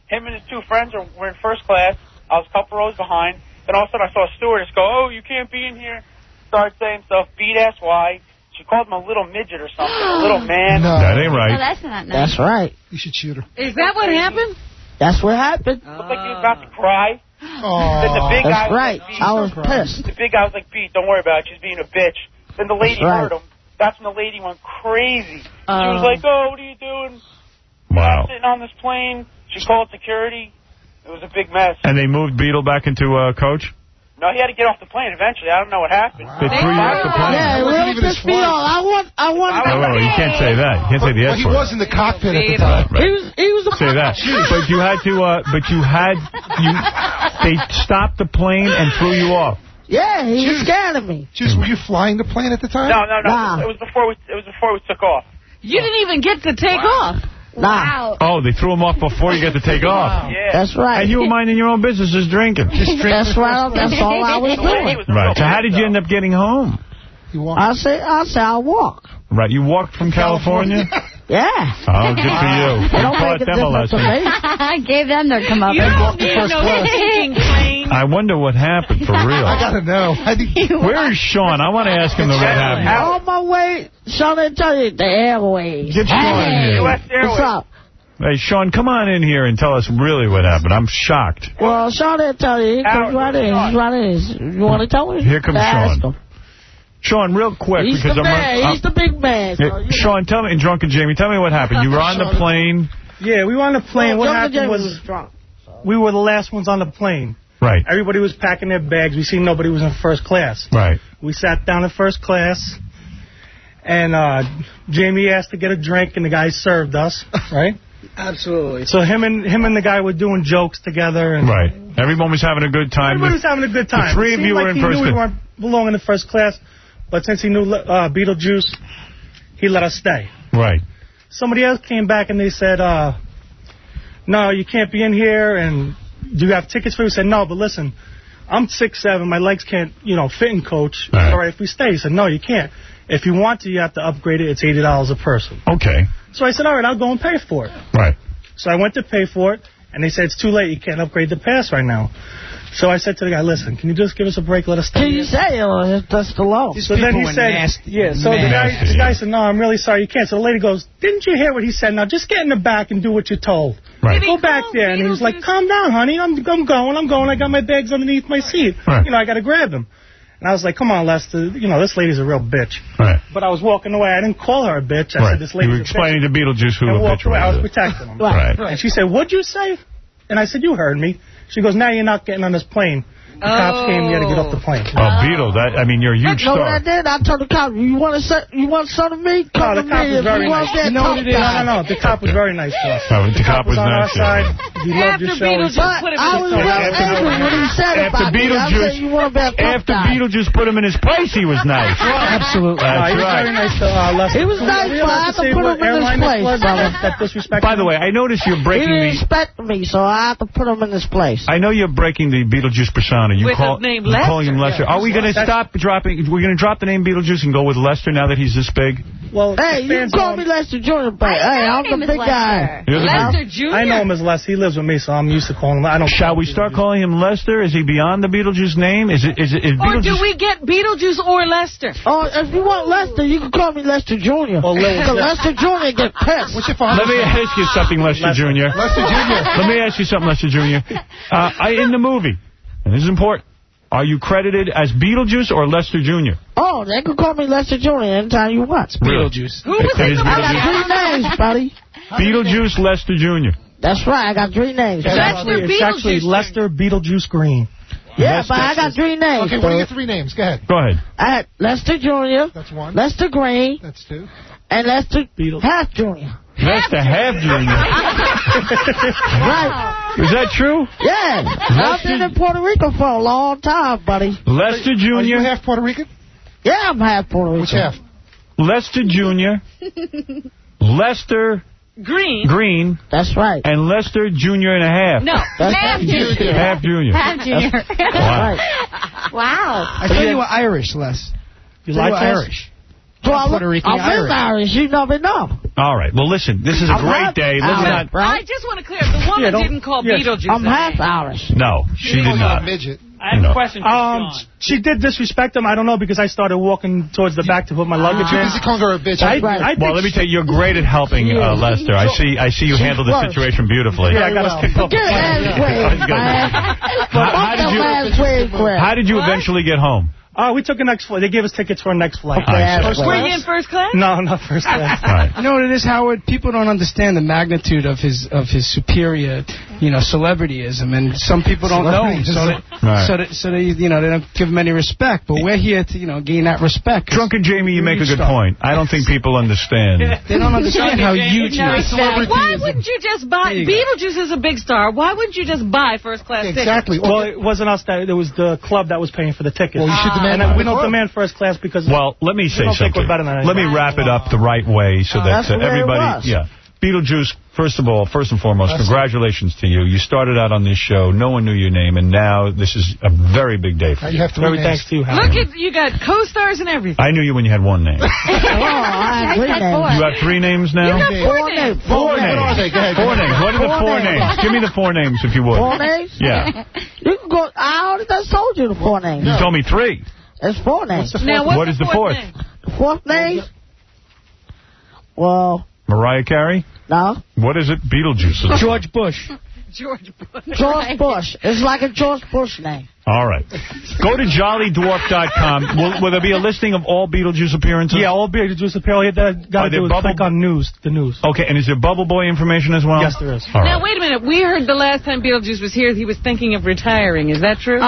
him and his two friends are, were in first class. I was a couple rows behind. Then all of a sudden I saw a stewardess go, oh, you can't be in here. Started saying stuff, beat ass why. She called him a little midget or something, a little man. No. That ain't right. Oh, that's not nice. That's right. You should shoot her. Is that what happened? That's what happened. Looked like he was about to cry. Oh, then the big that's guy right. was like, I was pissed. The big guy was like, Pete, don't worry about it. She's being a bitch. Then the lady Right. heard him. That's when the lady went crazy. She Um, was like, oh, what are you doing? Wow. I'm sitting on this plane. She called security. It was a big mess. And they moved Beetle back into uh, coach? No, he had to get off the plane eventually. I don't know what happened. They threw you off the plane? Yeah, it really pissed me off. I want, I want. Oh, well, you can't say that. You can't say the Well, S he word. was in the cockpit at the time. Right. He was, he was a Say that. But you had to, uh, but you had, you, they stopped the plane and threw you off. Yeah, he was scared of me. Just, were you flying the plane at the time? No, no, no. Nah. It was before we. It was before we took off. You didn't even get to take off. Nah. Oh, they threw him off before you got to take off. Yeah. That's right. And you were minding your own business, just drinking. That's right. That's all I was doing. Right. So how did you end up getting home? I say, I say, I'll walk. Right. You walked from California? Yeah. Oh, good for you. It don't Taught make a them a difference to lesson. me. I gave them their come up. You don't need no stinking plane. I wonder what happened for real. I gotta know. I think Where is Sean? I want to ask him the what happened. On my way, Sean, I tell you, the airways. Get Sean in here. What's up? Hey, Sean, come on in here and tell us really what happened. I'm shocked. Well, Sean, I tell you, he comes right in. He's right in. You want to tell me? Here comes Ask Sean. him. Sean, real quick, He's because the I'm man. I'm- He's the big man. So, Hey, Sean, tell me, and Drunken Jamie, tell me what happened. You were on the plane. Yeah, we were on the plane. Well, what Drunken happened Jamie was, was drunk. we were the last ones on the plane. Right. Everybody was packing their bags. We seen nobody was in first class. Right. We sat down in first class, and uh, Jamie asked to get a drink, and the guy served us, right? Absolutely. So him and him and the guy were doing jokes together. And Right. Everyone was having a good time. Everybody was having a good time. The three It of seemed you like were in he first knew we class. weren't belonging in first class, but since he knew uh, Beetlejuice, he let us stay. Right. Somebody else came back and they said, uh, no, you can't be in here, and do you have tickets for you? We said, no, but listen, I'm six seven, my legs can't, you know, fit in coach. All right. All right, if we stay. He said, no, you can't. If you want to, you have to upgrade it. It's eighty dollars a person. Okay. So I said, all right, I'll go and pay for it. Right. So I went to pay for it, and they said, it's too late. You can't upgrade the pass right now. So I said to the guy, listen, can you just give us a break, let us stay? Can you say it? It's just alone. So then he said, yeah, so the guy, the guy said, no, I'm really sorry, you can't. So the lady goes, didn't you hear what he said? Now just get in the back and do what you're told. Right. Go back there. And he was like, calm down, honey. I'm, I'm going, I'm going. I got my bags underneath my seat. Right. You know, I got to grab them. And I was like, come on, Lester, you know, this lady's a real bitch. Right. But I was walking away. I didn't call her a bitch. I Right. said, this lady's You were a bitch. explaining to Beetlejuice who and a walked bitch away. I was was. protecting him. Right. And she said, what'd you say? And I said, you heard me. She goes, now you're not getting on this plane. The cops came, you got to get off the plane. Oh, Beetle, that, I mean, you're a huge You know what I star. did? I told the cop, you want to say, you want some of me? No, Come the to cop me. was If very you want nice. that You know what it is? tough No, no, no. The cop was very nice to us. Oh, the cop was on our nice, side. yeah. He loved your show. Beetlejuice But put him I in was his real place. angry when he said After about me. I Beetlejuice, said, you want that tough after guy. Beetlejuice put him in his place, he was nice. Absolutely. That's no, he was right. very nice to uh, Lester. He was nice, We but I allowed had to say put what him in his airline this place, was brother. that disrespected By the way, I noticed you're He breaking didn't the... respect me, so I had to put him in his place. I know you're breaking the Beetlejuice persona. You With call, the name you're calling him Lester. Lester. Are we going to stop dropping... We're going to drop the name Beetlejuice and go with Lester now that he's this big? Well, Hey, you can fans call know me him. Lester Junior, but hey, I'm the big guy. You're the Lester big- Junior I know him as Les. He lives with me, so I'm used to calling him. I don't. Shall we start calling him Lester? Is he beyond the Beetlejuice name? Is it? Is it? Is Or do Beetlejuice... we get Beetlejuice or Lester? Oh, if you want Lester, you can call me Lester Junior Well, Lil- Because Lester Junior get pissed. What's your father's Let me name? ask you something, Lester Lester. Junior Lester Junior Let me ask you something, Lester Junior Uh, I, in the movie, and this is important, are you credited as Beetlejuice or Lester Junior? Oh, they can call me Lester Junior anytime you want. Beetlejuice. Who was It is I got Beetlejuice. three names, buddy. Beetlejuice, Lester Junior That's right, I got three names. It's Lester actually, it's actually Beetlejuice. Lester Beetlejuice Green. Yeah, but I got three names. Okay, what are your dude. three names? Go ahead. Go ahead. I had Lester Junior, That's one. Lester Green, That's two. and Lester Beetle. Half Junior Lester Half Junior Right. Is that true? Yeah. I've been in Puerto Rico for a long time, buddy. Lester Are you Junior half Puerto Rican? Yeah, I'm half Puerto Rico. Which half? Lester Junior Lester Green. Green, That's right. and Lester Junior and a half. No, That's Half right. Junior. Half Junior. Half Junior. Wow. Right. Wow. I thought you were Irish, Les. You Thought like you were us? Irish. Well, Puerto Rican I'm Irish. Irish. You never know. All right. Well, listen, this is a I'm great half day. Let's Irish, not... I just want to clear up. The woman Yeah, don't- didn't call yeah, Beetlejuice. I'm that half name. Irish. No, she did not. Midget. I have No. a question for Um, Sean. she did disrespect him. I don't know, because I started walking towards the back to put my luggage You're in. busy calling her a bitch. I, Right. I think Well, let me she- tell you, you're great at helping uh, Lester. I see I see you handle the works. situation beautifully. Yeah, I got us kicked off the Get plane. ass waved, man. How, how did you, Ass waved, quick. how did you eventually get home? Uh, we took a next flight. They gave us tickets for a next flight. I see. First Were class. you in first class? No, not first class. Right. You know what it is, Howard? People don't understand the magnitude of his of his superior, you know, celebrityism, and some people don't know him, so they, Right. so, they, so they, you know, they don't give him any respect. But we're here to, you know, gain that respect. Drunken Jamie, you make a good Stop. point. I don't think people understand. They don't understand how huge he No, is. why wouldn't you just buy? There you go. Beetlejuice is a big star. Why wouldn't you just buy first class tickets? Exactly. Well, it wasn't us. That it was the club that was paying for the tickets. Well, you should demand and that we of the don't club. demand first class because. Well, let me say don't think something. we're better than Let me anybody. wrap it up the right way so that that's uh, the way it everybody... was. Yeah. Beetlejuice, first of all, first and foremost, That's congratulations to you. You started out on this show. No one knew your name, and now this is a very big day for Now you. you have three Very names. thanks to you, Howard. Look at you got co-stars and everything. I knew you when you had one name. Oh, I have three names. You have three names You now? got four Four names. names. Four What names. are they? Go ahead. Four names. What are the Four four names. names? Give me the four names, if you would. Four names? Yeah. You can go. I already just told you the four names. You told me three. It's four names. Now, what's What the is the fourth? fourth? name? The fourth name? Well, Mariah Carey? no. What is it? Beetlejuice. George Bush. George Bush. George Bush. It's like a George Bush name. All right. Go to jolly dwarf dot com. Will, will there be a listing of all Beetlejuice appearances? Yeah, all Beetlejuice apparel. All you got Are to there do is bubble- click on news, the news. Okay, and is there Bubble Boy information as well? Yes, there is. All Now, right. wait a minute. We heard the last time Beetlejuice was here, he was thinking of retiring. Is that true? Oh,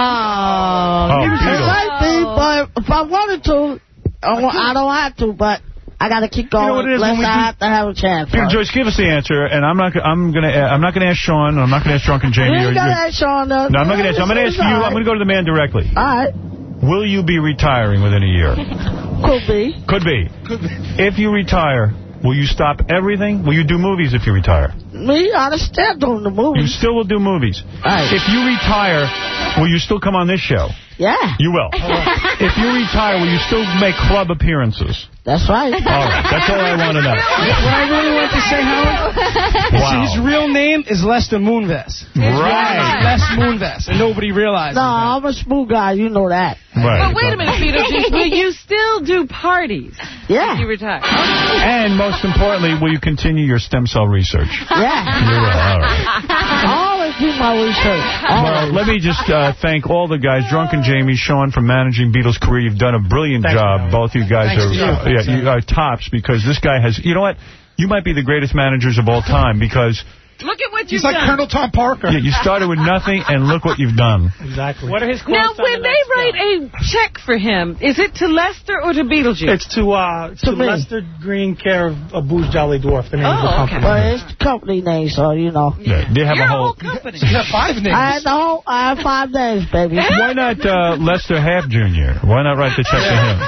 Oh, it Beatles. might be, but if I wanted to, I wa- I don't have to, but I got to keep going. You know what it is, Unless when we I do- have to have a chance. Peter Joyce, give us the answer, and I'm not. I'm gonna. I'm not gonna ask Sean. I'm not gonna ask Drunken You Jamie. ain't or got to you- ask Sean. No, no, I'm not gonna ask. I'm gonna ask you. I'm gonna go to the man directly. All right. Will you be retiring within a year? Could be. Could be. Could be. If you retire, will you stop everything? Will you do movies if you retire? Me, I still doing the You movies. still will do movies. Right. If you retire, will you still come on this show? Yeah. You will. If you retire, will you still make club appearances? That's right. All right. That's all I want to know. What I really want to say, Howard, is Wow. his real name is Lester Moonves. Right. Les Moonves, and nobody realizes No, that. I'm a smooth guy. You know that. Right. But wait a minute, Beetlejuice. Will you still do parties Yeah. if you retire? And most importantly, will you continue your stem cell research? Yeah. You will. All right. I always do my research. Well, Always. let me just uh, thank all the guys, Drunken Jamie, Sean, for managing Beatles' career. You've done a brilliant Thank job. you. Both you guys Thanks are, to you. uh, yeah, you are tops because this guy has. You know what? You might be the greatest managers of all time because Look at what He's you've like done. Colonel Tom Parker. yeah, you started with nothing, and look what you've done. Exactly. What are his quotes Now, on when the they next write a check for him, is it to Lester or to Beetlejuice? It's to uh to, To me. Lester Green, care of a Booze Jolly Dwarf, the name of the Oh, company. okay. But it's the company name, so you know. Yeah, they have You're a a whole. whole company. You have five names. I had the whole, I had five names, baby. Why not uh, Lester Half Junior? Why not write the check to him?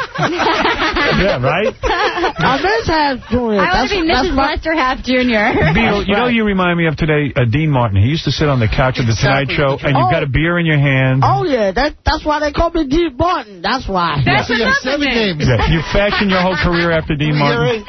Yeah, right? I miss Half Junior. I want That's, to be that's Missus my, Lester Half Junior Beetle, you know you remind me of today, uh, Dean Martin. He used to sit on the couch of the Tonight Show, and you've Oh. got a beer in your hand. Oh, yeah, that, that's why they call me Dean Martin. That's why. That's So you have another seven name. names. Yeah, you fashioned your whole career after Dean Martin.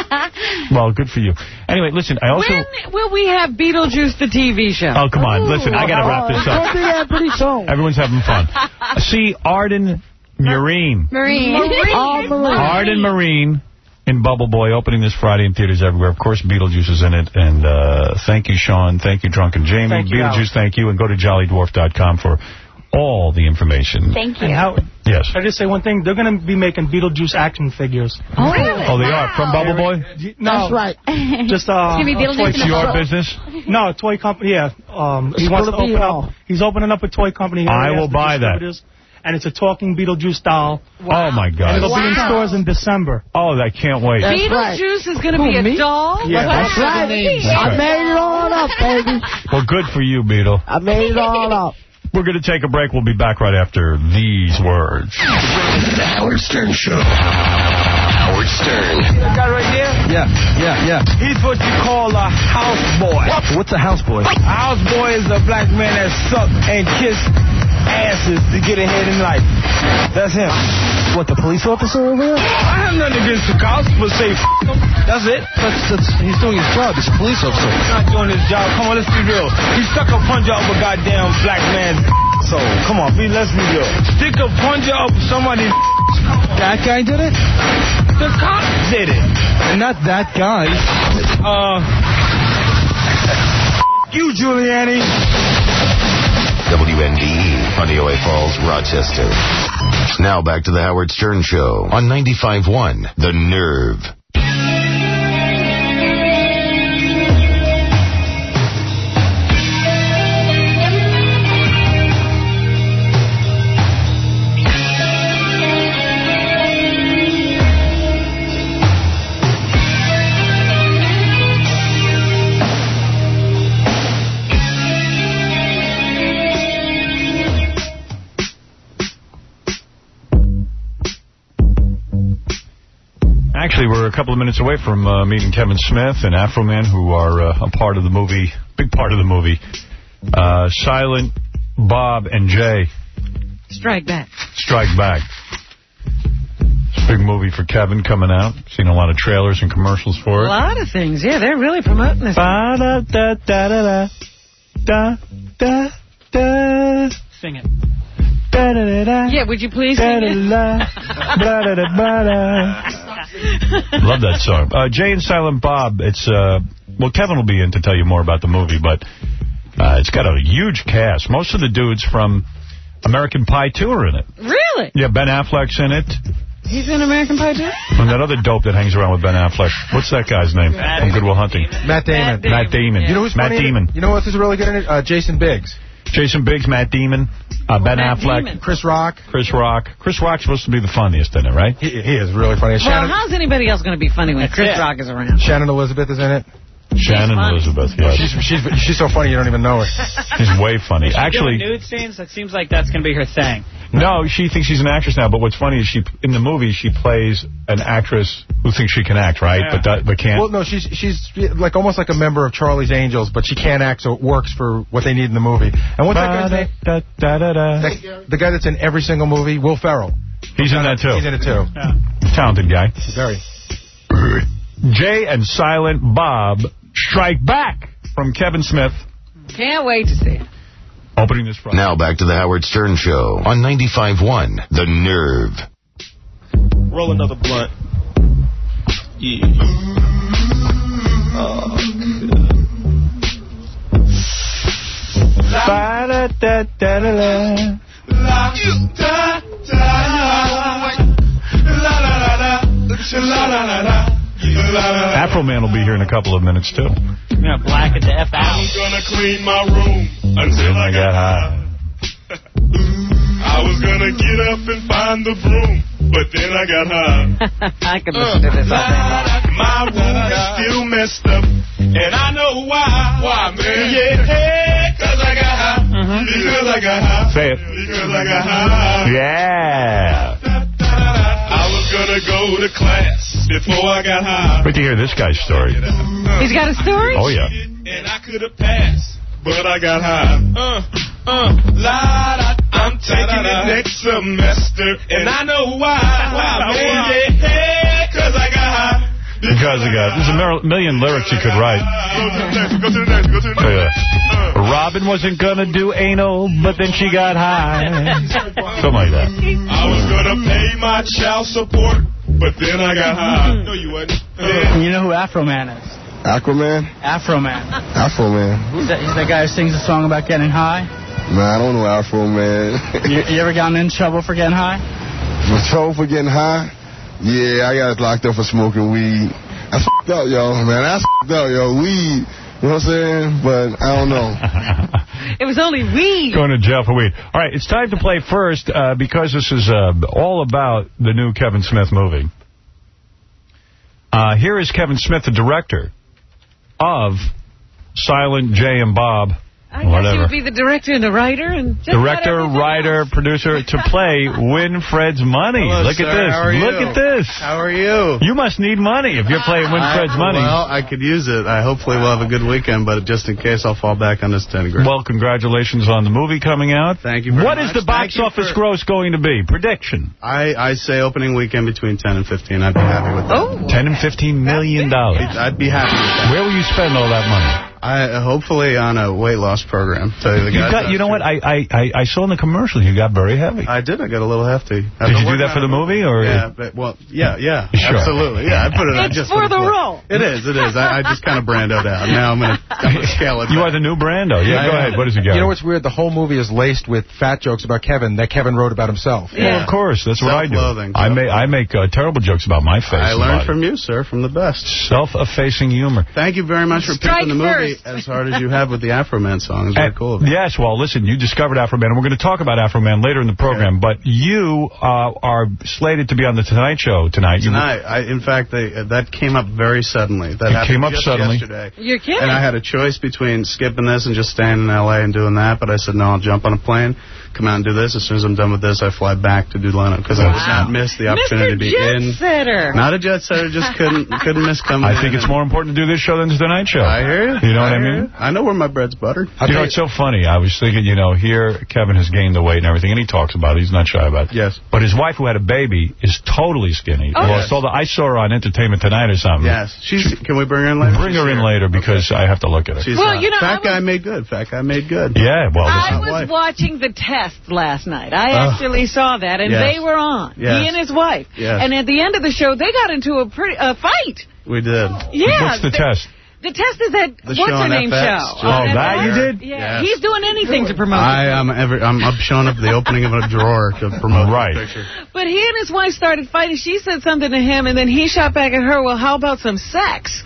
Well, good for you. Anyway, listen, I also... When will we have Beetlejuice, the T V show? Oh, come on. Listen, I got to wrap this It's up. going to be there pretty soon. Everyone's having fun. See Arden Marine. Marine. Oh, Marine. Arden Marine in Bubble Boy, opening this Friday in theaters everywhere. Of course, Beetlejuice is in it. And uh, thank you, Sean. Thank you, Drunken Jamie. Thank you, Beetlejuice, Alex. thank you. And go to jolly dwarf dot com for all the information. Thank you. And how, Yes. I just say one thing. They're going to be making Beetlejuice action figures. Oh, really? Oh, they are? From Bubble Boy? No, That's right. just uh, It's gonna be a toy Beetlejuice in It's a your boat. business? No, a toy company. Yeah, um, he It's wants to gonna be open all. up. He's opening up a toy company. He I already will has the buy that. distributors, And it's a talking Beetlejuice doll. Oh, my And God. it'll be in stores in December. Oh, I can't wait. That's Beetlejuice right. is going to be a doll? Yeah, That's right. I made it all up, baby. Well, good for you, Beetle. I made it all up. We're going to take a break. We'll be back right after these words. The Howard Stern Show. Howard Stern. That guy right here? Yeah, yeah, yeah. He's what you call a houseboy. What's a houseboy? A houseboy is a black man that suck and kiss asses to get ahead in life. That's him. What, the police officer over there? I have nothing against the cops, but say, f*** him. That's it. That's, that's, he's doing his job. He's a police officer. He's not doing his job. Come on, let's be real. He stuck a plunger up a goddamn black man's so come on, be, let's be real. Stick a plunger up somebody's. That guy did it? The cop did it. And not that guy. Uh, you, Giuliani. W N D E, Honeyaway Falls, Rochester. Now back to the Howard Stern Show on ninety-five point one, The Nerve. Actually, we're a couple of minutes away from uh, meeting Kevin Smith and Afro Man, who are uh, a part of the movie, big part of the movie. Uh, Silent, Bob, and Jay. Strike Back. Strike Back. It's a big movie for Kevin coming out. Seen a lot of trailers and commercials for it. A lot of things. Yeah, they're really promoting this. Ba da da da da da da da. Sing it. Da, da, da, da. Yeah, would you please sing it? Love that song. Uh, Jay and Silent Bob, it's, uh, well, Kevin will be in to tell you more about the movie, but uh, it's got a huge cast. Most of the dudes from American Pie two are in it. Really? Yeah, Ben Affleck's in it. He's in American Pie too? And that other dope that hangs around with Ben Affleck. What's that guy's name Matt from Good Will Hunting? Matt Damon. Matt Damon. Yeah. You know who's Matt funny? Damon. You know who else is really good in it? Uh, Jason Biggs. Jason Biggs, Matt Damon, uh, Ben Matt Affleck. Damon. Chris Rock. Chris Rock. Chris Rock's supposed to be the funniest in it, right? He, he is really funny. Well, Shannon, how's anybody else going to be funny when That's Chris it. Rock is around? Shannon Elizabeth is in it. Shannon funny. Elizabeth, yes. She's, she's, she's so funny you don't even know her. She's way funny. Is she Actually, doing nude scenes? It seems like that's going to be her thing. no, she thinks she's an actress now, but what's funny is she, in the movie, she plays an actress who thinks she can act, right? Yeah. But that, but can't. Well, no, she's she's like almost like a member of Charlie's Angels, but she can't act, so it works for what they need in the movie. And what's that guy's name? Da, da, da, da. That, the guy that's in every single movie, Will Ferrell. He's in that, too. He's in it, too. Yeah. Talented guy. Very. Jay and Silent Bob Strike Back from Kevin Smith. Can't wait to see it. Opening this Friday. Now back to the Howard Stern Show on ninety-five point one, The Nerve. Roll another blunt. Yeah. Oh, Afro Man will be here in a couple of minutes, too. I'm going to black it the F out. I'm gonna clean my room until I got high. I was gonna get up and find the broom, but then I got high. I could listen to this all day long. My room is still messed up, and I know why. Why, man? Yeah, hey, cause I got high. Mm-hmm. Because I got high. Say it. Because I got high. Yeah. I was gonna go to class before I got high. Wait to hear this guy's story. He's got a story? Oh, yeah. And I could have passed, but I got high. Uh, uh, la, da, I'm taking it next semester, and I know why. Why, man? Yeah, hey, cause I got high. Because of God. There's a mer- million lyrics you could write. Go to the next, go to the next, go to the next. Yeah. Robin wasn't gonna do anal, but then she got high. Something like that. I was gonna pay my child support, but then I got high. No, you wasn't. Uh, You know who Afro Man is? Aquaman? Afro Man. Afro Man. He's that, he's that guy who sings a song about getting high. Man, I don't know Afro Man. you, you ever gotten in trouble for getting high? For trouble for getting high? Yeah, I got locked up for smoking weed. That's f***ed up, yo, man. That's f***ed up, yo. Weed. You know what I'm saying? But I don't know. It was only weed. Going to jail for weed. All right, it's time to play first uh, because this is uh, all about the new Kevin Smith movie. Uh, here is Kevin Smith, the director of Silent, Jay and Bob, I guess Whatever. you would be the director and the writer and just Director, about writer, else. producer to play Win Fred's Money. Hello, Look sir. at this. How are Look you? at this. How are you? You must need money if you're playing Win I- Fred's Money. Well, I could use it. I hopefully will have a good weekend, but just in case, I'll fall back on this ten grand. Well, congratulations on the movie coming out. Thank you very What much. is the box Thank you office for- gross going to be? Prediction. I, I say opening weekend between ten and fifteen. I'd be happy with that. Oh. ten and fifteen million dollars. I'd be happy with that. Where will you spend all that money? I uh, hopefully on a weight loss program. Tell you the You, guys. got, you know what? I, I, I, I saw in the commercial you got very heavy. I did. I got a little hefty. I've Did been you do working that for on the it. movie? or? Yeah, but, well, yeah, yeah, Sure. absolutely. Yeah, I put it on It's just for the floor. role. It is, it is. I, I just kind of brandoed out. Now I'm going to I'm gonna scale it You back. are the new Brando. Yeah, I go am. ahead. What is it, Gary? You know what's weird? The whole movie is laced with fat jokes about Kevin that Kevin wrote about himself. Well, of course. That's what I do. Self-loathing. I make, I make uh, terrible jokes about my face. I and learned body. from you, sir, from the best. Self-effacing humor. Thank you very much for Strike picking the movie first. as hard as you have with the Afro Man song. It's very And- cool of you. Yes, well, listen, you discovered Afro Man, and we're going to talk about Afro Man later in the program, but you uh, are slated to be on the Tonight Show tonight. You- Tonight, I, in fact, they, uh, that came up very suddenly. That It happened came up just suddenly. yesterday. You're kidding. And I had a choice between skipping this and just staying in L A and doing that, but I said, no, I'll jump on a plane, come out and do this. As soon as I'm done with this, I fly back to do Leno, because I would Wow. not miss the opportunity to be Mister in. Jet Setter. Not a jet setter, just couldn't couldn't miss coming I in think it's and- more important to do this show than the Tonight Show. I hear you. You know what I hear mean? you. I know where my bread's buttered. You know, it's so funny. I was thinking, you know, here Kevin has gained the weight and everything, and he talks about it. He's not shy about it. Yes. But his wife, who had a baby, is totally skinny. Oh, well, yes. so the, I saw her on Entertainment Tonight or something. Yes. She's. Can we bring her in later? Bring She's her in here. later because I have to look at her. She's, Well, uh, you know, Fat I was- guy made good. Fat guy made good. Yeah, well, I listen. was watching the test last night. I Ugh. actually saw that, and Yes. they were on. Yes. He and his wife. Yes. And at the end of the show, they got into a pretty a fight. We did. Yeah. What's the they- test? The test is that The what's show her on name F X, show. just Oh, on that F X. you did? Yeah, Yes. he's doing anything to promote. I it. am every. I'm, I'm showing up the opening of a drawer to promote Right. the picture. But he and his wife started fighting. She said something to him, and then he shot back at her. Well, how about some sex?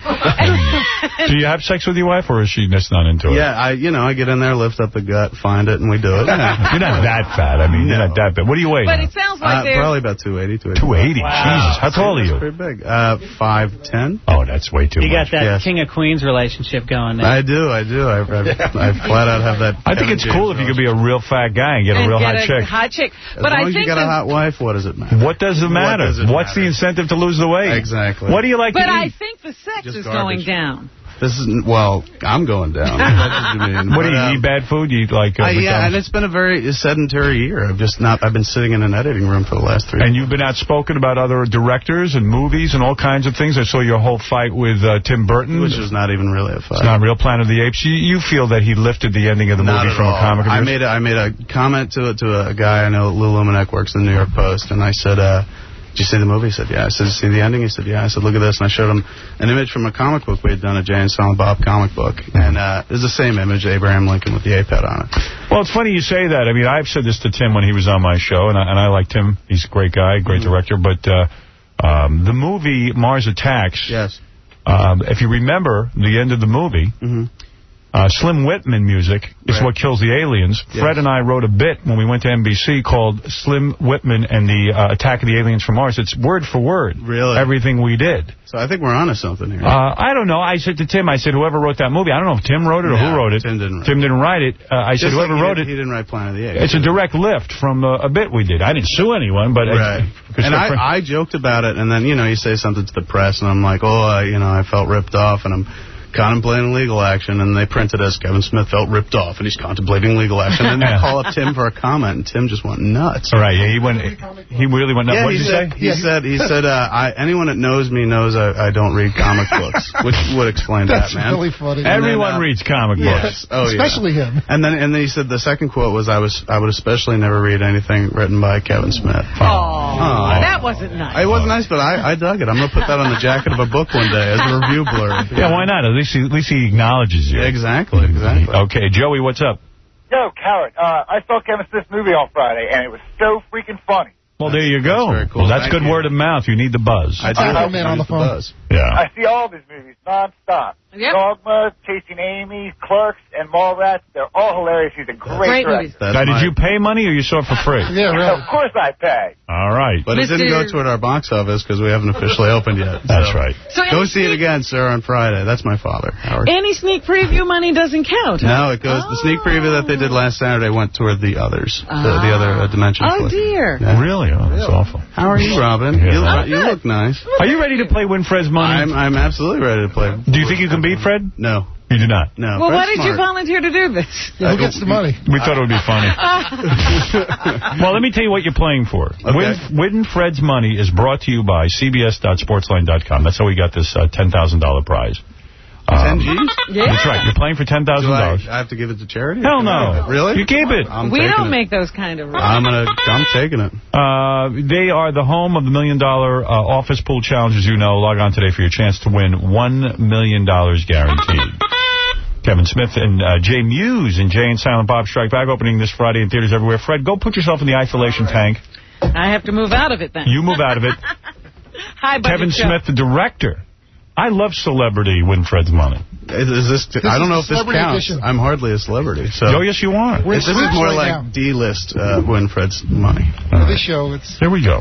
Do you have sex with your wife, or is she just not into it? Yeah, I you know I get in there, lift up the gut, find it, and we do it. Yeah. You're not that fat. I mean, you're not that bad. What do you weigh But now? it sounds Uh, like they're probably about two eighty, two eighty. two eighty. Wow. Jesus. How tall are That's you? pretty big. Uh, five ten. Oh, that's way too You much. got that Yes. King of Queens relationship going there. I do, I do. I, I, I flat out have that. I think it's cool if you could be a real fat guy and get a and real get hot a chick. hot chick. As But long I as think you got a the- hot wife, what does it matter? What does it matter? does it What's matter? the incentive to lose the weight? Exactly. What do you like But to I eat? think the sex Just is garbage. going down. This is well, I'm going down. That's what you mean. What do But, you um, eat bad food? You eat like uh, I, yeah, McDonald's? and it's been a very sedentary year. I've just not. I've been sitting in an editing room for the last three. And you've been outspoken about other directors and movies and all kinds of things. I saw your whole fight with uh, Tim Burton. Which was not even really a fight. It's not real Planet of the Apes. You, you feel that he lifted the ending of the Not movie at from all. a comic I of yours? made a, I made a comment to to a guy I know, Lou Luminek, works in the New York Post, and I said, uh, "Did you see the movie?" He said, "Yeah." I said, "Did you see the ending?" He said, "Yeah." I said, "Look at this," and I showed him an image from a comic book we had done, a Jay and Silent Bob comic book, and uh, it was the same image, Abraham Lincoln with the ape head on it. Well, it's funny you say that. I mean, I've said this to Tim when he was on my show, and I, and I like Tim. He's a great guy, great Mm-hmm. director. But uh, um, the movie Mars Attacks, yes. um, if you remember the end of the movie, Mm-hmm. uh, Slim Whitman music is Right. what kills the aliens. Yes. Fred and I wrote a bit when we went to N B C called Slim Whitman and the uh, Attack of the Aliens from Mars. It's word for word. Really? Everything we did. So I think we're onto something here. Uh, I don't know. I said to Tim, I said, whoever wrote that movie, I don't know if Tim wrote it or No, who wrote it. Tim didn't write Tim didn't write it. Uh, I Just said, like whoever he wrote did, it. he didn't write Planet of the Apes. It's a direct lift from uh, a bit we did. I didn't sue anyone, but... Right. It's, and I, I joked about it, and then, you know, you say something to the press, and I'm like, oh, I, you know, I felt ripped off, and I'm contemplating legal action, and they printed as Kevin Smith felt ripped off, and he's contemplating legal action. And then they call up Tim for a comment, and Tim just went nuts. All right, yeah, he went. He really went nuts. Yeah, what he did said, you say? He said, he said, uh, I, anyone that knows me knows I, I don't read comic books, which would explain That's that, man. really funny. And then, Everyone uh, reads comic yes. books. Oh, yeah. Especially him. And then, and then he said the second quote was, I was, I would especially never read anything written by Kevin Smith. Oh, Oh. that wasn't nice. It wasn't nice, but I, I dug it. I'm going to put that on the jacket of a book one day as a review blurb. Yeah, why not? At least he, at least he acknowledges you. Yeah, exactly, exactly. Okay, Joey, what's up? Yo, Carrot, uh, I saw Kevin Smith's movie on Friday, and it was so freaking funny. Well, there you go. That's very cool. Well, that's Thank good you. word of mouth. You need the buzz. I do. Oh, man, on the phone. Buzz. Yeah. I see all of his movies nonstop. Yep. Dogma, Chasing Amy, Clerks, and Mallrats. They're all hilarious. He's a great, Great director. movies. Now, did you pay money or you saw it for free? Yeah, really. Of course I pay. All right. But it didn't go toward our box office because we haven't officially opened yet. That's so. right. So Go any see it sneak- again, sir, on Friday. That's my father, Howard. Any sneak preview money doesn't count. Huh? No, it goes. The sneak preview that they did last Saturday went toward the others, the, the other uh, Dimension. Oh, flick. dear. Yeah. Really? Oh, that's awful. How are you, Robin? Yeah. You, look, I'm you good. look nice. Are you ready to play Winfred's money? I'm, I'm absolutely ready to play. Do you think you can beat Fred? No. You do not? No. Well, why Fred's did you smart. volunteer to do this? Yeah, who gets the money? We thought it would be funny. Well, let me tell you what you're playing for. Okay. Win, Win Fred's Money is brought to you by C B S dot sportsline dot com. That's how we got this uh, ten thousand dollar prize. ten Um, G's? Yeah. That's right. You're playing for ten thousand Do I, dollars. I have to give it to charity? Hell no. Really? You keep it. I'm we taking don't it. make those kind of rules. I'm gonna. I'm taking it. Uh, they are the home of the Million Dollar uh, Office Pool Challenge, as you know. Log on today for your chance to win one million dollars guaranteed. Kevin Smith and uh, Jay Muse and Jay and Silent Bob Strike Back, opening this Friday in theaters everywhere. Fred, go put yourself in the isolation tank. I have to move out of it then. You move out of it. Hi, buddy. Kevin Joe. Smith, the director. I love celebrity Winfred's Money. Is, is this? This I don't is know if this celebrity counts. edition. I'm hardly a celebrity. So. Oh, yes, you are. We're This is switched more right like now. D-list uh, Winfred's Money. For this show, it's... There we go.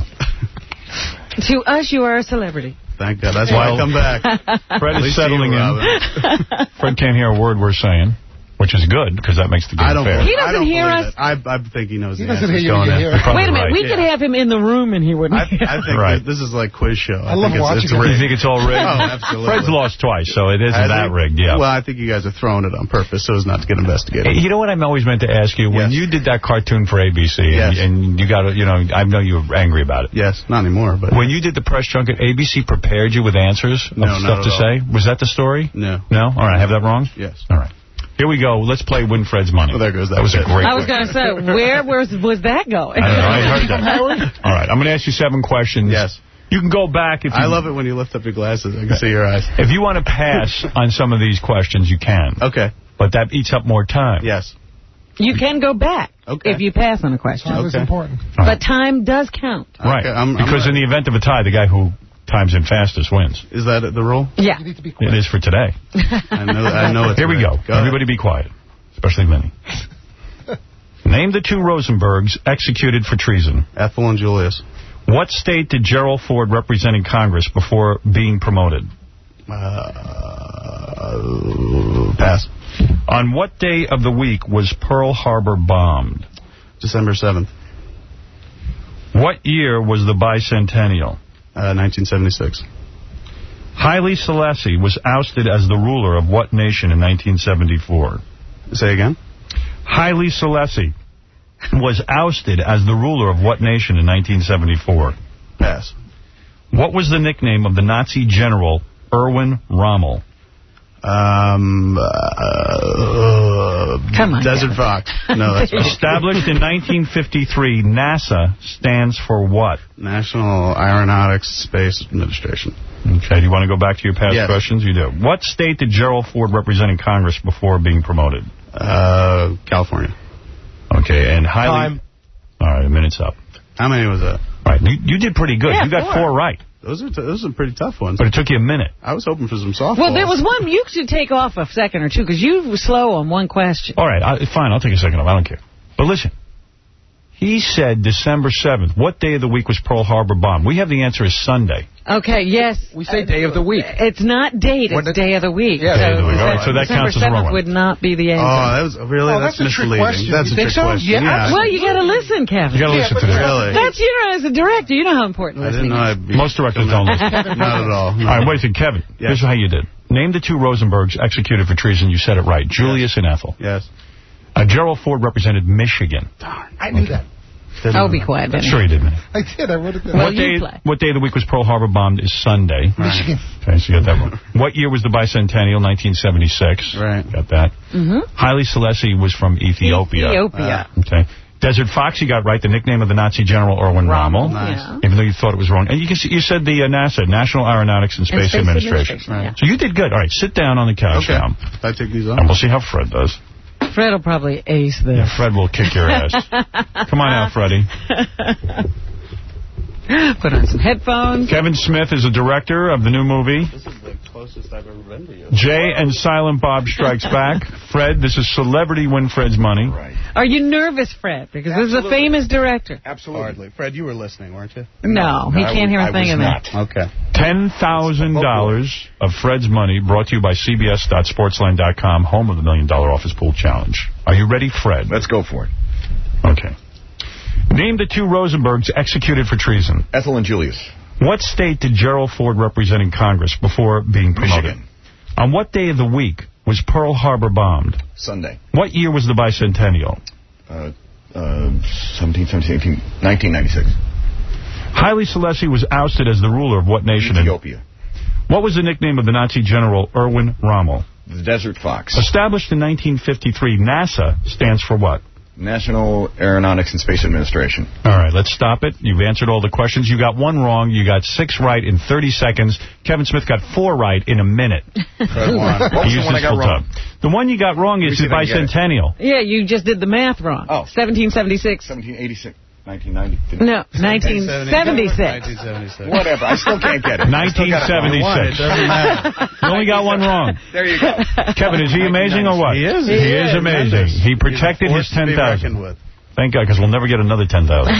To us, you are a celebrity. Thank God. That's why I come back. Fred At is least settling you, in. Robin. Fred can't hear a word we're saying, which is good, because that makes the game I don't. fair. believe- He doesn't I don't hear believe us. it. I, I think he knows He the doesn't answers hear you, going you in. hear it. Probably Wait a minute. right. We could have him in the room and he wouldn't I, I think Right. this is like quiz show. I, I love think it's, watching it's it. rigged. You think it's all rigged? Oh, absolutely. Fred's lost twice, so it isn't Has that he? rigged, yeah. Well, I think you guys are throwing it on purpose so as not to get investigated. You know what I'm always meant to ask you? When Yes. you did that cartoon for A B C, Yes. and, and you got, you know, I know you were angry about it. Yes, not anymore, but... When you did the press junket, A B C prepared you with answers of No, stuff not to at say? Was that the story? No. No? All right, I have that wrong? Yes. All right. Here we go. Let's play Winfred's Money. Well, there goes that That was a bit. great I was going to say, where was, was that going? I don't know. I heard that. All right. I'm going to ask you seven questions. Yes. You can go back if you... I love it when you lift up your glasses. I can see your eyes. If you want to pass on some of these questions, you can. Okay. But that eats up more time. Yes. You can go back Okay. if you pass on a question. Time is Okay. important. But time does count. Right. Okay, I'm- I'm because in ready. the event of a tie, the guy who times in fastest wins. Is that the rule? Yeah. You need to be quick. It is for today. I know. I know it's Here we rigged. go. Go ahead. Everybody be quiet, especially Minnie. Name the two Rosenbergs executed for treason. Ethel and Julius. What state did Gerald Ford represent in Congress before being promoted? Uh, pass. On what day of the week was Pearl Harbor bombed? December seventh, What year was the bicentennial? uh, nineteen seventy-six. Haile Selassie was ousted as the ruler of what nation in nineteen seventy-four? Say again? Haile Selassie was ousted as the ruler of what nation in nineteen seventy-four? Pass. What was the nickname of the Nazi general Erwin Rommel? Um, uh, Come on, Desert Kevin. Fox. No, that's wrong. Established in nineteen fifty-three, NASA stands for what? National Aeronautics Space Administration. Okay, do you want to go back to your past Yes. questions? You do. What state did Gerald Ford represent in Congress before being promoted? Uh, California. Okay, and Haile... Time. All right, a minute's up. How many was that? All right, you, you did pretty good. Yeah, you got four. four right, Those are t those are pretty tough ones. but it took you a minute. I was hoping for some softballs. Well, there was one. You should take off a second or two because you were slow on one question. All right, I, fine, I'll take a second off. I don't care. But listen, he said December seventh. What day of the week was Pearl Harbor bombed? We have the answer is Sunday. Okay, yes. We say day of the week. It's not date, When it's the- day of the week. Yeah, so day of the week. All right, so that December counts as a wrong seventh one. would not be the answer. Oh, that was really Oh, that's, that's a trick misleading. question. That's You a think trick so? question. Yeah. Well, you got to listen, Kevin. You got to listen to this. Really? That's, you know, as a director, you know how important I listening didn't know is. I'd be Most directors don't listen. Not at all. No. All right, wait a second, Kevin. Yes. Here's how you did. Name the two Rosenbergs executed for treason. You said it right. Julius and Ethel. Yes. Uh, Gerald Ford represented Michigan. I knew that. Didn't Oh, know be that. quiet, Vinny. Sure you did, man. I did. I wrote it down. Well, what, you day, play. what day of the week was Pearl Harbor bombed is Sunday. Michigan. Okay, so you got that one. What year was the bicentennial? nineteen seventy-six. Right. Got that. Mm-hmm. Haile Selassie was from Ethiopia. Ethiopia. Okay. Desert Fox, you got right. The nickname of the Nazi general, Erwin Rommel. Nice. Yeah. Even though you thought it was wrong. And you can see, you said the uh, NASA, National Aeronautics and Space, Space Administration. Administration, yeah. So you did good. All right, sit down on the couch Okay. now. I take these off. And we'll see how Fred does. Fred will probably ace this. Yeah, Fred will kick your ass. Come on out, Freddie. Put on some headphones. Kevin Smith is the director of the new movie. closest I've ever been to you. Jay and Silent Bob Strikes Back. Fred, this is Celebrity Win Fred's Money. Right. Are you nervous, Fred? Because Absolutely. This is a famous director. Absolutely. Hardly. Fred, you were listening, weren't you? No, he can't hear a thing in that. Okay. ten thousand dollars of Fred's money brought to you by C B S dot sportsline dot com, home of the Million Dollar Office Pool Challenge. Are you ready, Fred? Let's go for it. Okay. Name the two Rosenbergs executed for treason. Ethel and Julius. What state did Gerald Ford represent in Congress before being promoted? Michigan. On what day of the week was Pearl Harbor bombed? Sunday. What year was the bicentennial? Uh, uh, seventeen, seventeen, eighteen, nineteen ninety-six. Haile Selassie was ousted as the ruler of what nation? Ethiopia. What was the nickname of the Nazi general Erwin Rommel? The Desert Fox. Established in nineteen fifty-three, NASA stands for what? National Aeronautics and Space Administration. All right, let's stop it. You've answered all the questions. You got one wrong. You got six right in thirty seconds. Kevin Smith got four right in a minute. What was the one I got wrong? The one you got wrong is the bicentennial. Yeah, you just did the math wrong. Oh. seventeen seventy-six. seventeen eighty-six. nineteen ninety. No, nineteen seventy-six. nineteen seventy-six. Whatever, I still can't get it. nineteen seventy-six. You only got one wrong. There you go. Kevin, is he amazing or what? He is. He, he is, is amazing. He protected his ten thousand. Thank God, because we'll never get another ten thousand.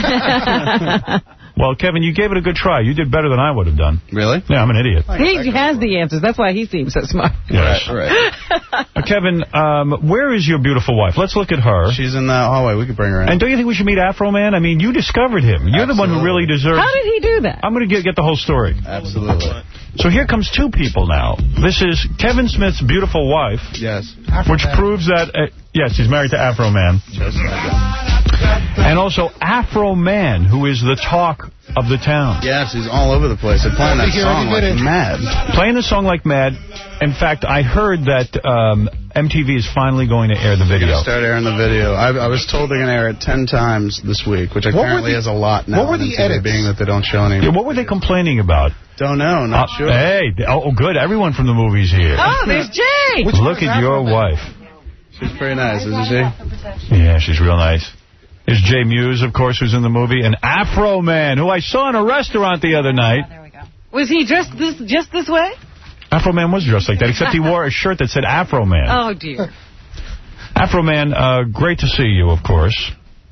Well, Kevin, you gave it a good try. You did better than I would have done. Really? Yeah, I'm an idiot. He has the answers. That's why he seems so smart. Yes. Right. Uh, Kevin, um, where is your beautiful wife? Let's look at her. She's in the hallway. We could bring her in. And don't you think we should meet Afro Man? I mean, you discovered him. You're Absolutely. the one who really deserves... How did he do that? I'm going to get, get the whole story. Absolutely. So here comes two people now. This is Kevin Smith's beautiful wife. Yes. Which proves that... Uh, yes, he's married to Afro Man. Just like that. And also Afro Man, who is the talk of the town. Yes, he's all over the place. They're playing that song like mad. Playing the song like mad. In fact, I heard that um, M T V is finally going to air the video. Start airing the video. I, I was told they're going to air it ten times this week, which apparently the, is a lot now. What were the edits? Being that they don't show any. Yeah, what were they complaining about? Don't know. Not uh, sure. Hey, oh, good. Everyone from the movie's here. Oh, there's Jay. Which Look at your wife. She's pretty nice, isn't she? Yeah, she's real nice. There's Jay Muse, of course, who's in the movie, and Afro Man, who I saw in a restaurant the other night. Oh, there we go. Was he dressed this just this way? Afro Man was dressed like that, except he wore a shirt that said Afro Man. Oh, dear. Afro Man, uh, great to see you, of course.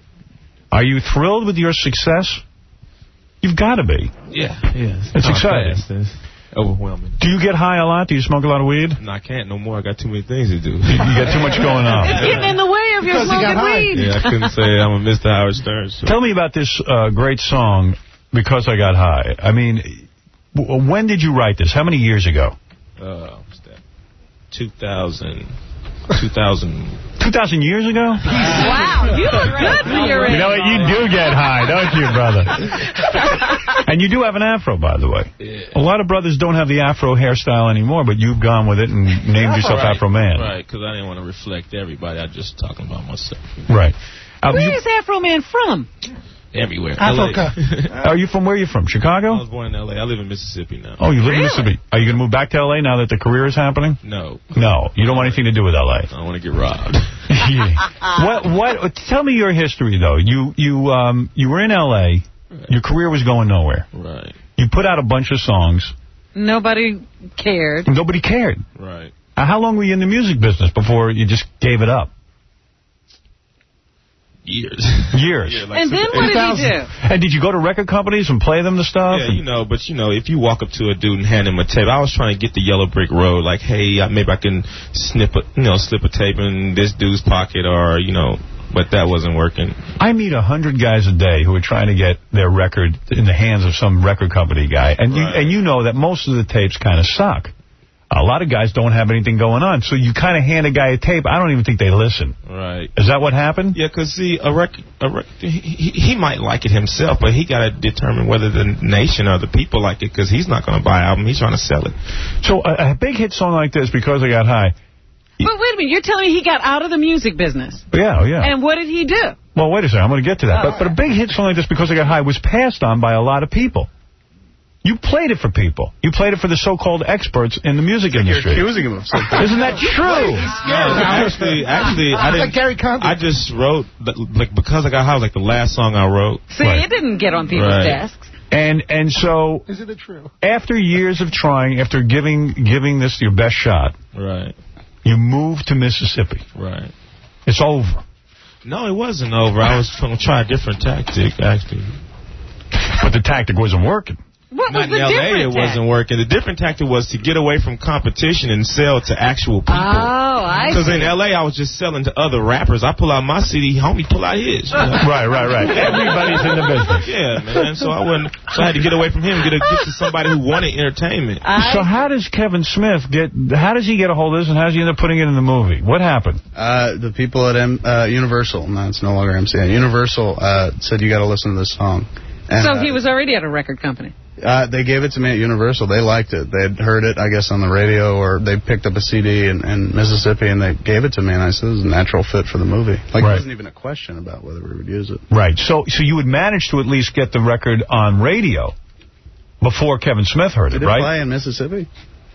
Are you thrilled with your success? You've got to be. Yeah, yeah. It's, it's exciting. Fast. It's overwhelming. Do you get high a lot? Do you smoke a lot of weed? No, I can't no more. I got too many things to do. You got too much going on. It's getting in the way of your smoking weed. Yeah, I couldn't say I'm a Mister Howard Stern. So. Tell me about this uh, great song, Because I Got High. I mean, w when did you write this? How many years ago? Uh, what's that? two thousand. two thousand. two thousand years ago? Wow, you look good for your age. You know what? You do get high, don't you, brother? And you do have an afro, by the way. Yeah. A lot of brothers don't have the afro hairstyle anymore, but you've gone with it and named yourself right. Afro Man. Right, because I didn't want to reflect everybody. I was just talking about myself. Right. Uh, Where you, is Afro Man from? Everywhere. Africa. Are you from, where are you from, Chicago? I was born in L A I live in Mississippi now. Oh, you live really? in Mississippi. Are you going to move back to L A now that the career is happening? No. No, you don't want anything to do with L A. I don't want to get robbed. Yeah. What, what, tell me your history, though. You, you, um, you were in L A. Right. Your career was going nowhere. Right. You put out a bunch of songs. Nobody cared. Nobody cared. Right. Uh, how long were you in the music business before you just gave it up? Years. Years. Yeah, like and then what did he do? And did you go to record companies and play them the stuff? Yeah, you know, but, you know, if you walk up to a dude and hand him a tape, I was trying to get the yellow brick road, like, hey, maybe I can snip a, you know, slip a tape in this dude's pocket or, you know, but that wasn't working. I meet a hundred guys a day who are trying to get their record in the hands of some record company guy, and, right. you, and you know that most of the tapes kind of suck. A lot of guys don't have anything going on, so you kind of hand a guy a tape. I don't even think they listen. Right. Is that what happened? Yeah, because, see, a rec a rec he, he might like it himself, but he got to determine whether the nation or the people like it, because he's not going to buy an album. He's trying to sell it. So a, a big hit song like this, Because I Got High. But wait a minute, you're telling me he got out of the music business? Yeah, yeah. And what did he do? Well, wait a second, I'm going to get to that. Oh, but, but a big hit song like this, Because I Got High, was passed on by a lot of people. You played it for people. You played it for the so-called experts in the music industry. You're accusing him of something. Isn't that true? No, actually, actually, I didn't. Like Gary Condon. I just wrote, like, Because I Got High was like the last song I wrote. See, right. It didn't get on people's right. desks. And and so Isn't it true? After years of trying, after giving giving this your best shot, right, you moved to Mississippi. Right. It's over. No, it wasn't over. I was going to try a different tactic, actually. But the tactic wasn't working. What was Not the in L A different it wasn't working. The different tactic was to get away from competition and sell to actual people. Oh, I see. Because in L A I was just selling to other rappers. I pull out my C D, homie pull out his. You know? Right, right, right. Everybody's in the business. Yeah, man. So I wouldn't. So I had to get away from him and get, a, get to somebody who wanted entertainment. So how does Kevin Smith get? How does he get a hold of this, and how does he end up putting it in the movie? What happened? Uh, the people at M uh, Universal, no, it's no longer M C N. Universal uh, said you got to listen to this song. And, so uh, he was already at a record company. Uh, they gave it to me at Universal. They liked it. They had heard it, I guess, on the radio, or they picked up a C D in, in Mississippi, and they gave it to me, and I said, this is a natural fit for the movie. Like, Right. it wasn't even a question about whether we would use it. Right. So so you would manage to at least get the record on radio before Kevin Smith heard Did it, it right? play in Mississippi?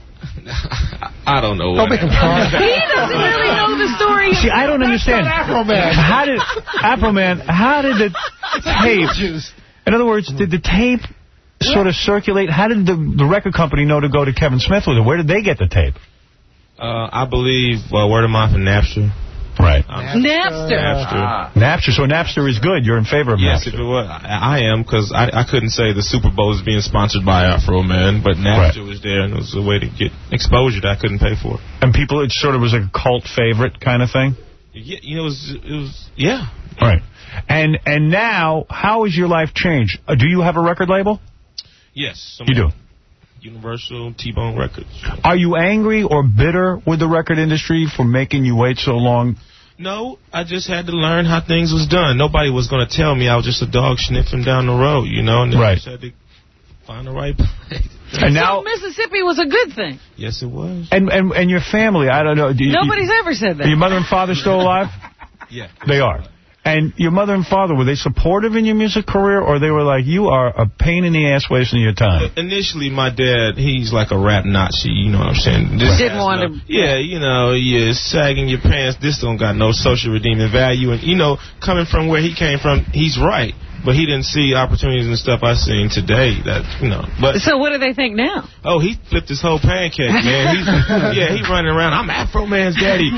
I don't know. Don't make him cry. He doesn't really know the story. See, I don't understand. Afro Man. How did Afro Man? How did the tape? In other words, did the tape sort of circulate? How did the the record company know to go to Kevin Smith with it? Where did they get the tape? Uh, I believe uh, word of mouth and Napster. Right. Um, Napster. Napster. Napster. So Napster is good. You're in favor of Yes, Napster. if it was, I, I am, because I, I couldn't say the Super Bowl is being sponsored by Afro Man, but Napster Right. was there, and it was a way to get exposure that I couldn't pay for. And people, it sort of was a cult favorite kind of thing? Yeah, you know, it was, it was yeah. Right. And and now, how has your life changed? Uh, do you have a record label? Yes. You do. Universal T-Bone Records. Are you angry or bitter with the record industry for making you wait so long? No, I just had to learn how things was done. Nobody was going to tell me. I was just a dog sniffing down the road, you know, and then I Right. just had to find the right place. And now, So Mississippi was a good thing. Yes, it was. and, and and your family, I don't know. Do you, Nobody's ever said that. Are your mother and father still alive? Yeah. They are. And your mother and father, were they supportive in your music career, or they were like, you are a pain in the ass wasting your time? Initially, my dad, he's like a rap Nazi, you know what I'm saying? This Didn't has want no, to- Yeah, you know, you're sagging your pants, this don't got no social redeeming value. And, you know, coming from where he came from, he's right. But he didn't see opportunities and stuff I seen today that, you know. But So what do they think now? Oh, he flipped his whole pancake, man. He's, yeah, he running around. I'm Afro Man's daddy.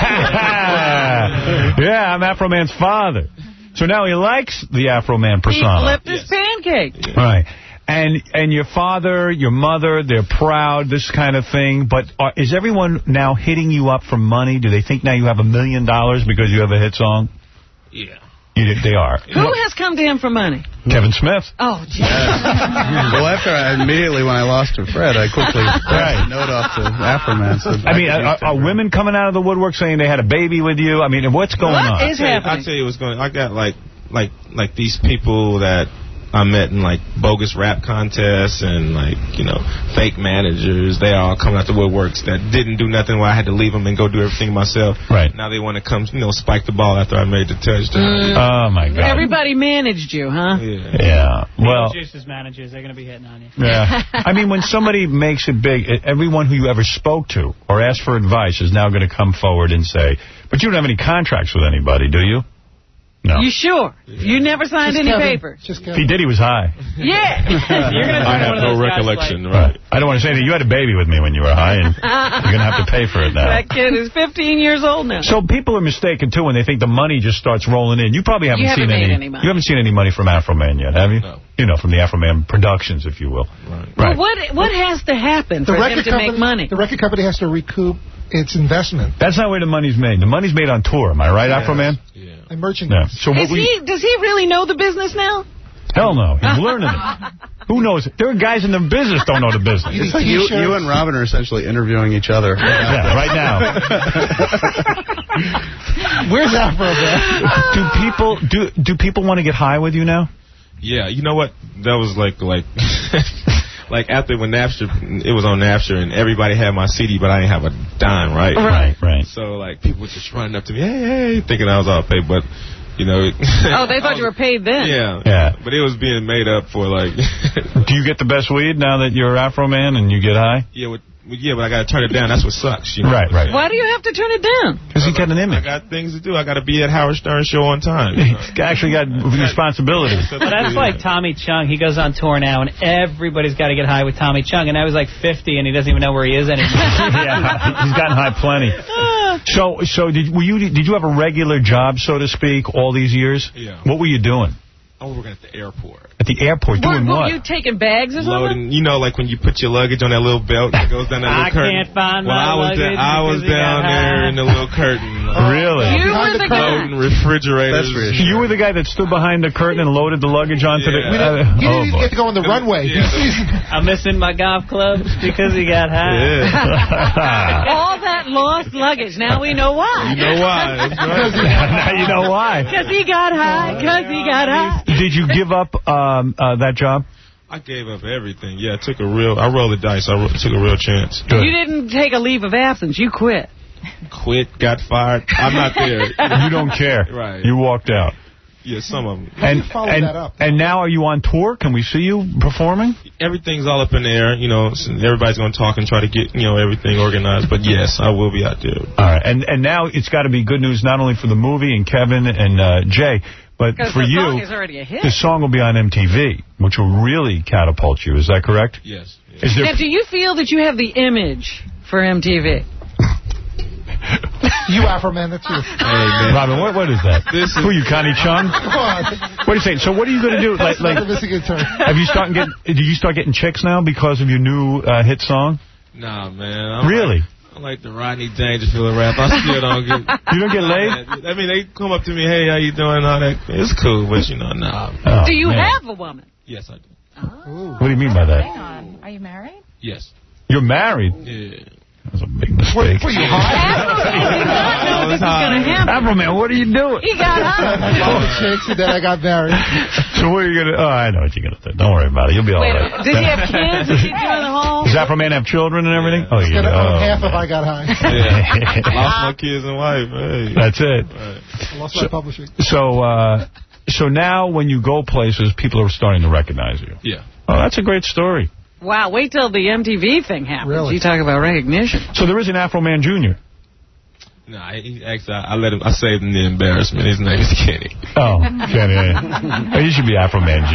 Yeah, I'm Afro Man's father. So now he likes the Afro Man persona. He flipped his pancake. Right. And and your father, your mother, they're proud, this kind of thing. But are, is everyone now hitting you up for money? Do they think now you have a million dollars because you have a hit song? Yeah. You, they are. Who has come to him for money? Kevin Smith. Oh, geez. Well, after I, immediately when I lost to Fred, I quickly Right. passed a note off to Afro Man. So I mean, are, are women coming out of the woodwork saying they had a baby with you? I mean, what's going on? What is happening? I'll tell you what's going on. I got like, like, like these people that I met in like bogus rap contests and like, you know, fake managers. They all coming out the woodworks that didn't do nothing where I had to leave them and go do everything myself. Right. Now they want to come, you know, spike the ball after I made the touchdown. Mm. Oh, my God. Everybody managed you, huh? Yeah. Yeah. Well, Juice's managers, they're going to be hitting on you. yeah. I mean, when somebody makes it big, everyone who you ever spoke to or asked for advice is now going to come forward and say, but you don't have any contracts with anybody, do you? No. You sure? You never signed Just any Kevin. papers? Just If he did, he was high. Yeah. You're gonna I turn have one of no those guys recollection. like- Right. I don't want to say that. You had a baby with me when you were high, and you're going to have to pay for it now. That kid is fifteen years old now. So people are mistaken, too, when they think the money just starts rolling in. You probably haven't, You haven't seen made any, any money. You haven't seen any money from Afro Man yet, have you? No. You know, from the Afro Man Productions, if you will. Right. Well, what what has to happen The for him record to company, make money? The record company has to recoup its investment That's not where the money's made. The money's made on tour. Am I right, Yes. Afro Man? Yeah. and merchandise. Yeah. So what Is we... he, does he really know the business now? Hell no. He's learning it. Who knows? There are guys in the business don't know the business. It's like you, you and Robin are essentially interviewing each other. Yeah, right now. Where's Afro Man? Do people do do people want to get high with you now? Yeah, you know what? That was like like like after when Napster, it was on Napster and everybody had my C D, but I didn't have a dime, right? Right, right. So like people were just running up to me, hey, hey, thinking I was all paid, but you know. Oh, they thought you were paid then. Yeah, Yeah. But it was being made up for like. Do you get the best weed now that you're Afro Man and you get high? Yeah, with Yeah, but I got to turn it down. That's what sucks. You know? Right, right. Why do you have to turn it down? Because he got an image. I got things to do. I got to be at Howard Stern show on time. You know? He's actually got responsibilities. Well, that's like Tommy Chung. He goes on tour now, and everybody's got to get high with Tommy Chung. And now he's like fifty, and he doesn't even know where he is anymore. Yeah, he's gotten high plenty. So, so did were you did you have a regular job, so to speak, all these years? Yeah. What were you doing? I was working at the airport. At the airport, doing what? what? Were you taking bags or something? Loading, you know, like when you put your luggage on that little belt that goes down that little I curtain. can't find well, my I was luggage I was down there in the little curtain. Really? You were the guy. Loading refrigerators. That's you were the guy that stood behind the curtain and loaded the luggage onto Yeah. the... We didn't, Uh, you didn't oh, even get to go on the runway. I'm missing my golf clubs because he got high. All that lost luggage. Now we know why. You know why. That's right. Now you know why. Because he got high. Because he got high. Did you give up um, uh, that job? I gave up everything. Yeah, I took a real, I rolled the dice. I ro took a real chance. You didn't take a leave of absence. You quit. Quit, got fired. I'm not there. You don't care. Right. You walked out. Yeah, some of them. And, and, and now are you on tour? Can we see you performing? Everything's all up in the air. You know, so everybody's going to talk and try to get, you know, everything organized. But, yes, I will be out there. All right. And, and now it's got to be good news not only for the movie and Kevin and uh, Jay, but for the you, song is already a hit. the song will be on M T V, which will really catapult you. Is that correct? Yes. yes. Is there Now, do you feel that you have the image for M T V? You Afro Man, that's you. Hey, man. Robin, what, what is that? This Who are you, Connie Chung? Come on. What are you saying? So what are you going to do? Like, like, have you start getting? Did you start getting chicks now because of your new uh, hit song? Nah, man. I'm Really? Like, I like the Rodney Dangerfield rap. I still don't get... You don't get laid? I mean, they come up to me, hey, how you doing? All that. It's cool, but, you know, nah. Oh, do you man. have a woman? Yes, I do. Oh. What do you mean by that? Hang on. Are you married? Yes. You're married? Yeah. That was a big mistake. Were you high? This is going to happen. Afro Man, what are you doing? He got high. Oh, chicks, and then I got married. So what are you going to... Oh, I know what you're going to do. Don't worry about it. You'll be all Wait, right. did he have kids? Is he doing the whole... Does Afro Man have children and everything? Oh, It's yeah. gonna own Oh, half man. if I got high. Yeah. Lost my kids and wife. Hey. That's it. Right. I lost my publishing. So, uh, so now when you go places, people are starting to recognize you. Yeah. Oh, that's a great story. Wow, wait till the M T V thing happens. Really? You talk about recognition. So there is an Afro Man Junior No, nah, he actually, I, I let him. I saved him the embarrassment. His name is Kenny. Oh, Kenny. Oh, you should be Afro Man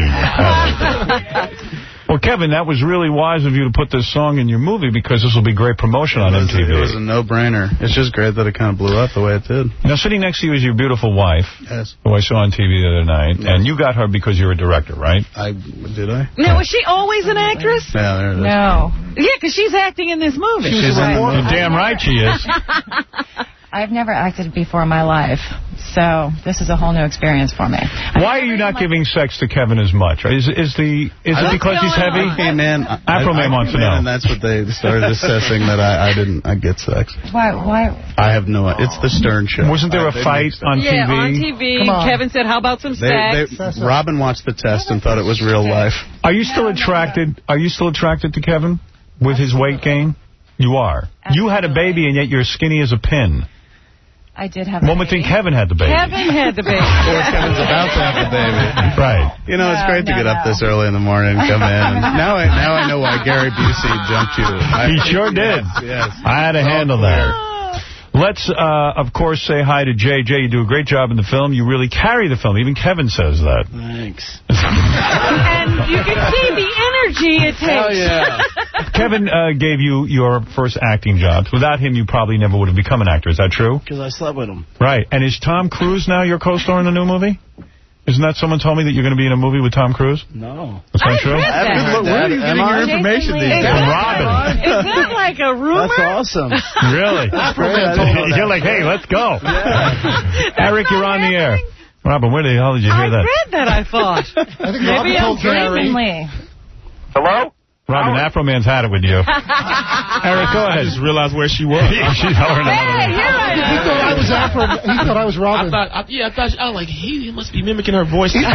Junior Well, Kevin, that was really wise of you to put this song in your movie because this will be great promotion on it was, M T V. It was a no-brainer. It's just great that it kind of blew up the way it did. Now, sitting next to you is your beautiful wife, yes. who I saw on T V the other night, yes. and you got her because you're a director, right? I Did I? Now, was she always an actress? Yeah, there it is. No. Yeah, because she's acting in this movie. She's in the movie. You're damn right she is. I've never acted before in my life, so this is a whole new experience for me. Why are you not giving sex to Kevin as much? Is is the is it because he's heavy? I came in. Afro Man wants to know. And that's what they started assessing, that I, I didn't I get sex. Why? Why? I have no idea. It's the Stern Show. Wasn't there a I, fight on yeah, T V? on T V. Come on. Kevin said, how about some They, sex? they, Robin watched the test and thought it was real life. Are you still attracted? Are you still attracted to Kevin with his weight gain? You are. You had a baby and yet you're skinny as a pin. I did have. One a would think baby. Kevin had the baby. Kevin had the baby. Or Kevin's about to have the baby. Right. You know, it's No, great to no, get no. up this early in the morning and come in. And now I now I know why Gary Busey jumped you. I, He sure did. Yes. I had to handle that. Let's, uh, of course, say hi to Jay. Jay, you do a great job in the film. You really carry the film. Even Kevin says that. Thanks. And you can see the energy it takes. Hell yeah. Kevin uh, gave you your first acting jobs. Without him, you probably never would have become an actor. Is that true? Because I slept with him. Right. And is Tom Cruise now your co-star in the new movie? Isn't that someone told me that you're going to be in a movie with Tom Cruise? No. That's not I true? read that. Where are you getting your information these days? From Robin. Is that like a rumor? That's awesome. Really? You're like, hey, let's go. Eric, you're on the air. Robin, where the hell did you hear I that? read that, I thought. I think Maybe Robin I'm told Gary. Lee. Hello? Robin, Afro Man's had it with you. Eric, go ahead. I just realized where she was. She's over in Hey, another here I He am. thought I was Afro. He thought I was I Robin. thought, I, yeah, I thought, I was like, he, he must be mimicking her voice. He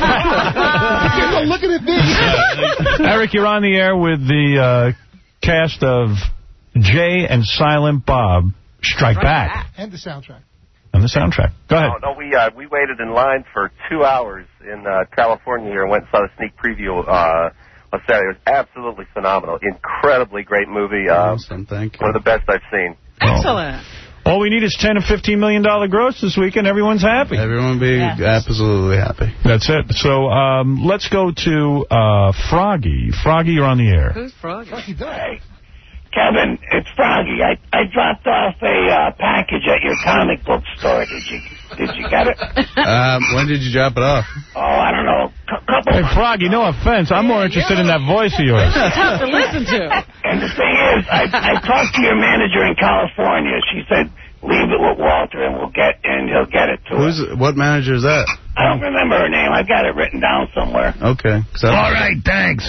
kept on looking at me. Eric, you're on the air with the uh, cast of Jay and Silent Bob Strike Back. And the soundtrack. And the soundtrack. Go ahead. No, no, we uh, we waited in line for two hours in uh, California here and went and saw the sneak preview uh, on Saturday. It was absolutely phenomenal. Incredibly great movie. Uh, awesome, thank you. One of the best I've seen. Excellent. All we need is ten or fifteen million dollar gross this weekend. Everyone's happy. Everyone be Yeah. absolutely happy. That's it. So um, let's go to uh, Froggy. Froggy, you're on the air. Who's Froggy? Hey, Kevin, it's Froggy. I, I dropped off a uh, package at your comic book store. Did you did you get it? Um, when did you drop it off? Oh, I don't know. A couple. Hey, Froggy, no offense. I'm more interested in that voice of yours. It's tough to listen to. And the thing is, I, I talked to your manager in California. She said, leave it with Walter and we'll get and he'll get it to Who's us. what manager is that? I don't remember her name. I've got it written down somewhere. Okay. All right, thanks.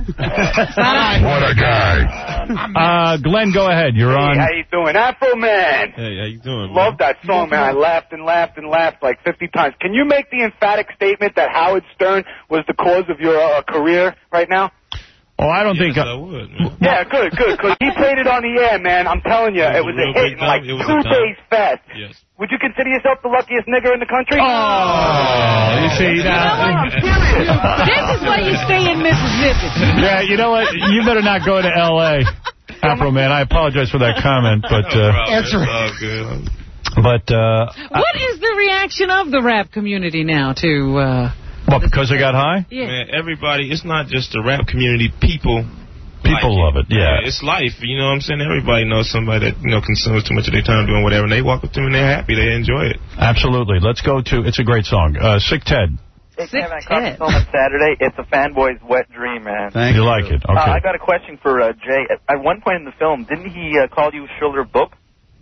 What a guy. Uh, Glenn, go ahead. You're on. Hey, how you doing? Afro Man. Hey, how you doing, Love that song, man. I laughed and laughed and laughed like fifty times. Can you make the emphatic statement that Howard Stern was the cause of your uh, career right now? Oh, I don't yes, think... I would, man. Yeah, good, good, because he played it on the air, man. I'm telling you, it was, a a hit in like it was two a days fast. Yes. Would you consider yourself the luckiest nigger in the country? Oh, you see that? This is why you stay in Mississippi. Yeah, you know what? You better not go to L A, Afro Man. I apologize for that comment, but... Uh, Answer it. But... Uh, What is the reaction of the rap community now to... Uh, what, because I got high? Yeah. Man, everybody, it's not just the rap community. People... People like love it, yeah. yeah. It's life, you know what I'm saying? Everybody knows somebody that, you know, consumes too much of their time doing whatever, and they walk up to them and they're happy, they enjoy it. Absolutely. Let's go to, it's a great song, uh, Sick Ted. Hey, Kevin, I caught the film on Saturday. It's a fanboy's wet dream, man. Thank you. You like it, okay. Uh, I got a question for uh, Jay. At, at one point in the film, didn't he uh, call you Schiller Bub?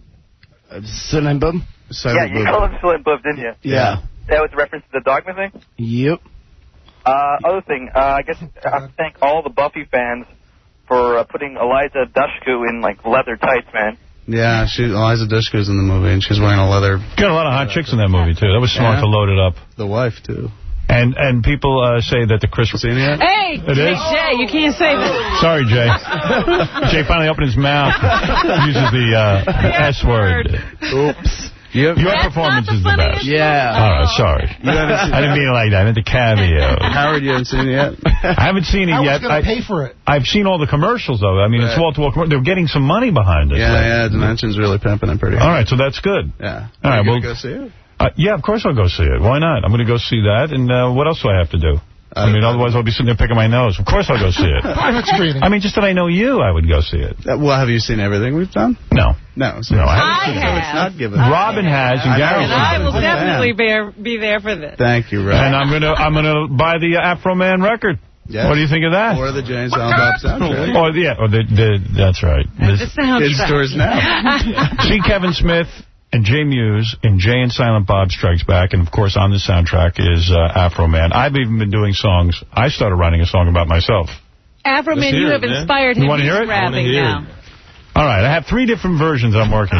Uh, Silent Bub? Yeah, you called him Schiller Bub, didn't you? Yeah. That was a reference to the Dogma thing? Yep. Uh, other thing, uh, I guess I have to thank all the Buffy fans for uh, putting Eliza Dushku in, like, leather tights, man. Yeah, she, Eliza Dushku's in the movie, and she's wearing a leather... Got a lot of hot chicks in that movie, too. That was smart Yeah. to load it up. The wife, too. And and people uh, say that the Chris... Seen it yet? Hey, It Jay, is? Jay, you can't say that. Sorry, Jay. Jay finally opened his mouth. Uses the uh, S word. Oops. Your, your performance is the best. Yeah. All right, sorry. You haven't seen I didn't mean it like that. I meant the cameo. Howard, you haven't seen it yet? I haven't seen it Howard's yet. going to I, pay for it. I've seen all the commercials, though. I mean, it's Right. wall-to-wall commercials. They're getting some money behind it. Yeah, so. yeah, Dimension's really pimping it pretty All hard. right, so that's good. Yeah. All right, you well, gonna go see it? Uh, yeah, of course I'll go see it. Why not? I'm going to go see that. And uh, what else do I have to do? I mean, otherwise I'll be sitting there picking my nose. Of course I'll go see it. Private screening. I mean, just that I know you, I would go see it. Uh, well, have you seen everything we've done? No. No. So No, I I haven't. have. it's not given. Robin has, and I know. Gary And I will I'm a fan. definitely be, be there for this. Thank you, Rob. And I'm gonna I'm gonna buy the Afro Man record. Yes. What do you think of that? Or the James Silent Bob soundtrack. Or the, yeah, or the, the that's right. The soundtrack. In stores now. See Kevin Smith and Jay Muse in Jay and Silent Bob Strikes Back, and of course on the soundtrack is uh, Afro Man. I've even been doing songs. I started writing a song about myself. Afro Man, Let's you hear have it, man. inspired him. You wanna He's hear it? I wanna rapping hear now. All right, I have three different versions I'm working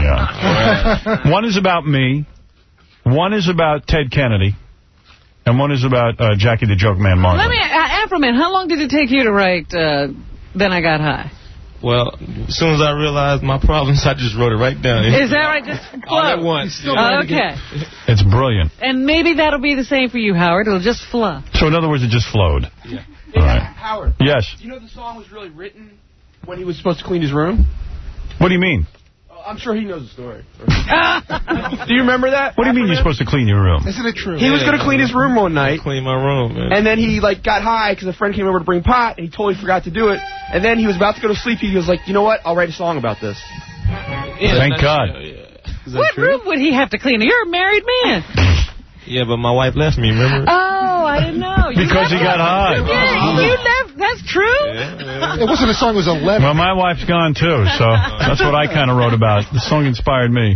on. One is about me, one is about Ted Kennedy, and one is about uh, Jackie the Joke Man Martin. Let me, uh, Afro Man, how long did it take you to write uh, Then I Got High? Well, as soon as I realized my problems, I just wrote it right down. Is that right? Just All at flow. once. Oh, okay. It's brilliant. And maybe that'll be the same for you, Howard. It'll just flow. So in other words, it just flowed. Yeah. All right. Howard. Yes. Do you know the song was really written when he was supposed to clean his room? What do you mean? I'm sure he knows the story. Do you remember that? What do you mean you're supposed to clean your room? Isn't it true? He was going to clean his room one night. Clean my room, man. And then he, like, got high because a friend came over to bring pot, and he totally forgot to do it. And then he was about to go to sleep. He was like, you know what? I'll write a song about this. Yeah, Thank that's- God. Yeah, yeah. What room would he have to clean? You're a married man. Yeah, but my wife left me, remember? Oh, I didn't know. You Because he left- got high. You, did. You left. That's true? It wasn't a song, it was a letter. Well, my wife's gone, too, so that's what I kind of wrote about. The song inspired me.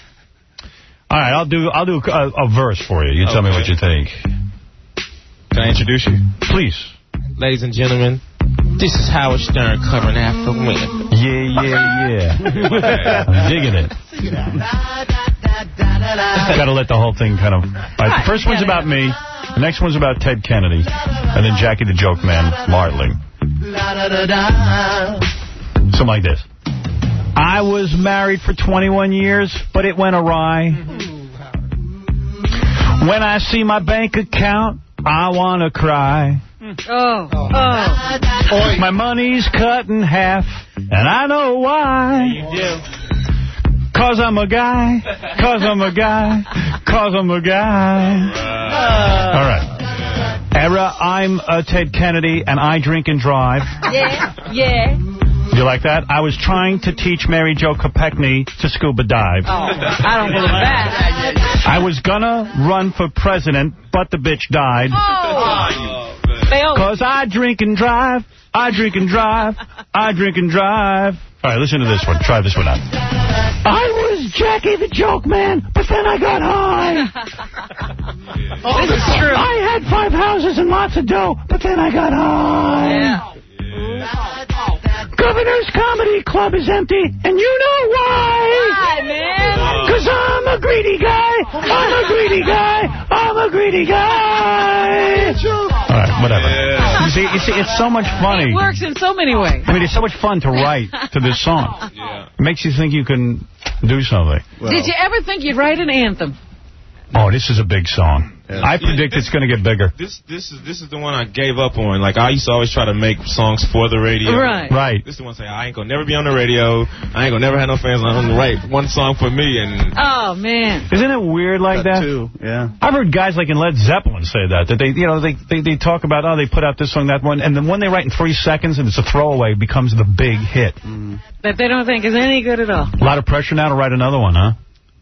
All right, I'll do I'll do a, a verse for you. You tell me what you think. Can I introduce you? Please. Ladies and gentlemen, this is Howard Stern covering Afro Man. Yeah, yeah, yeah. I'm digging it. Got to let the whole thing kind of... All right, the first one's about me. The next one's about Ted Kennedy. And then Jackie the Joke Man, Martling. Something like this. I was married for twenty-one years, but it went awry. When I see my bank account, I want to cry. Oh, oh. My money's cut in half, and I know why. Yeah, you do. Cause I'm a guy, cause I'm a guy, cause I'm a guy. Uh, All right. Era, I'm uh, Ted Kennedy, and I drink and drive. Yeah, yeah. You like that? I was trying to teach Mary Jo Kopechne to scuba dive. Oh, I don't believe that. I was gonna run for president, but the bitch died. Oh. Cause I drink and drive, I drink and drive, I drink and drive. All right, listen to this one. Try this one out. I was Jackie the Joke Man, but then I got high. Oh, this is true. I had five houses and lots of dough, but then I got high. Yeah. Governor's Comedy Club is empty, and you know why. Why, man? Because I'm a greedy guy. I'm a greedy guy. I'm a greedy guy. All right, whatever. Yeah. You, see, you see, it's so much funny. It works in so many ways. I mean, it's so much fun to write to this song. Yeah. It makes you think you can do something. Well, did you ever think you'd write an anthem? Oh, this is a big song. Yeah. I predict yeah, this, it's going to get bigger. This this is this is the one I gave up on. Like, I used to always try to make songs for the radio. Right. Right. This is the one say, I ain't going to never be on the radio. I ain't going to never have no fans. I'm going to write one song for me. And oh, man. Isn't it weird like that? That too, yeah. I've heard guys like in Led Zeppelin say that. That they, you know, they, they, they talk about, oh, they put out this song, that one. And then when they write in three seconds and it's a throwaway, becomes the big hit. Mm. That they don't think is any good at all. A lot of pressure now to write another one, huh?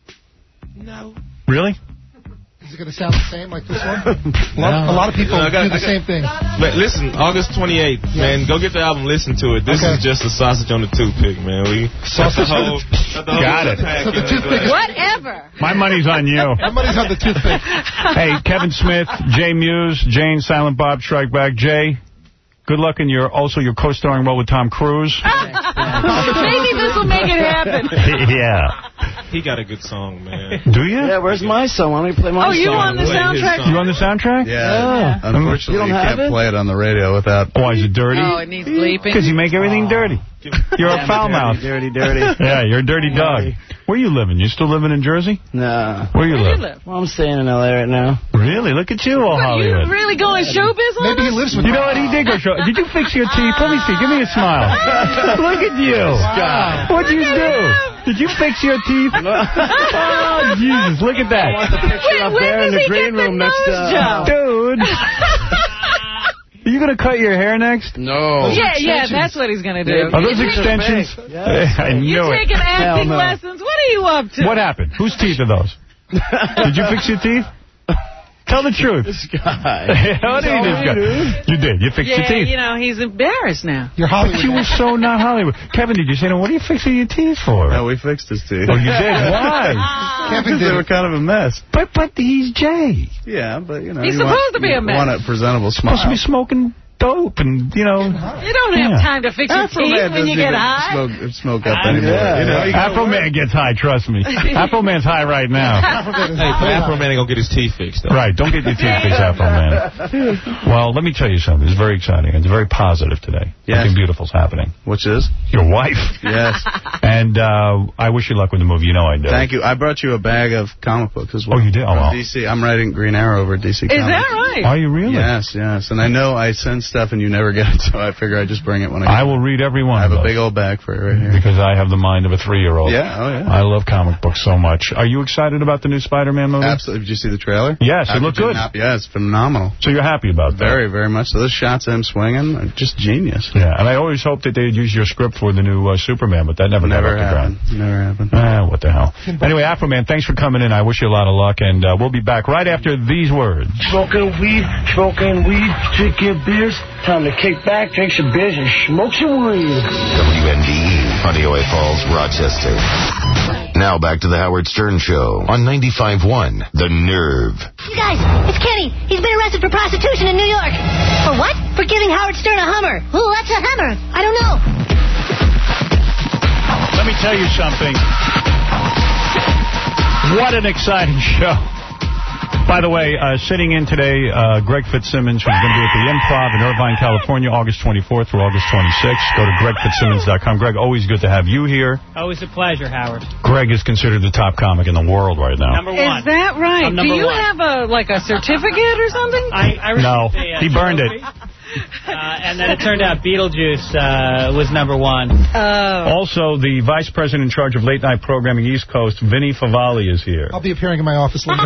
No. Really? Is it going to sound the same like this one? A lot, yeah. a lot of people no, got, do the got, same thing. But listen, August twenty-eighth, yes. man, go get the album, listen to it. This okay. is just a sausage on the toothpick, man. We sausage whole, the Got it. So the toothpick. Whatever. My money's on you. My money's on the toothpick. Hey, Kevin Smith, Jay Muse, Jane, Silent Bob, Strike Back. Jay, good luck in your also your co-starring role with Tom Cruise. Maybe this will make it happen. Yeah. He got a good song, man. Do you? Yeah, where's my song? Why don't you play my oh, song? Oh, you on the soundtrack? You on the soundtrack? Yeah. yeah. Unfortunately, you, don't you can't it? play it on the radio without... Why, is it dirty? Oh, it needs bleeping. Because you make everything oh. dirty. You're yeah, a foul mouth. Dirty, dirty. Yeah, you're a dirty dog. Where you living? You still living in Jersey? No. Where you, Where live? you live? Well, I'm staying in L A right now. Really? Look at you, all Hollywood. You really going showbiz on Maybe us? he lives with You know what? He did go show. Did you fix your teeth? Let me see. Give me a smile. Look at you. Wow. What'd you do? Did you fix your teeth? Oh, Jesus. Look at that. I want the picture Wait, up there in the green room next to... Dude. Are you going to cut your hair next? No. Yeah, yeah, that's what he's going to do. Are those extensions? Yes. I knew You're it. taking acting no. lessons. What are you up to? What happened? Whose teeth are those? Did you fix your teeth? Tell the truth. This guy. What did this guy? You did. You fixed yeah, your teeth. you know, he's embarrassed now. You're Hollywood. But you were so not Hollywood. Kevin, did you say, no, what are you fixing your teeth for? No, we fixed his teeth. Oh, you did? Why? Kevin did. They were kind of a mess. But but he's Jay. Yeah, but, you know. He's you supposed want, to be a mess. want a presentable smile. Supposed to be smoking dope and, you know. You don't have yeah. time to fix your Afro teeth when you get high. Smoke, smoke up anymore. Yeah. You know, Afro Man gets high, trust me. Afro Man's high right now. Hey, Afro Man ain't gonna get his teeth fixed, though. Right, don't get your teeth fixed, Afro Man. Well, let me tell you something. It's very exciting. It's very positive today. Yes. Something beautiful's happening. Which is? Your wife. Yes. And uh, I wish you luck with the movie. You know I do. Thank you. I brought you a bag of comic books as well. Oh, you did? Oh, well. D C. I'm writing Green Arrow over at D C Comics. Is that right? Are you really? Yes, yes. And I know I send stuff and you never get it, so I figure I just bring it when I get I will read every one I have of a those. big old bag for it right here. Because I have the mind of a three-year-old. Yeah, oh yeah. I love comic books so much. Are you excited about the new Spider-Man movie? Absolutely. Did you see the trailer? Yes, How it looked good. Not, yeah, it's phenomenal. So you're happy about that? Very, very much. So those shots of him swinging are just genius. Yeah, and I always hoped that they'd use your script for the new uh, Superman, but that never, never got happened. off the ground. Never happened. Ah, what the hell. Anyway, Afro Man, thanks for coming in. I wish you a lot of luck, and uh, we'll be back right after these words. Smoking weed, smoking weed, drinking beers. Time to kick back, drink some beers, and smoke some weed. W N D E, Honeyaway Falls, Rochester. Now back to the Howard Stern Show on ninety-five point one, The Nerve. You guys, it's Kenny. He's been arrested for prostitution in New York. For what? For giving Howard Stern a Hummer. Ooh, that's a Hummer. I don't know. Let me tell you something. What an exciting show. By the way, uh, sitting in today, uh, Greg Fitzsimmons, who's going to be at the Improv in Irvine, California, August twenty-fourth through August twenty-sixth. Go to greg fitzsimmons dot com. Greg, always good to have you here. Always a pleasure, Howard. Greg is considered the top comic in the world right now. Number one. Is that right? I'm Do number you one. have a like a certificate or something? I, I No, the, uh, he burned trophy. it. Uh, and then it turned out Beetlejuice uh, was number one. Oh. Also, the vice president in charge of late-night programming East Coast, Vinny Favale, is here. I'll be appearing in my office later.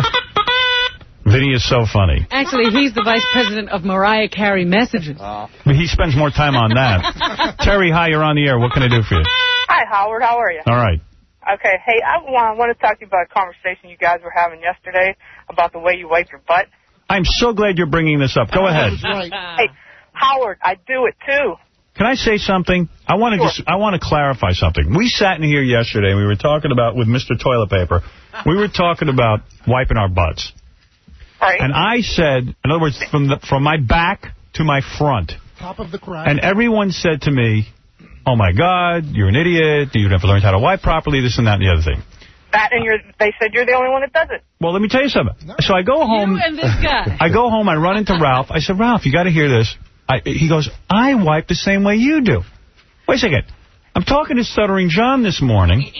Vinny is so funny. Actually, he's the vice president of Mariah Carey Messages. But he spends more time on that. Terry, hi, you're on the air. What can I do for you? Hi, Howard. How are you? All right. Okay. Hey, I want, I want to talk to you about a conversation you guys were having yesterday about the way you wipe your butt. I'm so glad you're bringing this up. Go ahead. Hey, Howard, I do it too. Can I say something? I want to Sure. just I want to clarify something. We sat in here yesterday and we were talking about, with Mister Toilet Paper, we were talking about wiping our butts. Right. And I said, in other words, from the, from my back to my front. Top of the crack. And everyone said to me, oh, my God, you're an idiot. You never learned how to wipe properly, this and that and the other thing. That and you're, they said you're the only one that does it. Well, let me tell you something. No. So I go home. You and this guy. I go home. I run into Ralph. I said, Ralph, you got to hear this. I, he goes, I wipe the same way you do. Wait a second. I'm talking to Stuttering John this morning.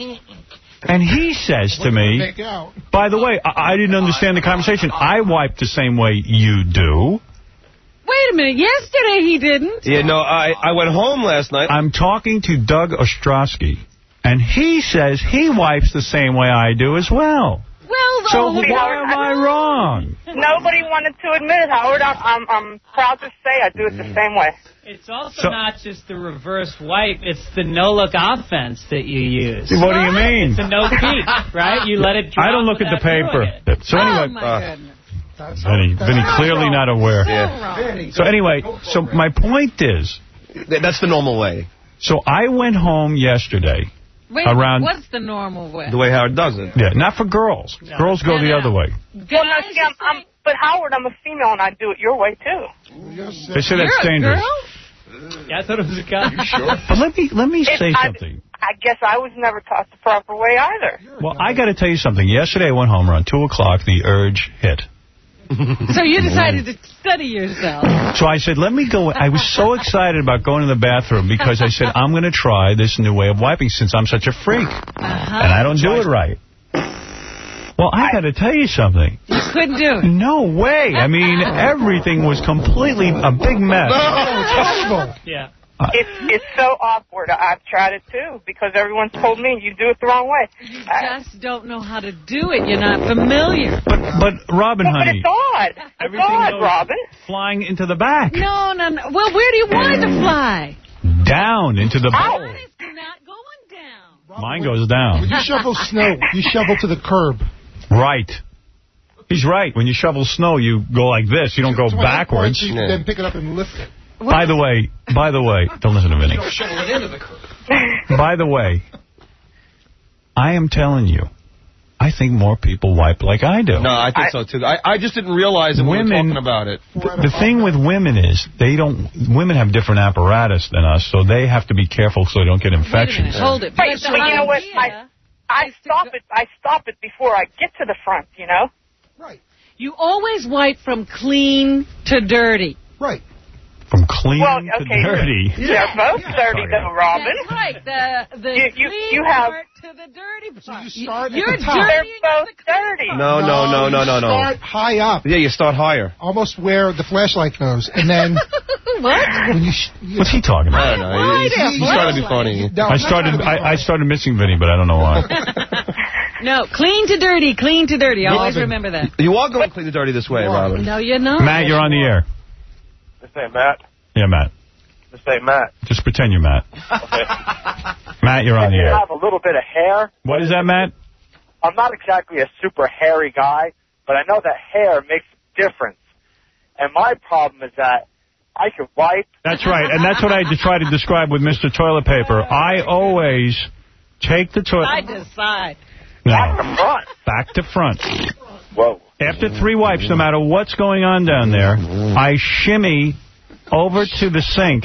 And he says to me, by the way, I, I didn't understand the conversation. I wipe the same way you do. Wait a minute. Yesterday he didn't. Yeah, no, I, I went home last night. I'm talking to Doug Ostrowski, and he says he wipes the same way I do as well. Well, so oh, why am I wrong? Nobody wanted to admit it, Howard. I'm, I'm, I'm proud to say I do it the same way. It's also So- not just the reverse wipe. It's the no-look offense that you use. What do you mean? It's a no-peek, right? You let it drop I don't look at the without doing paper. So anyway, Oh, my goodness. Vinny, Vinny clearly not aware. Yeah. So anyway, so my point is, That's the normal way. so I went home yesterday. Wait, around what's the normal way? The way Howard does it. Yeah, not for girls. Girls go the other way. Well, no, see, I'm, I'm, but Howard, I'm a female and I do it your way too. They say that's You're a dangerous. girl? Yeah, I thought it was a guy. Sure. But let me let me It's- say I- something. I guess I was never taught the proper way either. Well, I got to tell you something. Yesterday I went home around two o'clock. The urge hit. So you decided to study yourself. So I said, let me go. I was so excited about going to the bathroom because I said, I'm going to try this new way of wiping since I'm such a freak. Uh-huh. And I don't do it right. Well, I got to tell you something. You couldn't do it. No way. I mean, everything was completely a big mess. No, Yeah. It's it's so awkward. I- I've tried it too because everyone's told me you do it the wrong way. You just don't know how to do it. You're not familiar. But, but Robin, Well, but honey, it's odd. It's everything odd, goes Robin. flying into the back. No, no, no. Well, where do you want it to fly? Down into the bowl. Mine is not going down. Mine goes down. When you shovel snow, you shovel to the curb. Right. He's right. When you shovel snow, you go like this. You don't go That's why I backwards. point, so you can then pick it up and lift it. By the way, by the way, don't listen to Vinny. Don't shovel it into the curb. By the way, I am telling you, I think more people wipe like I do. No, I think so, too. I, I just didn't realize that Women- we were talking about it. The, the thing with women is they don't. Women have different apparatus than us, so they have to be careful so they don't get infections. Hold it. Right, But but you know what? I, I stop it. I stop it before I get to the front. You know. You always wipe from clean to dirty. Right. From clean Well, to okay. dirty. They're both dirty, though, Robin. That's right. The, the You- you- clean you have- part to the dirty part. You start You're at the top. dirty. They're both dirty. No, no, no, no, no, you no. Start high up, Yeah, you start higher. almost where the flashlight goes, and then What? when you. Sh you What's he talking I about? don't know. He's, he's, he's trying to be funny. No, I I'm not started. trying to be I, I funny. started missing Vinny, but I don't know why. No, clean to dirty, clean to dirty. Always Robin. remember that. You are going clean and dirty this way, Robin. No, you're not. Matt, you're on the air. This ain't Matt. Yeah, Matt. This ain't Matt. Just pretend you're Matt. Okay. Matt, you're on the I air. have a little bit of hair. What is that, Matt? I'm not exactly a super hairy guy, but I know that hair makes a difference. And my problem is that I could wipe. That's right, and that's what I try to describe with Mister Toilet Paper. I always take the toilet. I decide. No, Back to front. back to front. Whoa. After three wipes, no matter what's going on down there, I shimmy over to the sink.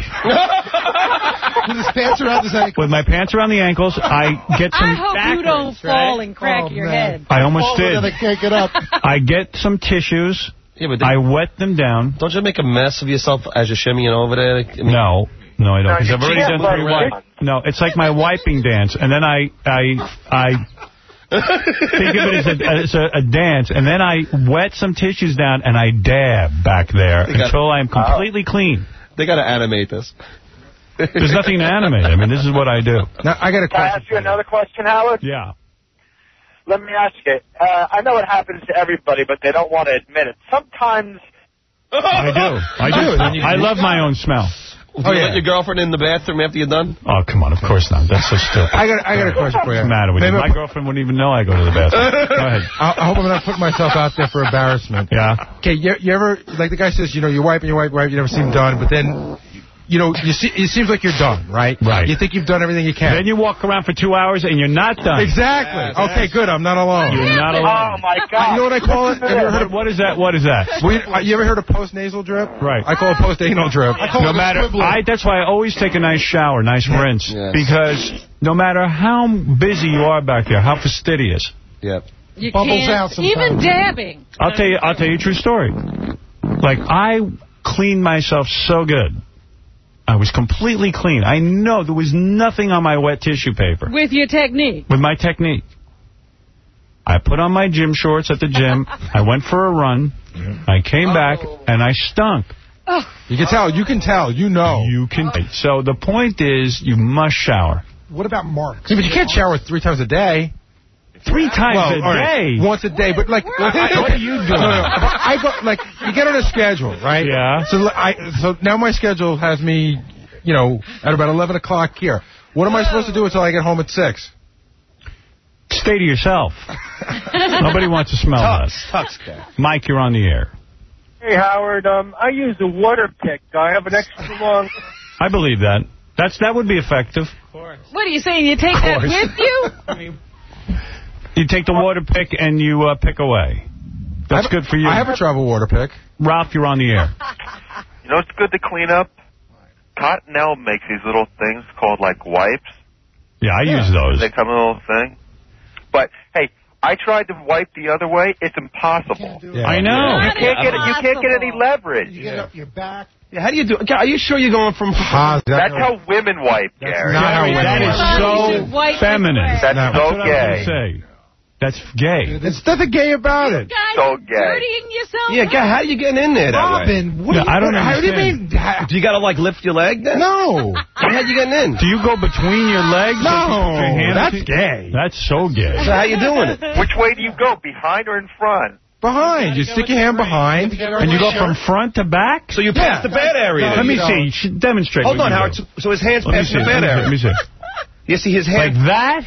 With his pants around his ankles. With my pants around the ankles, I get some... I hope you don't fall and crack Oh, your man. head. I almost Oh, did. they can't get up. I get some tissues. Yeah, but I wet them down. don't you make a mess of yourself as you're shimmying over there? I mean, No. No, I don't, because No, I've you already can't done three let it wipes. No, it's like my wiping dance, and then I, I, I Think of it as, a, as a, a dance, and then I wet some tissues down, and I dab back there They until gotta, I'm completely uh, clean. They got to animate this. There's nothing to animate. I mean, this is what I do. Now, I got a Can I question. ask you another question, Howard? Yeah. Let me ask you. Uh, I know it happens to everybody, but they don't want to admit it. Sometimes... I do. I do. I love my own smell. Do you oh, yeah. let your girlfriend in the bathroom after you're done? Oh, come on. Of course not. That's so stupid. I got, I got a question for you. What's the matter with you? My girlfriend wouldn't even know I go to the bathroom. Go ahead. I, I hope I'm not putting myself out there for embarrassment. Yeah. Okay, you, you ever, like the guy says, you know, you wipe and you wipe, wipe, you never seem done, but then... You know, you see, it seems like you're done, right? Right. You think you've done everything you can. Then you walk around for two hours and you're not done. Exactly. Yes, okay, yes. Good. I'm not alone. You're not alone. Oh, my God. You know what I call it? Have you ever heard of, what is that? What is that? We, uh, you ever heard of post-nasal drip? Right. I call it post-anal drip. I call no it matter, I, That's why I always take a nice shower, nice rinse. Yes. Because no matter how busy you are back there, how fastidious. Yep. You Bubbles can't, out sometimes. even dabbing. I'll tell you, I'll tell you a true story. Like, I cleaned myself so good. I was completely clean. I know there was nothing on my wet tissue paper. With your technique. With my technique. I put on my gym shorts at the gym. I went for a run. I came oh. back, and I stunk. Oh. You can tell. You can tell. You know. You can. So the point is, you must shower. What about marks? Yeah, but you can't shower three times a day. Three times well, a day? Right. Once a day, but like... what are you doing? No, no, I go, like, you get on a schedule, right? Yeah. So I, so now my schedule has me, you know, at about eleven o'clock here. What am I supposed to do until I get home at six? Stay to yourself. Nobody wants to smell Tux, us. Tux, guy. Mike, you're on the air. Hey, Howard, um, I use the water pick. I have an extra long... I believe that. That's That would be effective. Of course. What are you saying? You take that with you? I mean... You take the water pick and you uh, pick away. That's good for you. I have a travel water pick. Ralph, you're on the air. You know what's good to clean up? Cottonelle makes these little things called, like, wipes. Yeah, I yeah. use those. They come in a little thing. But, hey, I tried to wipe the other way. It's impossible. Yeah. I know. You can't, get, you can't get any leverage. You get up your back. Yeah, how do you do it? Are you sure you're going from... Ah, that's how women wipe, Gary. Not how women That is so feminine. That's no, so that's gay. Say. That's gay. There's nothing gay about it. So gay. Dirtying yourself yeah, guy, how are you getting in there that Robin, way? what yeah, do you, I don't How do you understand. mean? How, do you got to, like, lift your leg then? No. How you getting in? Do you go between your legs? No. Your That's gay. That's so gay. So how you doing it? Which way do you go, behind or in front? Behind. You stick your hand behind. And you go from front to back? So you pass Yeah. the bad area. No, then. Let me you see. You should demonstrate. Hold on, what you Howard. do. So, so his hand's Let me passing see. the bad Let area. me see. You see his Like hand? that?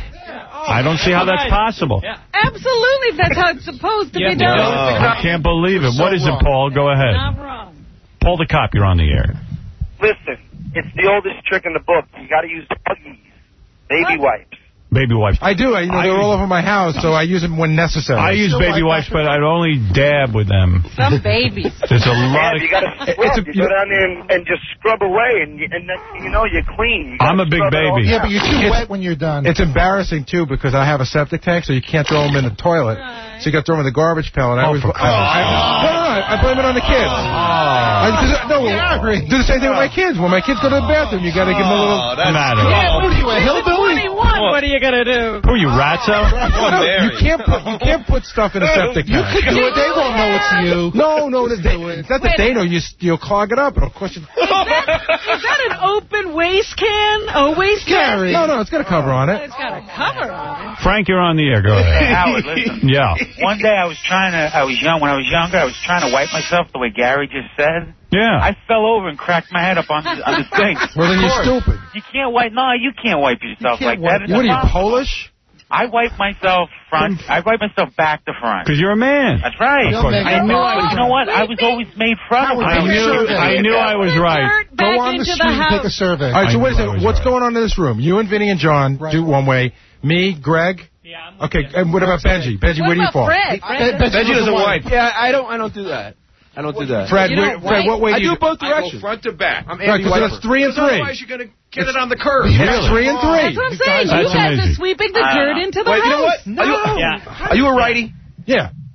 I don't see how that's possible. Yeah. Absolutely, that's how it's supposed to Yeah. be done. No, I can't believe it. So What is wrong. it, Paul? Go ahead. Not wrong. Paul the cop, you're on the air. Listen, it's the oldest trick in the book. You got to use Huggies, baby What? wipes. Baby wipes. I do. I, you know, I they're use, all over my house, so I use them when necessary. I use baby wipes, but I'd only dab with them. Some babies. There's a Yeah, lot of... you got to scrub. You go down there and, and just scrub away, and, you, and then, you know you're clean. You I'm a big scrub it all baby. Yeah, down. but you're too wet when you're done. It's embarrassing, too, because I have a septic tank, so you can't throw them in the toilet. Right. So you got to throw them in the garbage pail. And I Oh, always, for I, I, I, no, no, no, I blame it on the kids. Oh. I, no, do the same thing with my kids. When my kids go to the bathroom, you got to give them a little... Oh, that's matter. Yeah, oh, when you, a hillbilly? twenty-one, what are you going to do? Who are you, Ratso? No, you can't put you can't put stuff in a septic tank. You could do it. They won't know it's you. No, no, they, it's not that they know. You you'll clog it up. It'll cost you. Is that, is that an open waste can? A waste can? No, no, it's got a cover on it. It's got a cover on it. Frank, you're on the air. Go ahead. Howard, listen. Yeah. One day I was trying to, I was young, when I was younger, I was trying to wipe myself the way Gary just said. Yeah. I fell over and cracked my head up on the, on the sink. Well, then you're stupid. You can't wipe, no, you can't wipe yourself You can't like that. wipe- What are you, Polish? I wipe myself front, I wipe myself back to front. Because you're a man. That's right. Of course. I knew I was, you know what? I was always made fun of. I knew, I knew I was right. Go on the street and take a survey. All right, so wait a second. What's going on in this room? You and Vinny and John do one way. Me, Greg. Yeah. Okay. And what about Benji? Benji, where do you fall? Fred? Fred? Benji doesn't wipe. Yeah, I don't. I don't do that. I don't do that. Fred, where, Fred, what way I do you do both I directions. go front to back. I'm Right, because that's three and three. Otherwise, you're going to get it on the curb. It's three and three. That's what I'm saying. You That's guys amazing. are sweeping the Uh, dirt into the Wait, house. you know what? No. Are you, Yeah. are you a righty? Yeah.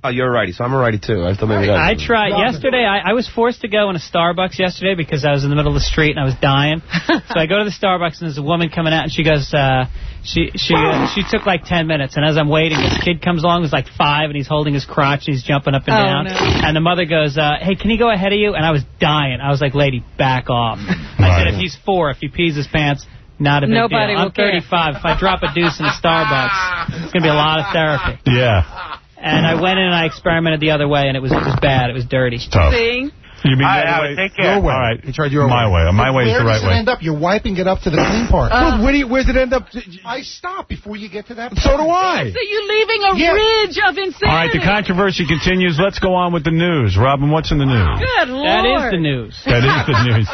Oh, you're a righty, so I'm a righty, too. I thought maybe that I tried. Yesterday, I, I was forced to go in a Starbucks yesterday because I was in the middle of the street and I was dying. So I go to the Starbucks and there's a woman coming out and she goes, uh, she she uh, she took like ten minutes. And as I'm waiting, this kid comes along who's like five and he's holding his crotch and he's jumping up and Oh, down. no. And the mother goes, uh, hey, can he go ahead of you? And I was dying. I was like, lady, back off. I said, if he's four, if he pees his pants, not a big Nobody deal. will I'm thirty-five. If I drop a deuce in a Starbucks, it's going to be a lot of therapy. Yeah. And I went in and I experimented the other way, and it was, it was bad. It was dirty. Tough. See? You mean All right, the other Howard, way? take care. Your way. All right. He tried your My way. way. My way is Where the right does it way. end up? You're wiping it up to the clean part. Uh, where, do you, where does it end up? I stop before you get to that. So do I. So you're leaving a Yeah. ridge of insanity. All right, the controversy continues. Let's go on with the news. Robin, what's in the news? Good Lord. That is the news. That is the news.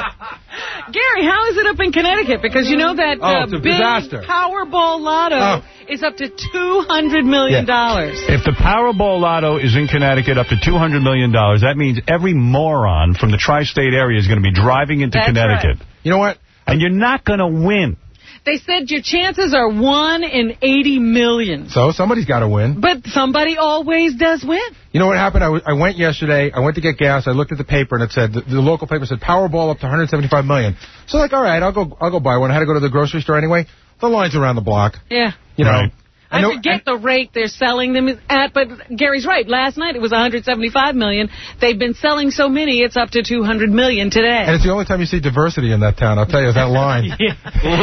Gary, how is it up in Connecticut? Because you know that Oh, uh, it's a big disaster. Powerball Lotto Oh. is up to two hundred million dollars. If the Powerball Lotto is in Connecticut up to two hundred million dollars, that means every moron from the tri-state area is going to be driving into That's Connecticut. right. You know what? And you're not going to win. They said your chances are one in eighty million. So somebody's got to win. But somebody always does win. You know what happened? I, w I went yesterday. I went to get gas. I looked at the paper and it said the, the local paper said Powerball up to one hundred seventy-five million. So like, all right, I'll go. I'll go buy one. I had to go to the grocery store anyway. The line's around the block. Yeah. You know. Right. I, know- forget the rate they're selling them at, but Gary's right. Last night it was one hundred seventy-five million. They've been selling so many, it's up to two hundred million today. And it's the only time you see diversity in that town. I'll tell you, is that line. You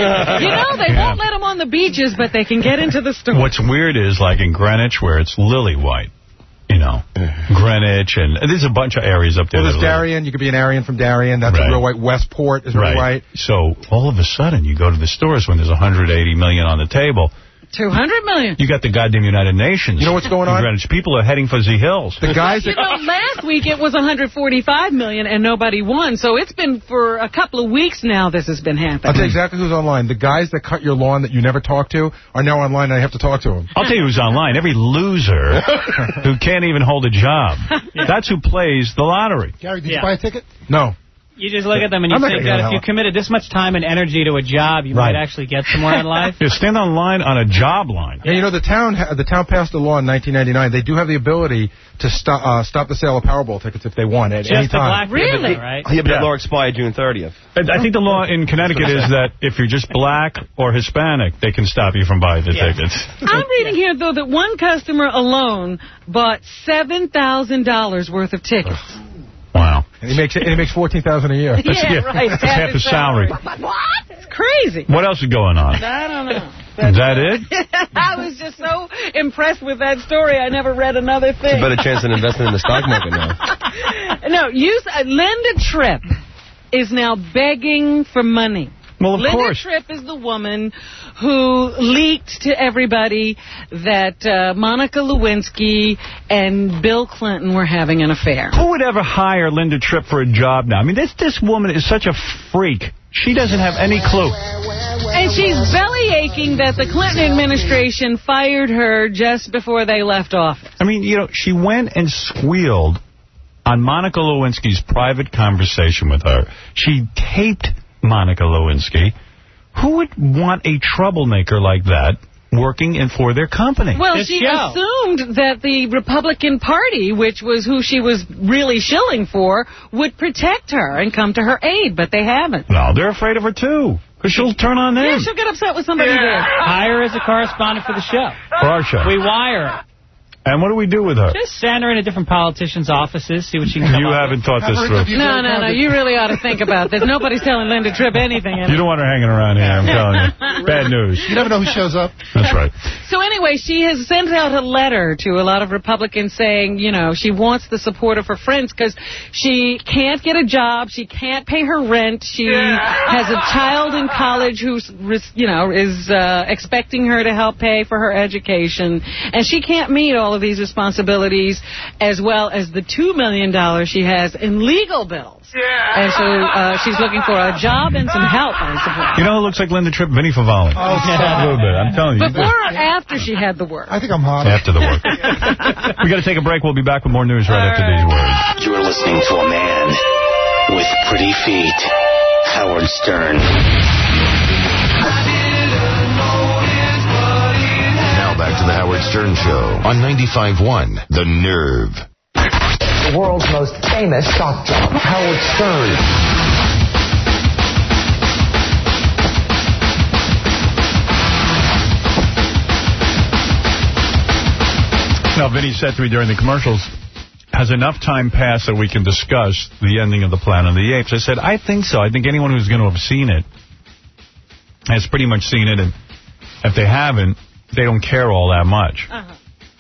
know, they Yeah. won't let them on the beaches, but they can get into the store. What's weird is, like in Greenwich, where it's lily white, you know, Greenwich, and there's a bunch of areas up there. Well, there's that are Darien. You could be an Aryan from Darien. That's Right. a real white. Westport is real right. white. So all of a sudden, you go to the stores when there's one hundred eighty million on the table. two hundred million. You got the goddamn United Nations. You know what's going in on? Greenwich. People are heading for Z Hills. The guys You that... know, last week it was one hundred forty-five million and nobody won. So it's been for a couple of weeks now this has been I'll happening. tell you exactly who's online. The guys that cut your lawn that you never talk to are now online, and I have to talk to them. I'll tell you who's online. Every loser who can't even hold a job. That's who plays the lottery. Gary, did Yeah. you buy a ticket? No. You just look at them and you I'm not think gonna that get if you out. committed this much time and energy to a job, you Right. might actually get somewhere in life. You stand on line on a job line. And you know, the town ha- the town passed a law in nineteen ninety-nine. They do have the ability to stop uh, stop the sale of Powerball tickets if they want at Just any the time. black Really? people, right? Yeah, but Yeah. that law expired June thirtieth. And I think the law in Connecticut is that if you're just black or Hispanic, they can stop you from buying the Yeah. tickets. I'm reading here, though, that one customer alone bought seven thousand dollars worth of tickets. Wow. And he makes and he makes fourteen thousand a year. Yeah, yeah, right. that's half his salary. What? It's crazy. What else is going on? I don't know. Is that it? I was just so impressed with that story, I never read another thing. It's a better chance than investing in the stock market now. No, you, uh, Linda Tripp is now begging for money. Well, of Linda course. Tripp is the woman who leaked to everybody that uh, Monica Lewinsky and Bill Clinton were having an affair. Who would ever hire Linda Tripp for a job now? I mean, this this woman is such a freak. She doesn't have any clue. And she's belly aching that the Clinton administration fired her just before they left office. I mean, you know, she went and squealed on Monica Lewinsky's private conversation with her. She taped Monica Lewinsky. Who would want a troublemaker like that working in for their company? Well, This she show. assumed that the Republican Party, which was who she was really shilling for, would protect her and come to her aid, but they haven't. No, they're afraid of her, too, because she'll turn on them. Yeah, she'll get upset with somebody there. Hire her as a correspondent for the show. For our show. We wire her. And what do we do with her? Just send her into different politicians' offices, see what she can come You up haven't with. thought this through. No, no, no. You really ought to think about this. Nobody's telling Linda Tripp anything. You don't want her hanging around here, I'm telling you. Bad news. You never know who shows up. That's right. So anyway, she has sent out a letter to a lot of Republicans saying, you know, she wants the support of her friends because she can't get a job, she can't pay her rent, she has a child in college who's, you know, is uh, expecting her to help pay for her education, and she can't meet all of these responsibilities as well as the two million dollars she has in legal bills. And so uh, she's looking for a job and some help, I suppose. You know who looks like Linda Tripp? Vinnie Favale. Oh, a little bit. I'm telling you. Before or after she had the work? I think I'm hot. After the work. We got to take a break. We'll be back with more news right after these words. You're listening to a man with pretty feet, Howard Stern. Now back to the Howard Stern Show on ninety-five point one The Nerve. The world's most famous shock jock, Howard Stern. Now, Vinny said to me during the commercials, has enough time passed that we can discuss the ending of the Planet of the Apes? I said, I think so. I think anyone who's going to have seen it has pretty much seen it, and if they haven't, they don't care all that much. Uh-huh.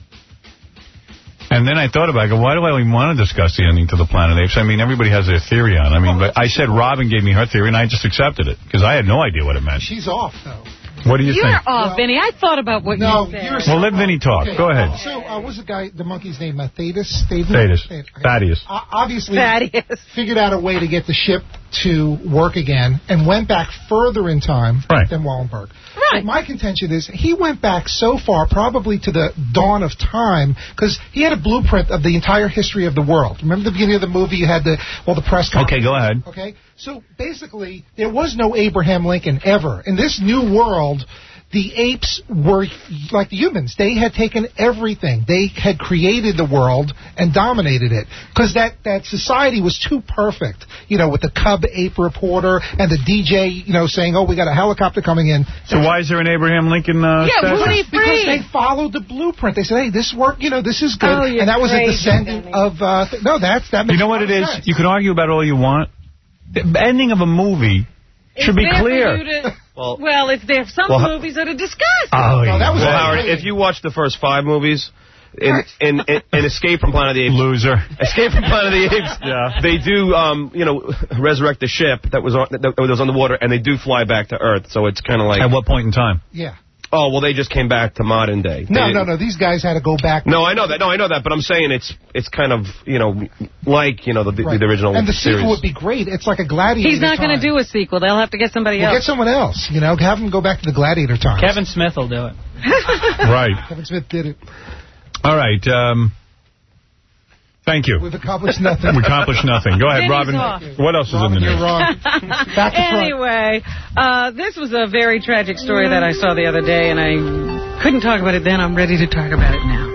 And then I thought about it. I go, why do I even want to discuss the ending to the Planet of the Apes? I mean, everybody has their theory on it. I mean, but I said Robin gave me her theory, and I just accepted it, because I had no idea what it meant. She's off, though. What do you You're think? You're off, well, Vinny. I thought about what no, you said. You're well, let Vinny talk. Okay. Go ahead. So, uh, what's the guy, the monkey's name? Uh, Thaddeus? Thaddeus. Thaddeus. Uh, obviously, Thaddeus. figured out a way to get the ship to work again and went back further in time right. than Wallenberg. Right. But my contention is he went back so far, probably to the dawn of time, because he had a blueprint of the entire history of the world. Remember the beginning of the movie? You had the well, the press conference. Okay, go ahead. Okay, so basically, there was no Abraham Lincoln ever. In this new world, the apes were like the humans. They had taken everything. They had created the world and dominated it. Because that, that society was too perfect. You know, with the Cub ape reporter and the D J, you know, saying, oh, we got a helicopter coming in. So That's why is there an Abraham Lincoln uh, yeah, statue? Rudy Free. Because they followed the blueprint. They said, hey, this work, you know, this is good. Oh, you're and that was crazy, a descendant Danny. of, uh, th- no, that's, that makes You know what it is? sense. You can argue about all you want. The ending of a movie should be clear. Well, well, if there's some well, movies that are discussed. Oh, no, that was well, Howard, if you watch the first five movies, in, in, in, in Escape from Planet of the Apes. Loser. Escape from Planet of the Apes. Yeah. They do, um, you know, resurrect the ship that was on that was on the water, and they do fly back to Earth. So it's kind of like. At what point in time? Yeah. Oh, well, they just came back to modern day. No, they, no, no. These guys had to go back. No, I know that. No, I know that. But I'm saying it's it's kind of, you know, like, you know, the, right. the original And the series. sequel would be great. It's like a Gladiator He's not going to do a sequel. They'll have to get somebody we'll else. Get someone else. You know, have them go back to the Gladiator times. Kevin Smith will do it. Right. Kevin Smith did it. All right. Um, thank you. We've accomplished nothing. We accomplished nothing. Go ahead, Vinny's Robin. off. What else Robin, is in the news? You're wrong. Back to front. Anyway, uh, this was a very tragic story that I saw the other day, and I couldn't talk about it then. I'm ready to talk about it now.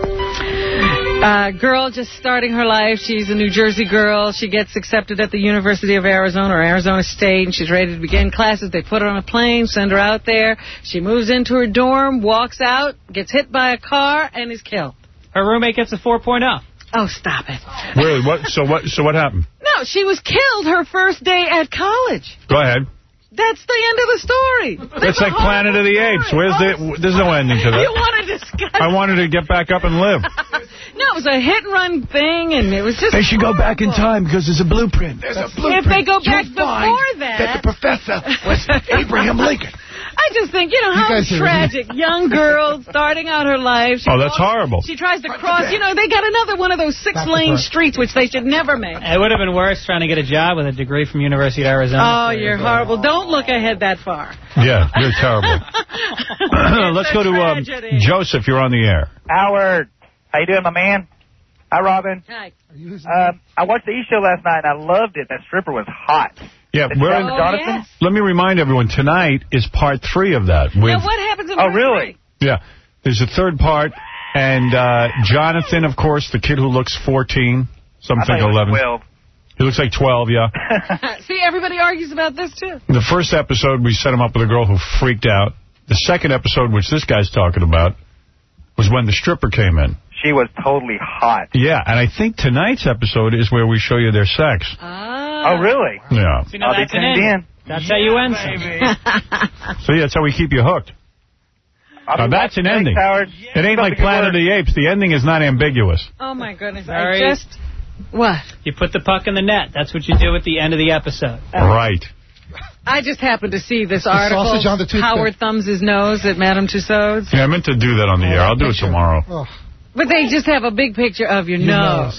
Uh, girl just starting her life. She's a New Jersey girl. She gets accepted at the University of Arizona or Arizona State, and she's ready to begin classes. They put her on a plane, send her out there. She moves into her dorm, walks out, gets hit by a car, and is killed. Her roommate gets a four point oh. Oh, stop it. Really? What? So what? So what happened? No, she was killed her first day at college. Go ahead. That's the end of the story. That's, That's like Planet of the Apes. Where's the? There's no ending to that. You want to discuss? I wanted to get back up and live. No, it was a hit-and-run thing, and it was just They should horrible. go back in time because there's a blueprint. There's a blueprint. If they go back You'll before find that... that the professor was Abraham Lincoln. I just think, you know, how guys are- tragic. Young girl starting out her life. She Oh, that's walks- horrible. She tries to cross. You know, they got another one of those six-lane streets, which they should never make. It would have been worse trying to get a job with a degree from University of Arizona. Oh, you're horrible. Don't look ahead that far. Yeah, you're terrible. Let's go to um, Joseph. You're on the air. Howard, how you doing, my man? Hi, Robin. Hi. Um, I watched the E! Show last night, and I loved it. That stripper was hot. Yeah, It's we're John in, Jonathan? yes. let me remind everyone, tonight is part three of that. With, Now, what happens in Oh, part really? three? Yeah, there's a third part, and uh, Jonathan, of course, the kid who looks fourteen, some I think thought he was eleven. twelve. He looks like twelve, yeah. See, everybody argues about this, too. The first episode, we set him up with a girl who freaked out. The second episode, which this guy's talking about, was when the stripper came in. She was totally hot. Yeah, and I think tonight's episode is where we show you their sex. Ah. Oh, really? Yeah. You know, I'll be that's an tuned end. in. That's how you end something. So, yeah, that's how we keep you hooked. I'll Now, be that's an watching. ending. Thanks, Howard. It ain't Keep up like the good Planet of work. the Apes. The ending is not ambiguous. Oh, my goodness. Sorry. I just... What? You put the puck in the net. That's what you do at the end of the episode. Right. I just happened to see this article. sausage on the toothpick. Howard thumbs his nose at Madame Tussauds. Yeah, I meant to do that on the air. I'll do it tomorrow. Oh. But they just have a big picture of your, Your nose.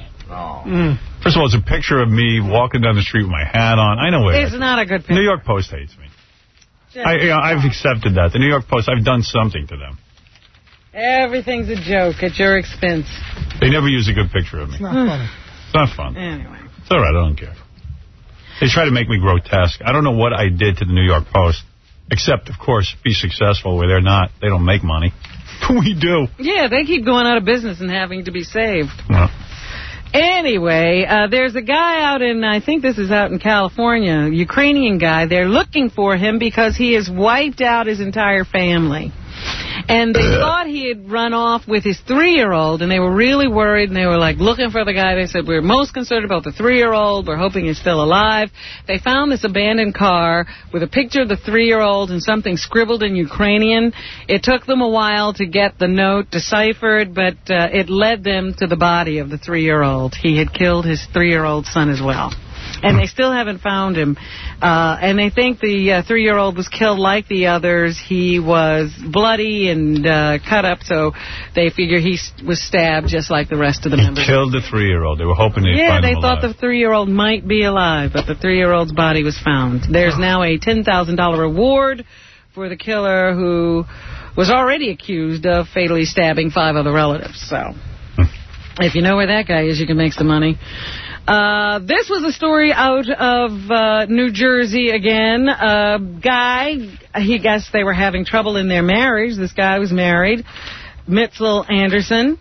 Mm. First of all, it's a picture of me walking down the street with my hat on. I know where It's not a good picture. New York Post hates me. I, you know, I've accepted that. The New York Post, I've done something to them. Everything's a joke at your expense. They never use a good picture of me. It's not funny. It's not fun. Anyway. It's all right. I don't care. They try to make me grotesque. I don't know what I did to the New York Post, except, of course, be successful where they're not. They don't make money. We do. Yeah, they keep going out of business and having to be saved. Yeah. Anyway, uh, there's a guy out in, I think this is out in California, Ukrainian guy. They're looking for him because he has wiped out his entire family. And they thought he had run off with his three-year-old, and they were really worried, and they were, like, looking for the guy. They said, we're most concerned about the three-year-old. We're hoping he's still alive. They found this abandoned car with a picture of the three-year-old and something scribbled in Ukrainian. It took them a while to get the note deciphered, but uh, it led them to the body of the three-year-old. He had killed his three-year-old son as well. And they still haven't found him. Uh, and they think the uh, three-year-old was killed like the others. He was bloody and uh, cut up, so they figure he was stabbed just like the rest of the he members. He killed the three-year-old. They were hoping they'd yeah, find him alive. Yeah, they thought the three-year-old might be alive, but the three-year-old's body was found. There's now a ten thousand dollar reward for the killer who was already accused of fatally stabbing five other relatives. So if you know where that guy is, you can make some money. Uh, this was a story out of uh, New Jersey again. A guy, he guessed they were having trouble in their marriage. This guy was married, Mitzel Anderson.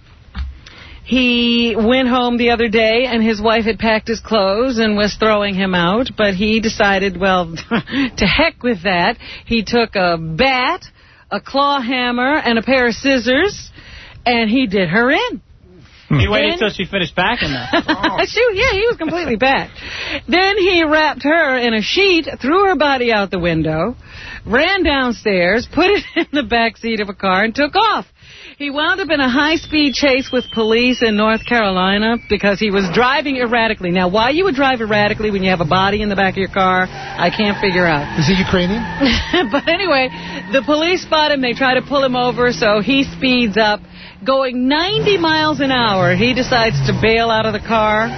He went home the other day, and his wife had packed his clothes and was throwing him out. But he decided, well, to heck with that. He took a bat, a claw hammer, and a pair of scissors, and he did her in. He waited until she finished packing them. Oh. Shoot, yeah, he was completely packed. Then he wrapped her in a sheet, threw her body out the window, ran downstairs, put it in the back seat of a car, and took off. He wound up in a high-speed chase with police in North Carolina because he was driving erratically. Now, why you would drive erratically when you have a body in the back of your car, I can't figure out. Is he Ukrainian? But anyway, the police spot him. They try to pull him over, so he speeds up. Going ninety miles an hour, he decides to bail out of the car.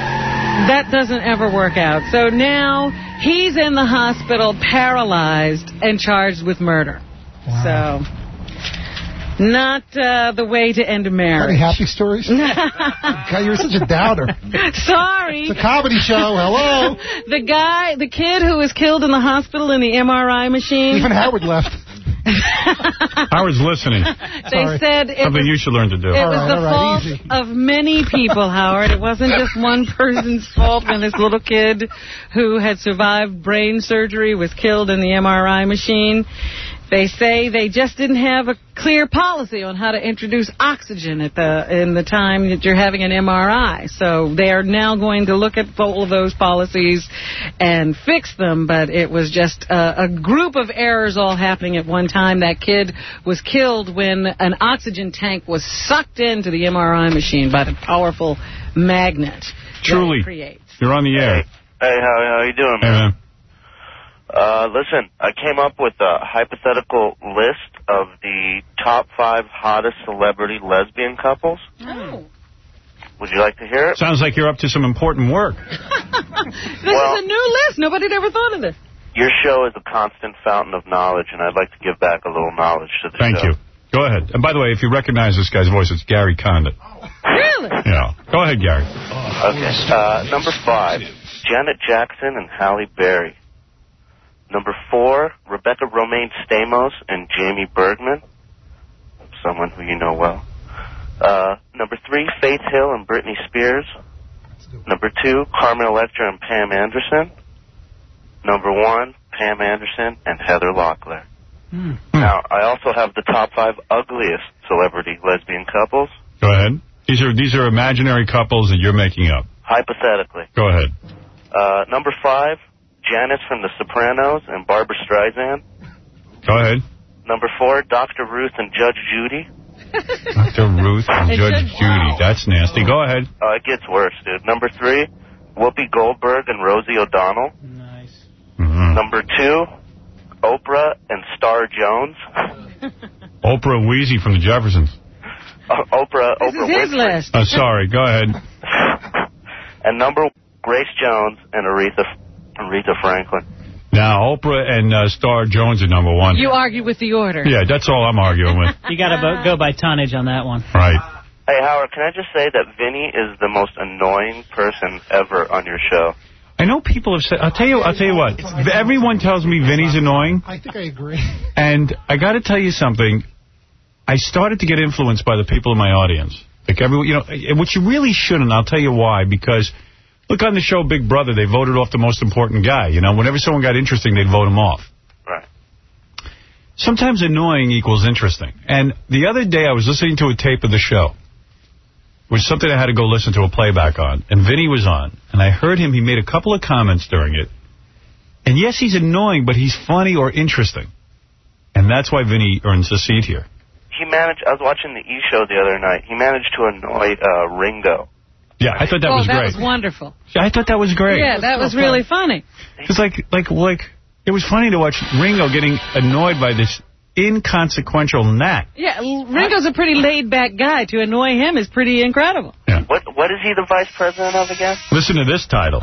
That doesn't ever work out. So now he's in the hospital, paralyzed, and charged with murder. Wow. So, not uh, the way to end a marriage. Any happy stories? God, you're such a downer. Sorry. It's a comedy show. Hello. The guy, the kid who was killed in the hospital in the M R I machine. Even Howard left. Howard's listening. They Sorry. said it something was, you should learn to do. It all was right, the right, fault easy. of many people, Howard. It wasn't just one person's fault when this little kid who had survived brain surgery was killed in the M R I machine. They say they just didn't have a clear policy on how to introduce oxygen at the in the time that you're having an M R I. So they are now going to look at all of those policies and fix them. But it was just a, a group of errors all happening at one time. That kid was killed when an oxygen tank was sucked into the M R I machine by the powerful magnet. Truly, you're on the air. Hey, how how you doing, man? man? Uh, listen, I came up with a hypothetical list of the top five hottest celebrity lesbian couples. Oh. Would you like to hear it? Sounds like you're up to some important work. This well, is a new list. Nobody had ever thought of this. Your show is a constant fountain of knowledge, and I'd like to give back a little knowledge to the Thank show. Thank you. Go ahead. And by the way, if you recognize this guy's voice, it's Gary Condit. Really? Yeah. Go ahead, Gary. Okay. Uh, number five, Janet Jackson and Halle Berry. Number four, Rebecca Romaine Stamos and Jamie Bergman, someone who you know well. Uh, number three, Faith Hill and Britney Spears. Number two, Carmen Electra and Pam Anderson. Number one, Pam Anderson and Heather Locklear. Hmm. Now, I also have the top five ugliest celebrity lesbian couples. Go ahead. These are these are imaginary couples that you're making up. Hypothetically. Go ahead. Uh, number five, Janice from The Sopranos and Barbara Streisand. Go ahead. Number four, Doctor Ruth and Judge Judy. Doctor Ruth and Judge Judy. That's nasty. Go ahead. Uh, it gets worse, dude. Number three, Whoopi Goldberg and Rosie O'Donnell. Nice. Mm-hmm. Number two, Oprah and Star Jones. Oprah and Wheezy from the Jeffersons. Uh, Oprah, this Oprah is his Winfrey. list. Oh, sorry. Go ahead. And number one, Grace Jones and Aretha, Aretha Franklin. Now, Oprah and uh, Star Jones are number one. You argue with the order. Yeah, that's all I'm arguing with. You got to go by tonnage on that one. Right. Hey, Howard, can I just say that Vinny is the most annoying person ever on your show? I know people have said, I'll tell you, I'll tell you what, everyone tells me Vinny's annoying. I think I agree. And I got to tell you something. I started to get influenced by the people in my audience. Like everyone, you know, which you really shouldn't. I'll tell you why. Because, look, on the show Big Brother, they voted off the most important guy. You know, whenever someone got interesting, they'd vote him off. Right. Sometimes annoying equals interesting. And the other day, I was listening to a tape of the show. It was something I had to go listen to a playback on. And Vinny was on. And I heard him. He made a couple of comments during it. And yes, he's annoying, but he's funny or interesting. And that's why Vinny earns a seat here. He managed, I was watching the E! Show the other night. He managed to annoy uh, Ringo. Yeah, I thought that oh, was that great. was wonderful. Yeah, I thought that was great. Yeah, that was really funny. It's like, like, like, it was funny to watch Ringo getting annoyed by this inconsequential gnat. Yeah, Ringo's a pretty laid-back guy. To annoy him is pretty incredible. Yeah. What What is he the vice president of again? Listen to this title.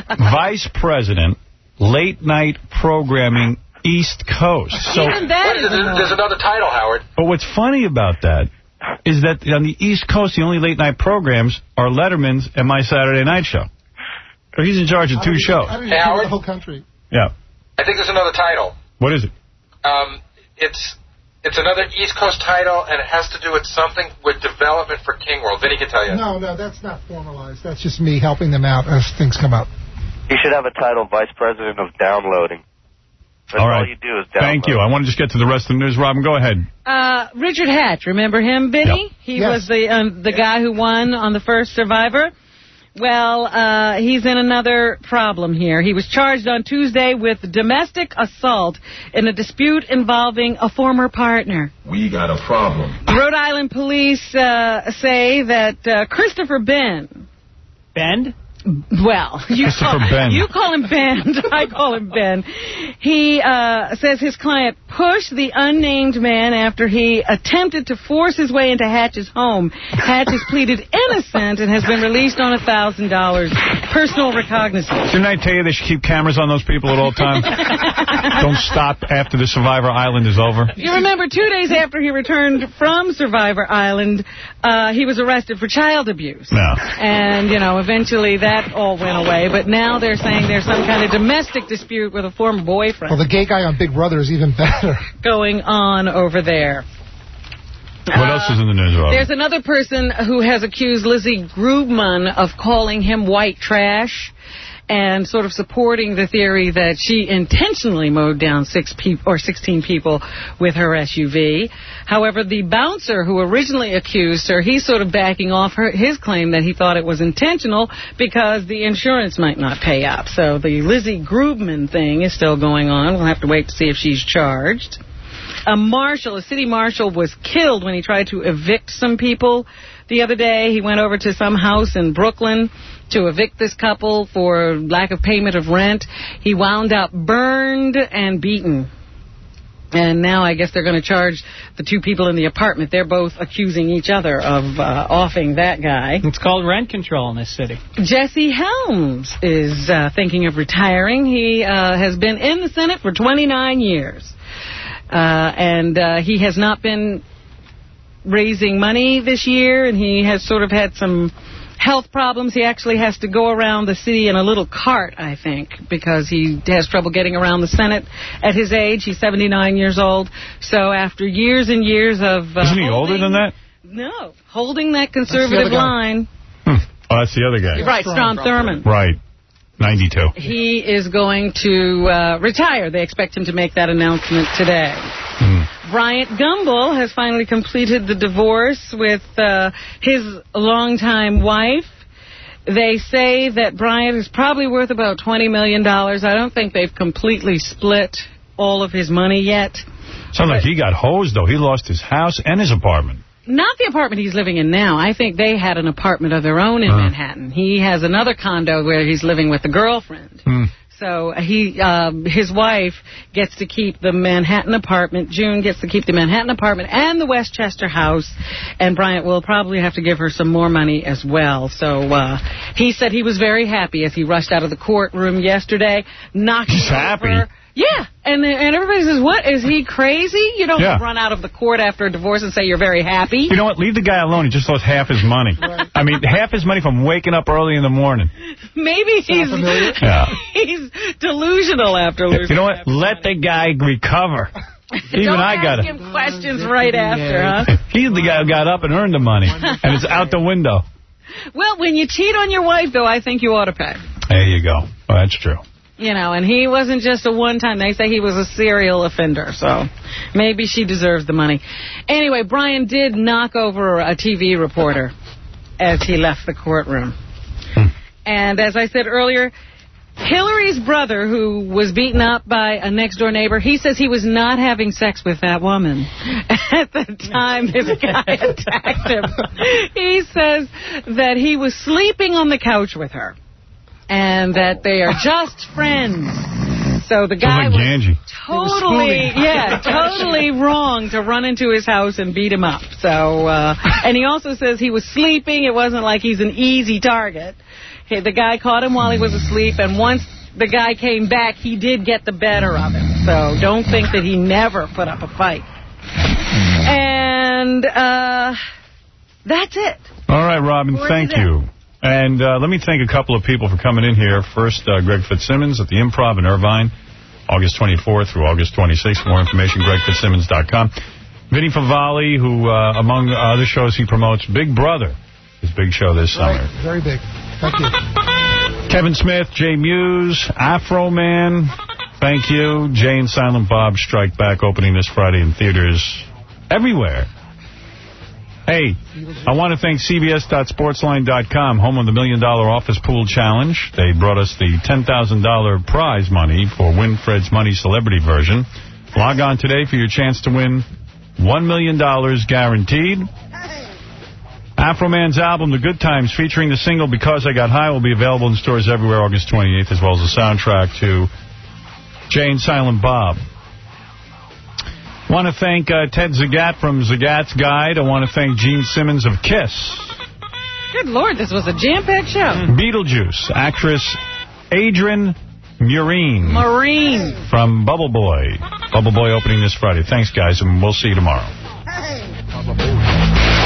Vice President, Late Night Programming, East Coast. So, Even that is there's, there's another title, Howard. But what's funny about that is that on the East Coast, the only late-night programs are Letterman's and My Saturday Night Show. So he's in charge of two shows. Hey, Howard? The whole country. Yeah. I think there's another title. What is it? Um, it's it's another East Coast title, and it has to do with something with development for King World. Vinny can tell you. No, no, that's not formalized. That's just me helping them out as things come up. He should have a title, Vice President of Downloading. That's all right. all you do is download. Thank you. I want to just get to the rest of the news. Robin, go ahead. Uh, Richard Hatch, remember him, Vinny? Yep. He Yes. was the um, the guy who won on the first Survivor. Well, uh, he's in another problem here. He was charged on Tuesday with domestic assault in a dispute involving a former partner. We got a problem. Rhode Island police uh, say that uh, Christopher Ben... Bend? Well, you Christopher call, Ben. you call him Ben. I call him Ben. He uh, says his client pushed the unnamed man after he attempted to force his way into Hatch's home. Hatch has pleaded innocent and has been released on one thousand dollars personal recognizance. Didn't I tell you they should keep cameras on those people at all times? Don't stop after the Survivor Island is over. You remember two days after he returned from Survivor Island, uh, he was arrested for child abuse. No. And, you know, eventually that all went away. But now they're saying there's some kind of domestic dispute with a former boyfriend. Well, the gay guy on Big Brother is even better. Going on over there. What uh, else is in the news, Robin? There's another person who has accused Lizzie Grubman of calling him white trash and sort of supporting the theory that she intentionally mowed down six people or sixteen people with her S U V. However, the bouncer who originally accused her, he's sort of backing off her, his claim that he thought it was intentional because the insurance might not pay up. So the Lizzie Grubman thing is still going on. We'll have to wait to see if she's charged. A marshal, a city marshal, was killed when he tried to evict some people the other day. He went over to some house in Brooklyn to evict this couple for lack of payment of rent. He wound up burned and beaten. And now I guess they're going to charge the two people in the apartment. They're both accusing each other of uh, offing that guy. It's called rent control in this city. Jesse Helms is uh, thinking of retiring. He uh, has been in the Senate for twenty-nine years. Uh, and uh, he has not been raising money this year, and he has sort of had some health problems. He actually has to go around the city in a little cart, I think, because he has trouble getting around the Senate at his age. He's seventy-nine years old. So after years and years of... Uh, Isn't he holding, older than that? No. Holding that conservative line... Hmm. Oh, that's the other guy. Right, Strom Thurmond. Right. ninety-two. He is going to uh, retire. They expect him to make that announcement today. Mm. Bryant Gumbel has finally completed the divorce with uh, his longtime wife. They say that Bryant is probably worth about twenty million dollars. I don't think they've completely split all of his money yet. Sounds like he got hosed, though. He lost his house and his apartment. Not the apartment he's living in now. I think they had an apartment of their own in uh. Manhattan. He has another condo where he's living with a girlfriend. Mm. So he, um, his wife gets to keep the Manhattan apartment. June gets to keep the Manhattan apartment and the Westchester house. And Bryant will probably have to give her some more money as well. So uh, he said he was very happy as he rushed out of the courtroom yesterday, knocking He's over... happy. Yeah, and and everybody says, what, is he crazy? You don't Yeah. run out of the court after a divorce and say you're very happy. You know what? Leave the guy alone. He just lost half his money. Right. I mean, half his money from waking up early in the morning. Maybe he's Yeah. he's delusional after losing. You know what? Let the guy recover. Even Don't I got ask it. him questions right after, huh? He's the guy who got up and earned the money, and it's out the window. Well, when you cheat on your wife, though, I think you ought to pay. There you go. Well, that's true. You know, and he wasn't just a one-time. They say he was a serial offender, so maybe she deserves the money. Anyway, Brian did knock over a T V reporter as he left the courtroom. Hmm. And as I said earlier, Hillary's brother, who was beaten up by a next-door neighbor, he says he was not having sex with that woman at the time this guy attacked him. He says that he was sleeping on the couch with her and that they are just friends. So the guy like was Ganji. totally, yeah, totally wrong to run into his house and beat him up. So, uh, and he also says he was sleeping. It wasn't like he's an easy target. Okay, the guy caught him while he was asleep, and once the guy came back, he did get the better of him. So don't think that he never put up a fight. And uh, that's it. All right, Robin, Where's thank it at? you. And uh, let me thank a couple of people for coming in here. First, uh, Greg Fitzsimmons at the Improv in Irvine, August twenty-fourth through August twenty-sixth. For more information, greg fitzsimmons dot com. Vinny Favale, who, uh, among other shows he promotes, Big Brother, his big show this summer. Right, very big. Thank you. Kevin Smith, Jay Muse, Afro Man, thank you. Jay and Silent Bob Strike Back, opening this Friday in theaters everywhere. Hey, I want to thank C B S dot sportsline dot com, home of the Million Dollar Office Pool Challenge. They brought us the ten thousand dollar prize money for Win Fred's Money Celebrity version. Log on today for your chance to win one million dollars guaranteed. Afro Man's album, The Good Times, featuring the single Because I Got High, will be available in stores everywhere August twenty-eighth, as well as the soundtrack to Jay and Silent Bob. Want to thank uh, Ted Zagat from Zagat's Guide. I want to thank Gene Simmons of KISS. Good Lord, this was a jam-packed show. Beetlejuice, actress Adrienne Murine. Marine. From Bubble Boy. Bubble Boy opening this Friday. Thanks, guys, and we'll see you tomorrow.